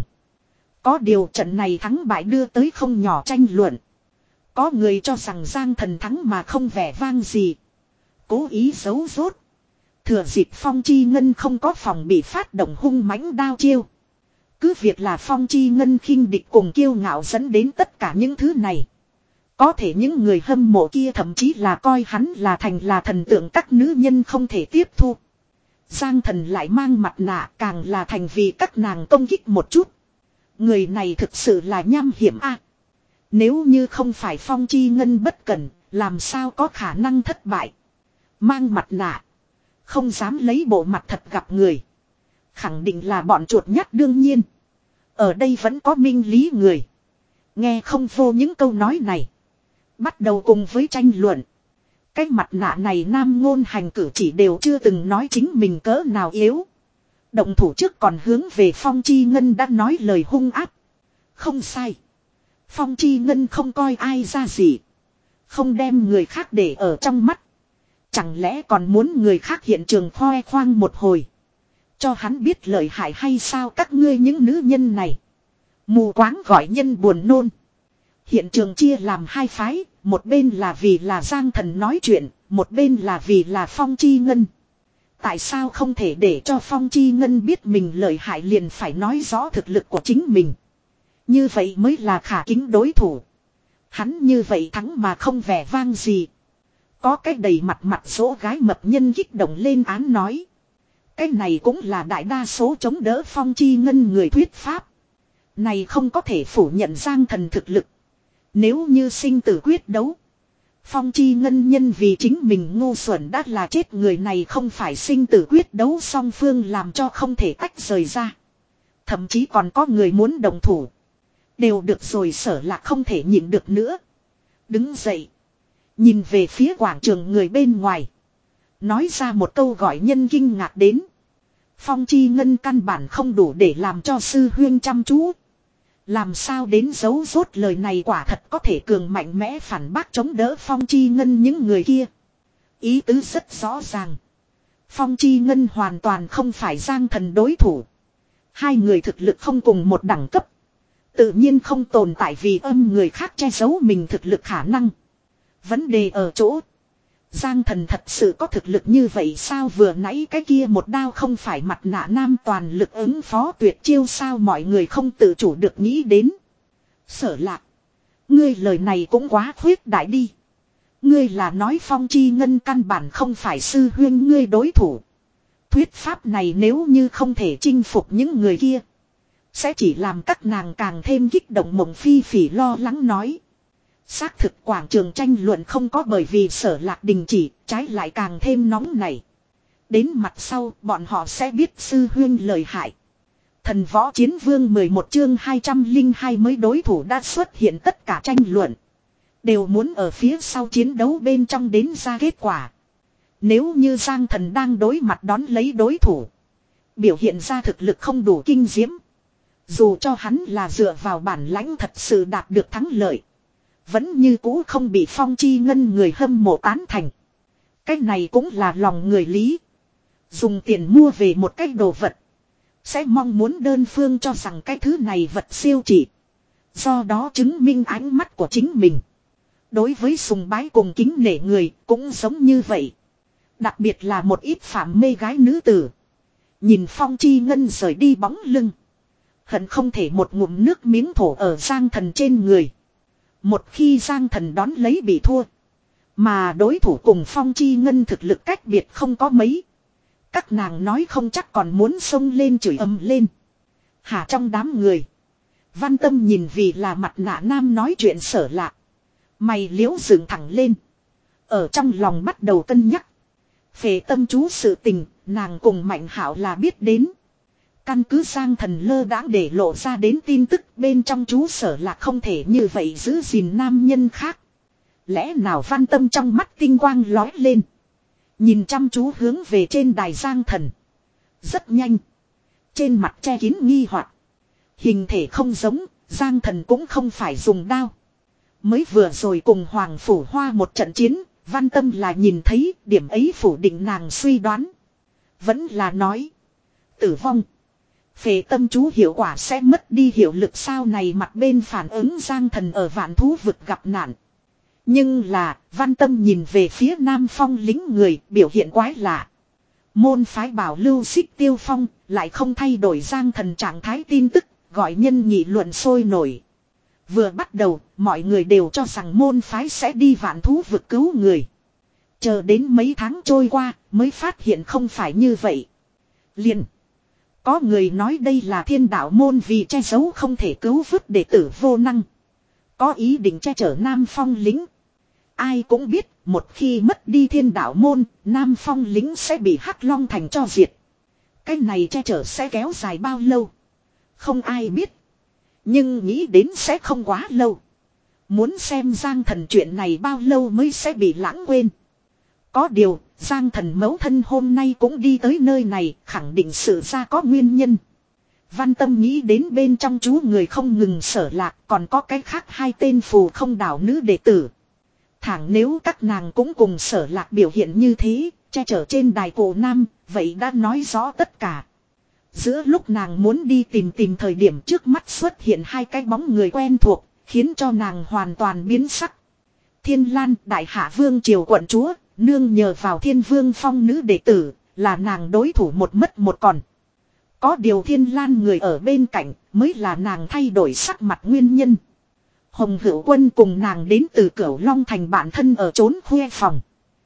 Có điều trận này thắng bại đưa tới không nhỏ tranh luận. Có người cho rằng Giang Thần thắng mà không vẻ vang gì. Cố ý giấu rốt. Thừa dịp Phong Chi Ngân không có phòng bị phát động hung mãnh đao chiêu. Cứ việc là Phong Chi Ngân khinh địch cùng kiêu ngạo dẫn đến tất cả những thứ này. Có thể những người hâm mộ kia thậm chí là coi hắn là thành là thần tượng, các nữ nhân không thể tiếp thu. Giang Thần lại mang mặt nạ, càng là thành vì các nàng công kích một chút. Người này thực sự là nham hiểm a. Nếu như không phải Phong Chi Ngân bất cẩn, làm sao có khả năng thất bại. Mang mặt nạ, không dám lấy bộ mặt thật gặp người. Khẳng định là bọn chuột nhắt đương nhiên. Ở đây vẫn có minh lý người. Nghe không vô những câu nói này. Bắt đầu cùng với tranh luận. Cái mặt nạ này nam ngôn hành cử chỉ đều chưa từng nói chính mình cỡ nào yếu. Động thủ trước còn hướng về Phong Chi Ngân đã nói lời hung ác. Không sai. Phong Chi Ngân không coi ai ra gì. Không đem người khác để ở trong mắt. Chẳng lẽ còn muốn người khác hiện trường khoe khoang một hồi. Cho hắn biết lợi hại hay sao các ngươi những nữ nhân này. Mù quáng gọi nhân buồn nôn. Hiện trường chia làm hai phái. Một bên là vì là Giang Thần nói chuyện. Một bên là vì là Phong Chi Ngân. Tại sao không thể để cho Phong Chi Ngân biết mình lợi hại liền phải nói rõ thực lực của chính mình. Như vậy mới là khả kính đối thủ. Hắn như vậy thắng mà không vẻ vang gì. Có cái đầy mặt mặt số gái mập nhân kích động lên án nói. Cái này cũng là đại đa số chống đỡ Phong Chi Ngân người thuyết pháp. Này không có thể phủ nhận Giang Thần thực lực. Nếu như sinh tử quyết đấu. Phong Chi Ngân nhân vì chính mình ngu xuẩn đã là chết, người này không phải sinh tử quyết đấu song phương làm cho không thể tách rời ra. Thậm chí còn có người muốn đồng thủ. Đều được rồi, Sở Lạc không thể nhịn được nữa. Đứng dậy. Nhìn về phía quảng trường người bên ngoài. Nói ra một câu gọi nhân kinh ngạc đến. Phong Chi Ngân căn bản không đủ để làm cho sư huyên chăm chú. Làm sao đến giấu rốt lời này quả thật có thể cường mạnh mẽ phản bác chống đỡ Phong Chi Ngân những người kia. Ý tứ rất rõ ràng. Phong Chi Ngân hoàn toàn không phải Giang Thần đối thủ. Hai người thực lực không cùng một đẳng cấp. Tự nhiên không tồn tại vì âm người khác che giấu mình thực lực khả năng. Vấn đề ở chỗ. Giang Thần thật sự có thực lực như vậy sao? Vừa nãy cái kia một đao không phải mặt nạ nam toàn lực ứng phó tuyệt chiêu sao? Mọi người không tự chủ được nghĩ đến. Sở Lạc, ngươi lời này cũng quá khuyết đại đi. Ngươi là nói Phong Chi Ngân căn bản không phải sư huyên ngươi đối thủ. Thuyết pháp này nếu như không thể chinh phục những người kia, sẽ chỉ làm các nàng càng thêm kích động. Mộng Phi Phỉ lo lắng nói. Xác thực quảng trường tranh luận không có bởi vì Sở Lạc đình chỉ, trái lại càng thêm nóng nảy. Đến mặt sau bọn họ sẽ biết sư huyên lời hại. Thần Võ Chiến Vương mười một chương hai trăm lẻ hai mới đối thủ đã xuất hiện, tất cả tranh luận đều muốn ở phía sau chiến đấu bên trong đến ra kết quả. Nếu như Giang Thần đang đối mặt đón lấy đối thủ, biểu hiện ra thực lực không đủ kinh diễm, dù cho hắn là dựa vào bản lãnh thật sự đạt được thắng lợi, vẫn như cũ không bị Phong Chi Ngân người hâm mộ tán thành. Cái này cũng là lòng người lý. Dùng tiền mua về một cái đồ vật, sẽ mong muốn đơn phương cho rằng cái thứ này vật siêu trị. Do đó chứng minh ánh mắt của chính mình. Đối với sùng bái cùng kính nể người cũng giống như vậy. Đặc biệt là một ít phạm mê gái nữ tử. Nhìn Phong Chi Ngân rời đi bóng lưng, hận không thể một ngụm nước miếng thổ ở Giang Thần trên người. Một khi Giang Thần đón lấy bị thua, mà đối thủ cùng Phong Chi Ngân thực lực cách biệt không có mấy, các nàng nói không chắc còn muốn xông lên chửi ầm lên. Hả, trong đám người, Văn Tâm nhìn vì là mặt nạ nam nói chuyện Sở Lạc, mày liễu dựng thẳng lên. Ở trong lòng bắt đầu cân nhắc. Phệ tâm chú sự tình, nàng cùng Mạnh Hạo là biết đến. Căn cứ Giang Thần lơ đãng để lộ ra đến tin tức, bên trong chú Sở Lạc không thể như vậy giữ gìn nam nhân khác. Lẽ nào Văn Tâm trong mắt tinh quang lói lên, nhìn chăm chú hướng về trên đài Giang Thần. Rất nhanh, trên mặt che kín nghi hoặc. Hình thể không giống, Giang Thần cũng không phải dùng đao. Mới vừa rồi cùng Hoàng Phủ Hoa một trận chiến, Văn Tâm là nhìn thấy, điểm ấy phủ định nàng suy đoán. Vẫn là nói. Tử vong. Phệ tâm chú hiệu quả sẽ mất đi hiệu lực sao này mặt bên phản ứng Giang Thần ở vạn thú vực gặp nạn. Nhưng là Văn Tâm nhìn về phía Nam Phong lính người biểu hiện quái lạ. Môn phái bảo lưu Xích Tiêu Phong lại không thay đổi Giang Thần trạng thái tin tức gọi nhân nghị luận sôi nổi. Vừa bắt đầu mọi người đều cho rằng môn phái sẽ đi vạn thú vực cứu người. Chờ đến mấy tháng trôi qua mới phát hiện không phải như vậy. Liền. Có người nói đây là thiên đạo môn vì che giấu không thể cứu vớt đệ tử vô năng. Có ý định che chở Nam Phong lính. Ai cũng biết một khi mất đi thiên đạo môn, Nam Phong lính sẽ bị Hắc Long Thành cho diệt. Cái này che chở sẽ kéo dài bao lâu? Không ai biết. Nhưng nghĩ đến sẽ không quá lâu. Muốn xem Giang Thần chuyện này bao lâu mới sẽ bị lãng quên. Có điều, Giang Thần mẫu thân hôm nay cũng đi tới nơi này, khẳng định sự ra có nguyên nhân. Văn Tâm nghĩ đến bên trong chú người không ngừng Sở Lạc, còn có cái khác hai tên phù không đảo nữ đệ tử. Thẳng nếu các nàng cũng cùng Sở Lạc biểu hiện như thế, che chở trên đài cổ nam, vậy đã nói rõ tất cả. Giữa lúc nàng muốn đi tìm tìm thời điểm trước mắt xuất hiện hai cái bóng người quen thuộc, khiến cho nàng hoàn toàn biến sắc. Thiên Lan đại hạ vương triều quận chúa, nương nhờ vào Thiên Vương Phong nữ đệ tử, là nàng đối thủ một mất một còn. Có điều Thiên Lan người ở bên cạnh mới là nàng thay đổi sắc mặt nguyên nhân. Hồng Hữu Quân cùng nàng đến từ Cửu Long Thành bản thân ở trốn khuê phòng.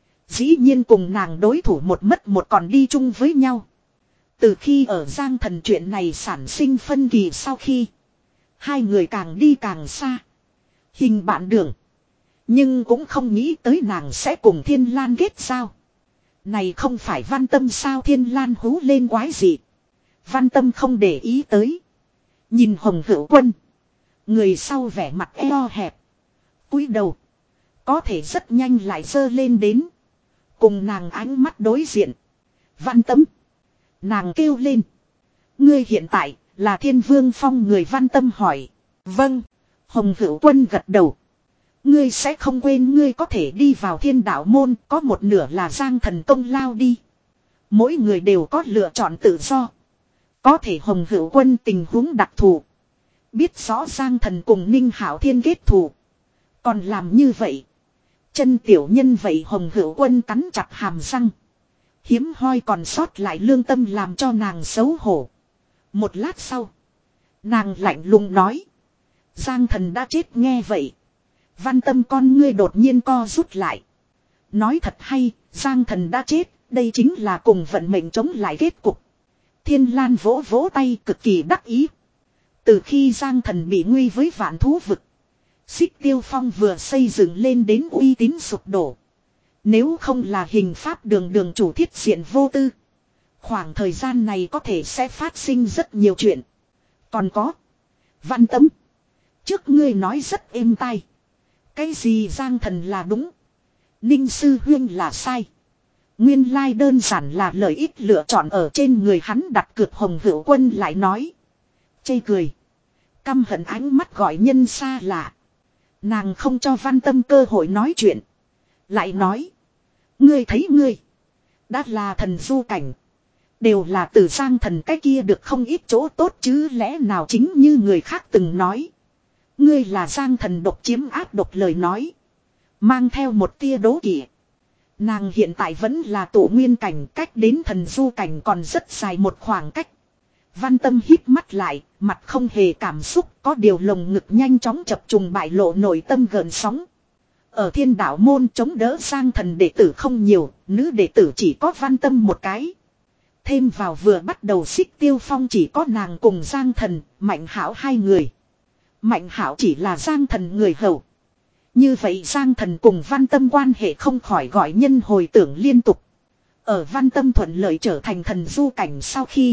Dĩ nhiên cùng nàng đối thủ một mất một còn đi chung với nhau. Từ khi ở Giang Thần chuyện này sản sinh phân kỳ sau khi hai người càng đi càng xa. Hình bạn đường. Nhưng cũng không nghĩ tới nàng sẽ cùng Thiên Lan kết giao. Này không phải Văn Tâm sao? Thiên Lan hú lên quái gì. Văn Tâm không để ý tới. Nhìn Hồng Hữu Quân. Người sau vẻ mặt eo hẹp. Cúi đầu. Có thể rất nhanh lại dơ lên đến. Cùng nàng ánh mắt đối diện. Văn Tâm. Nàng kêu lên. Ngươi hiện tại là Thiên Vương Phong người? Văn Tâm hỏi. Vâng. Hồng Hữu Quân gật đầu. Ngươi sẽ không quên ngươi có thể đi vào Thiên Đạo môn, có một nửa là Giang Thần công lao đi. Mỗi người đều có lựa chọn tự do. Có thể Hồng Hữu Quân tình huống đặc thù. Biết rõ Giang Thần cùng Ninh Hạo Thiên kết thù. Còn làm như vậy. Chân tiểu nhân vậy Hồng Hữu Quân cắn chặt hàm răng. Hiếm hoi còn sót lại lương tâm làm cho nàng xấu hổ. Một lát sau. Nàng lạnh lùng nói. Giang Thần đã chết. Nghe vậy. Văn Tâm con ngươi đột nhiên co rút lại. Nói thật hay, Giang Thần đã chết, đây chính là cùng vận mệnh chống lại kết cục. Thiên Lan vỗ vỗ tay cực kỳ đắc ý. Từ khi Giang Thần bị nguy với vạn thú vực. Xích Tiêu Phong vừa xây dựng lên đến uy tín sụp đổ. Nếu không là hình pháp đường đường chủ thiết diện vô tư. Khoảng thời gian này có thể sẽ phát sinh rất nhiều chuyện. Còn có. Văn Tâm. Trước ngươi nói rất êm tai. Cái gì Giang Thần là đúng. Ninh Sư Huyên là sai. Nguyên lai đơn giản là lợi ích lựa chọn ở trên người hắn đặt cược. Hồng Hữu Quân lại nói. Chê cười. Căm hận ánh mắt gọi nhân xa lạ. Nàng không cho Văn Tâm cơ hội nói chuyện. Lại nói. Ngươi thấy ngươi. Đã là thần du cảnh. Đều là từ Giang Thần cái kia được không ít chỗ tốt chứ lẽ nào chính như người khác từng nói. Ngươi là Giang Thần độc chiếm áp độc lời nói. Mang theo một tia đố kỵ. Nàng hiện tại vẫn là tổ nguyên cảnh, cách đến thần du cảnh còn rất dài một khoảng cách. Văn Tâm híp mắt lại, mặt không hề cảm xúc, có điều lồng ngực nhanh chóng chập trùng bại lộ nội tâm gợn sóng. Ở Thiên Đạo môn chống đỡ Giang Thần đệ tử không nhiều, nữ đệ tử chỉ có Văn Tâm một cái. Thêm vào vừa bắt đầu Xích Tiêu Phong chỉ có nàng cùng Giang Thần, Mạnh Hảo hai người. Mạnh Hảo chỉ là Giang Thần người hầu. Như vậy Giang Thần cùng Văn Tâm quan hệ không khỏi gọi nhân hồi tưởng liên tục. Ở Văn Tâm thuận lợi trở thành thần du cảnh sau khi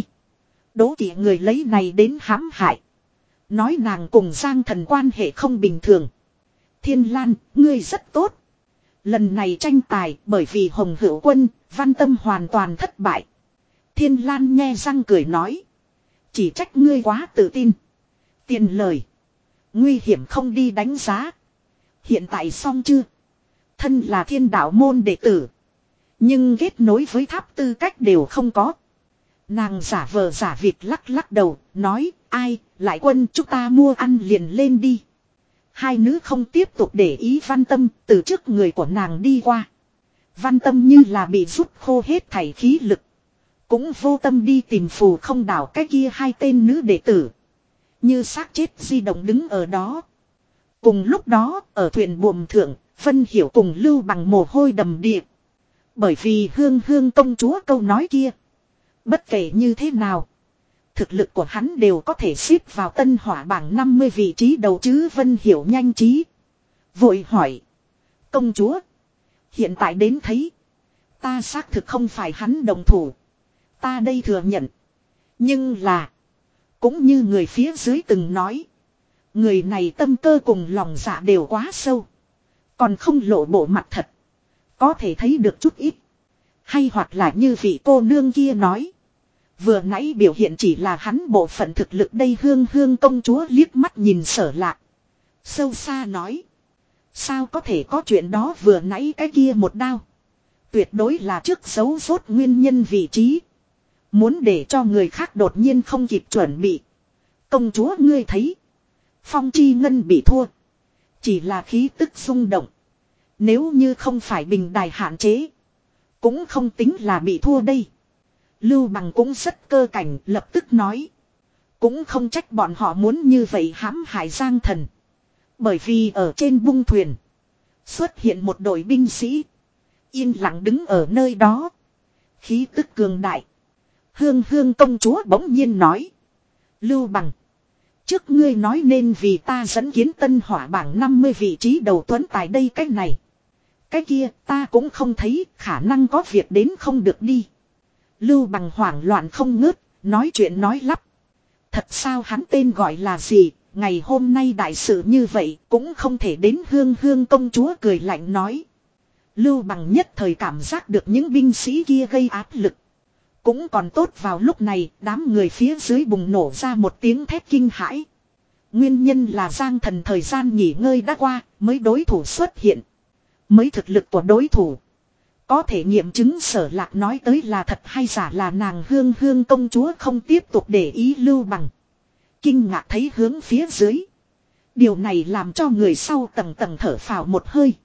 đố kỵ người lấy này đến hãm hại. Nói nàng cùng Giang Thần quan hệ không bình thường. Thiên Lan, ngươi rất tốt. Lần này tranh tài bởi vì Hồng Hữu Quân, Văn Tâm hoàn toàn thất bại. Thiên Lan nhe răng cười nói. Chỉ trách ngươi quá tự tin. Tiền lời. Nguy hiểm không đi đánh giá. Hiện tại xong chưa? Thân là Thiên Đạo môn đệ tử. Nhưng kết nối với tháp tư cách đều không có. Nàng giả vờ giả vịt lắc lắc đầu, nói, ai, lại quân chúng ta mua ăn liền lên đi. Hai nữ không tiếp tục để ý Văn Tâm, từ trước người của nàng đi qua. Văn Tâm như là bị rút khô hết thảy khí lực. Cũng vô tâm đi tìm phù không đảo cái kia hai tên nữ đệ tử. Như xác chết di động đứng ở đó. Cùng lúc đó, ở thuyền buồm thượng, Vân Hiểu cùng Lưu Bằng mồ hôi đầm đìa. Bởi vì hương hương công chúa câu nói kia. Bất kể như thế nào. Thực lực của hắn đều có thể xếp vào tân hỏa bảng năm mươi vị trí đầu chứ. Vân Hiểu nhanh trí. Vội hỏi. Công chúa. Hiện tại đến thấy. Ta xác thực không phải hắn đồng thủ. Ta đây thừa nhận. Nhưng là. Cũng như người phía dưới từng nói. Người này tâm cơ cùng lòng dạ đều quá sâu. Còn không lộ bộ mặt thật. Có thể thấy được chút ít. Hay hoặc là như vị cô nương kia nói. Vừa nãy biểu hiện chỉ là hắn bộ phận thực lực đây. Hương hương công chúa liếc mắt nhìn Sở Lạc. Sâu xa nói. Sao có thể có chuyện đó vừa nãy cái kia một đao. Tuyệt đối là trước giấu rốt nguyên nhân vị trí. Muốn để cho người khác đột nhiên không kịp chuẩn bị. Công chúa ngươi thấy. Phong Chi Ngân bị thua. Chỉ là khí tức rung động. Nếu như không phải bình đài hạn chế. Cũng không tính là bị thua đây. Lưu Bằng cũng rất cơ cảnh lập tức nói. Cũng không trách bọn họ muốn như vậy hãm hại Giang Thần. Bởi vì ở trên bung thuyền. Xuất hiện một đội binh sĩ. Yên lặng đứng ở nơi đó. Khí tức cường đại. Hương hương công chúa bỗng nhiên nói. Lưu Bằng. Trước ngươi nói nên vì ta dẫn kiến tân hỏa bảng năm mươi vị trí đầu tuấn tại đây cách này. Cái kia ta cũng không thấy khả năng có việc đến không được đi. Lưu Bằng hoảng loạn không ngớt, nói chuyện nói lắp. Thật sao hắn tên gọi là gì, ngày hôm nay đại sự như vậy cũng không thể đến. Hương hương công chúa cười lạnh nói. Lưu Bằng nhất thời cảm giác được những binh sĩ kia gây áp lực. Cũng còn tốt vào lúc này đám người phía dưới bùng nổ ra một tiếng thét kinh hãi. Nguyên nhân là Giang Thần thời gian nghỉ ngơi đã qua mới đối thủ xuất hiện. Mới thực lực của đối thủ. Có thể nghiệm chứng Sở Lạc nói tới là thật hay giả là nàng hương hương công chúa không tiếp tục để ý Lưu Bằng. Kinh ngạc thấy hướng phía dưới. Điều này làm cho người sau tầng tầng thở phào một hơi.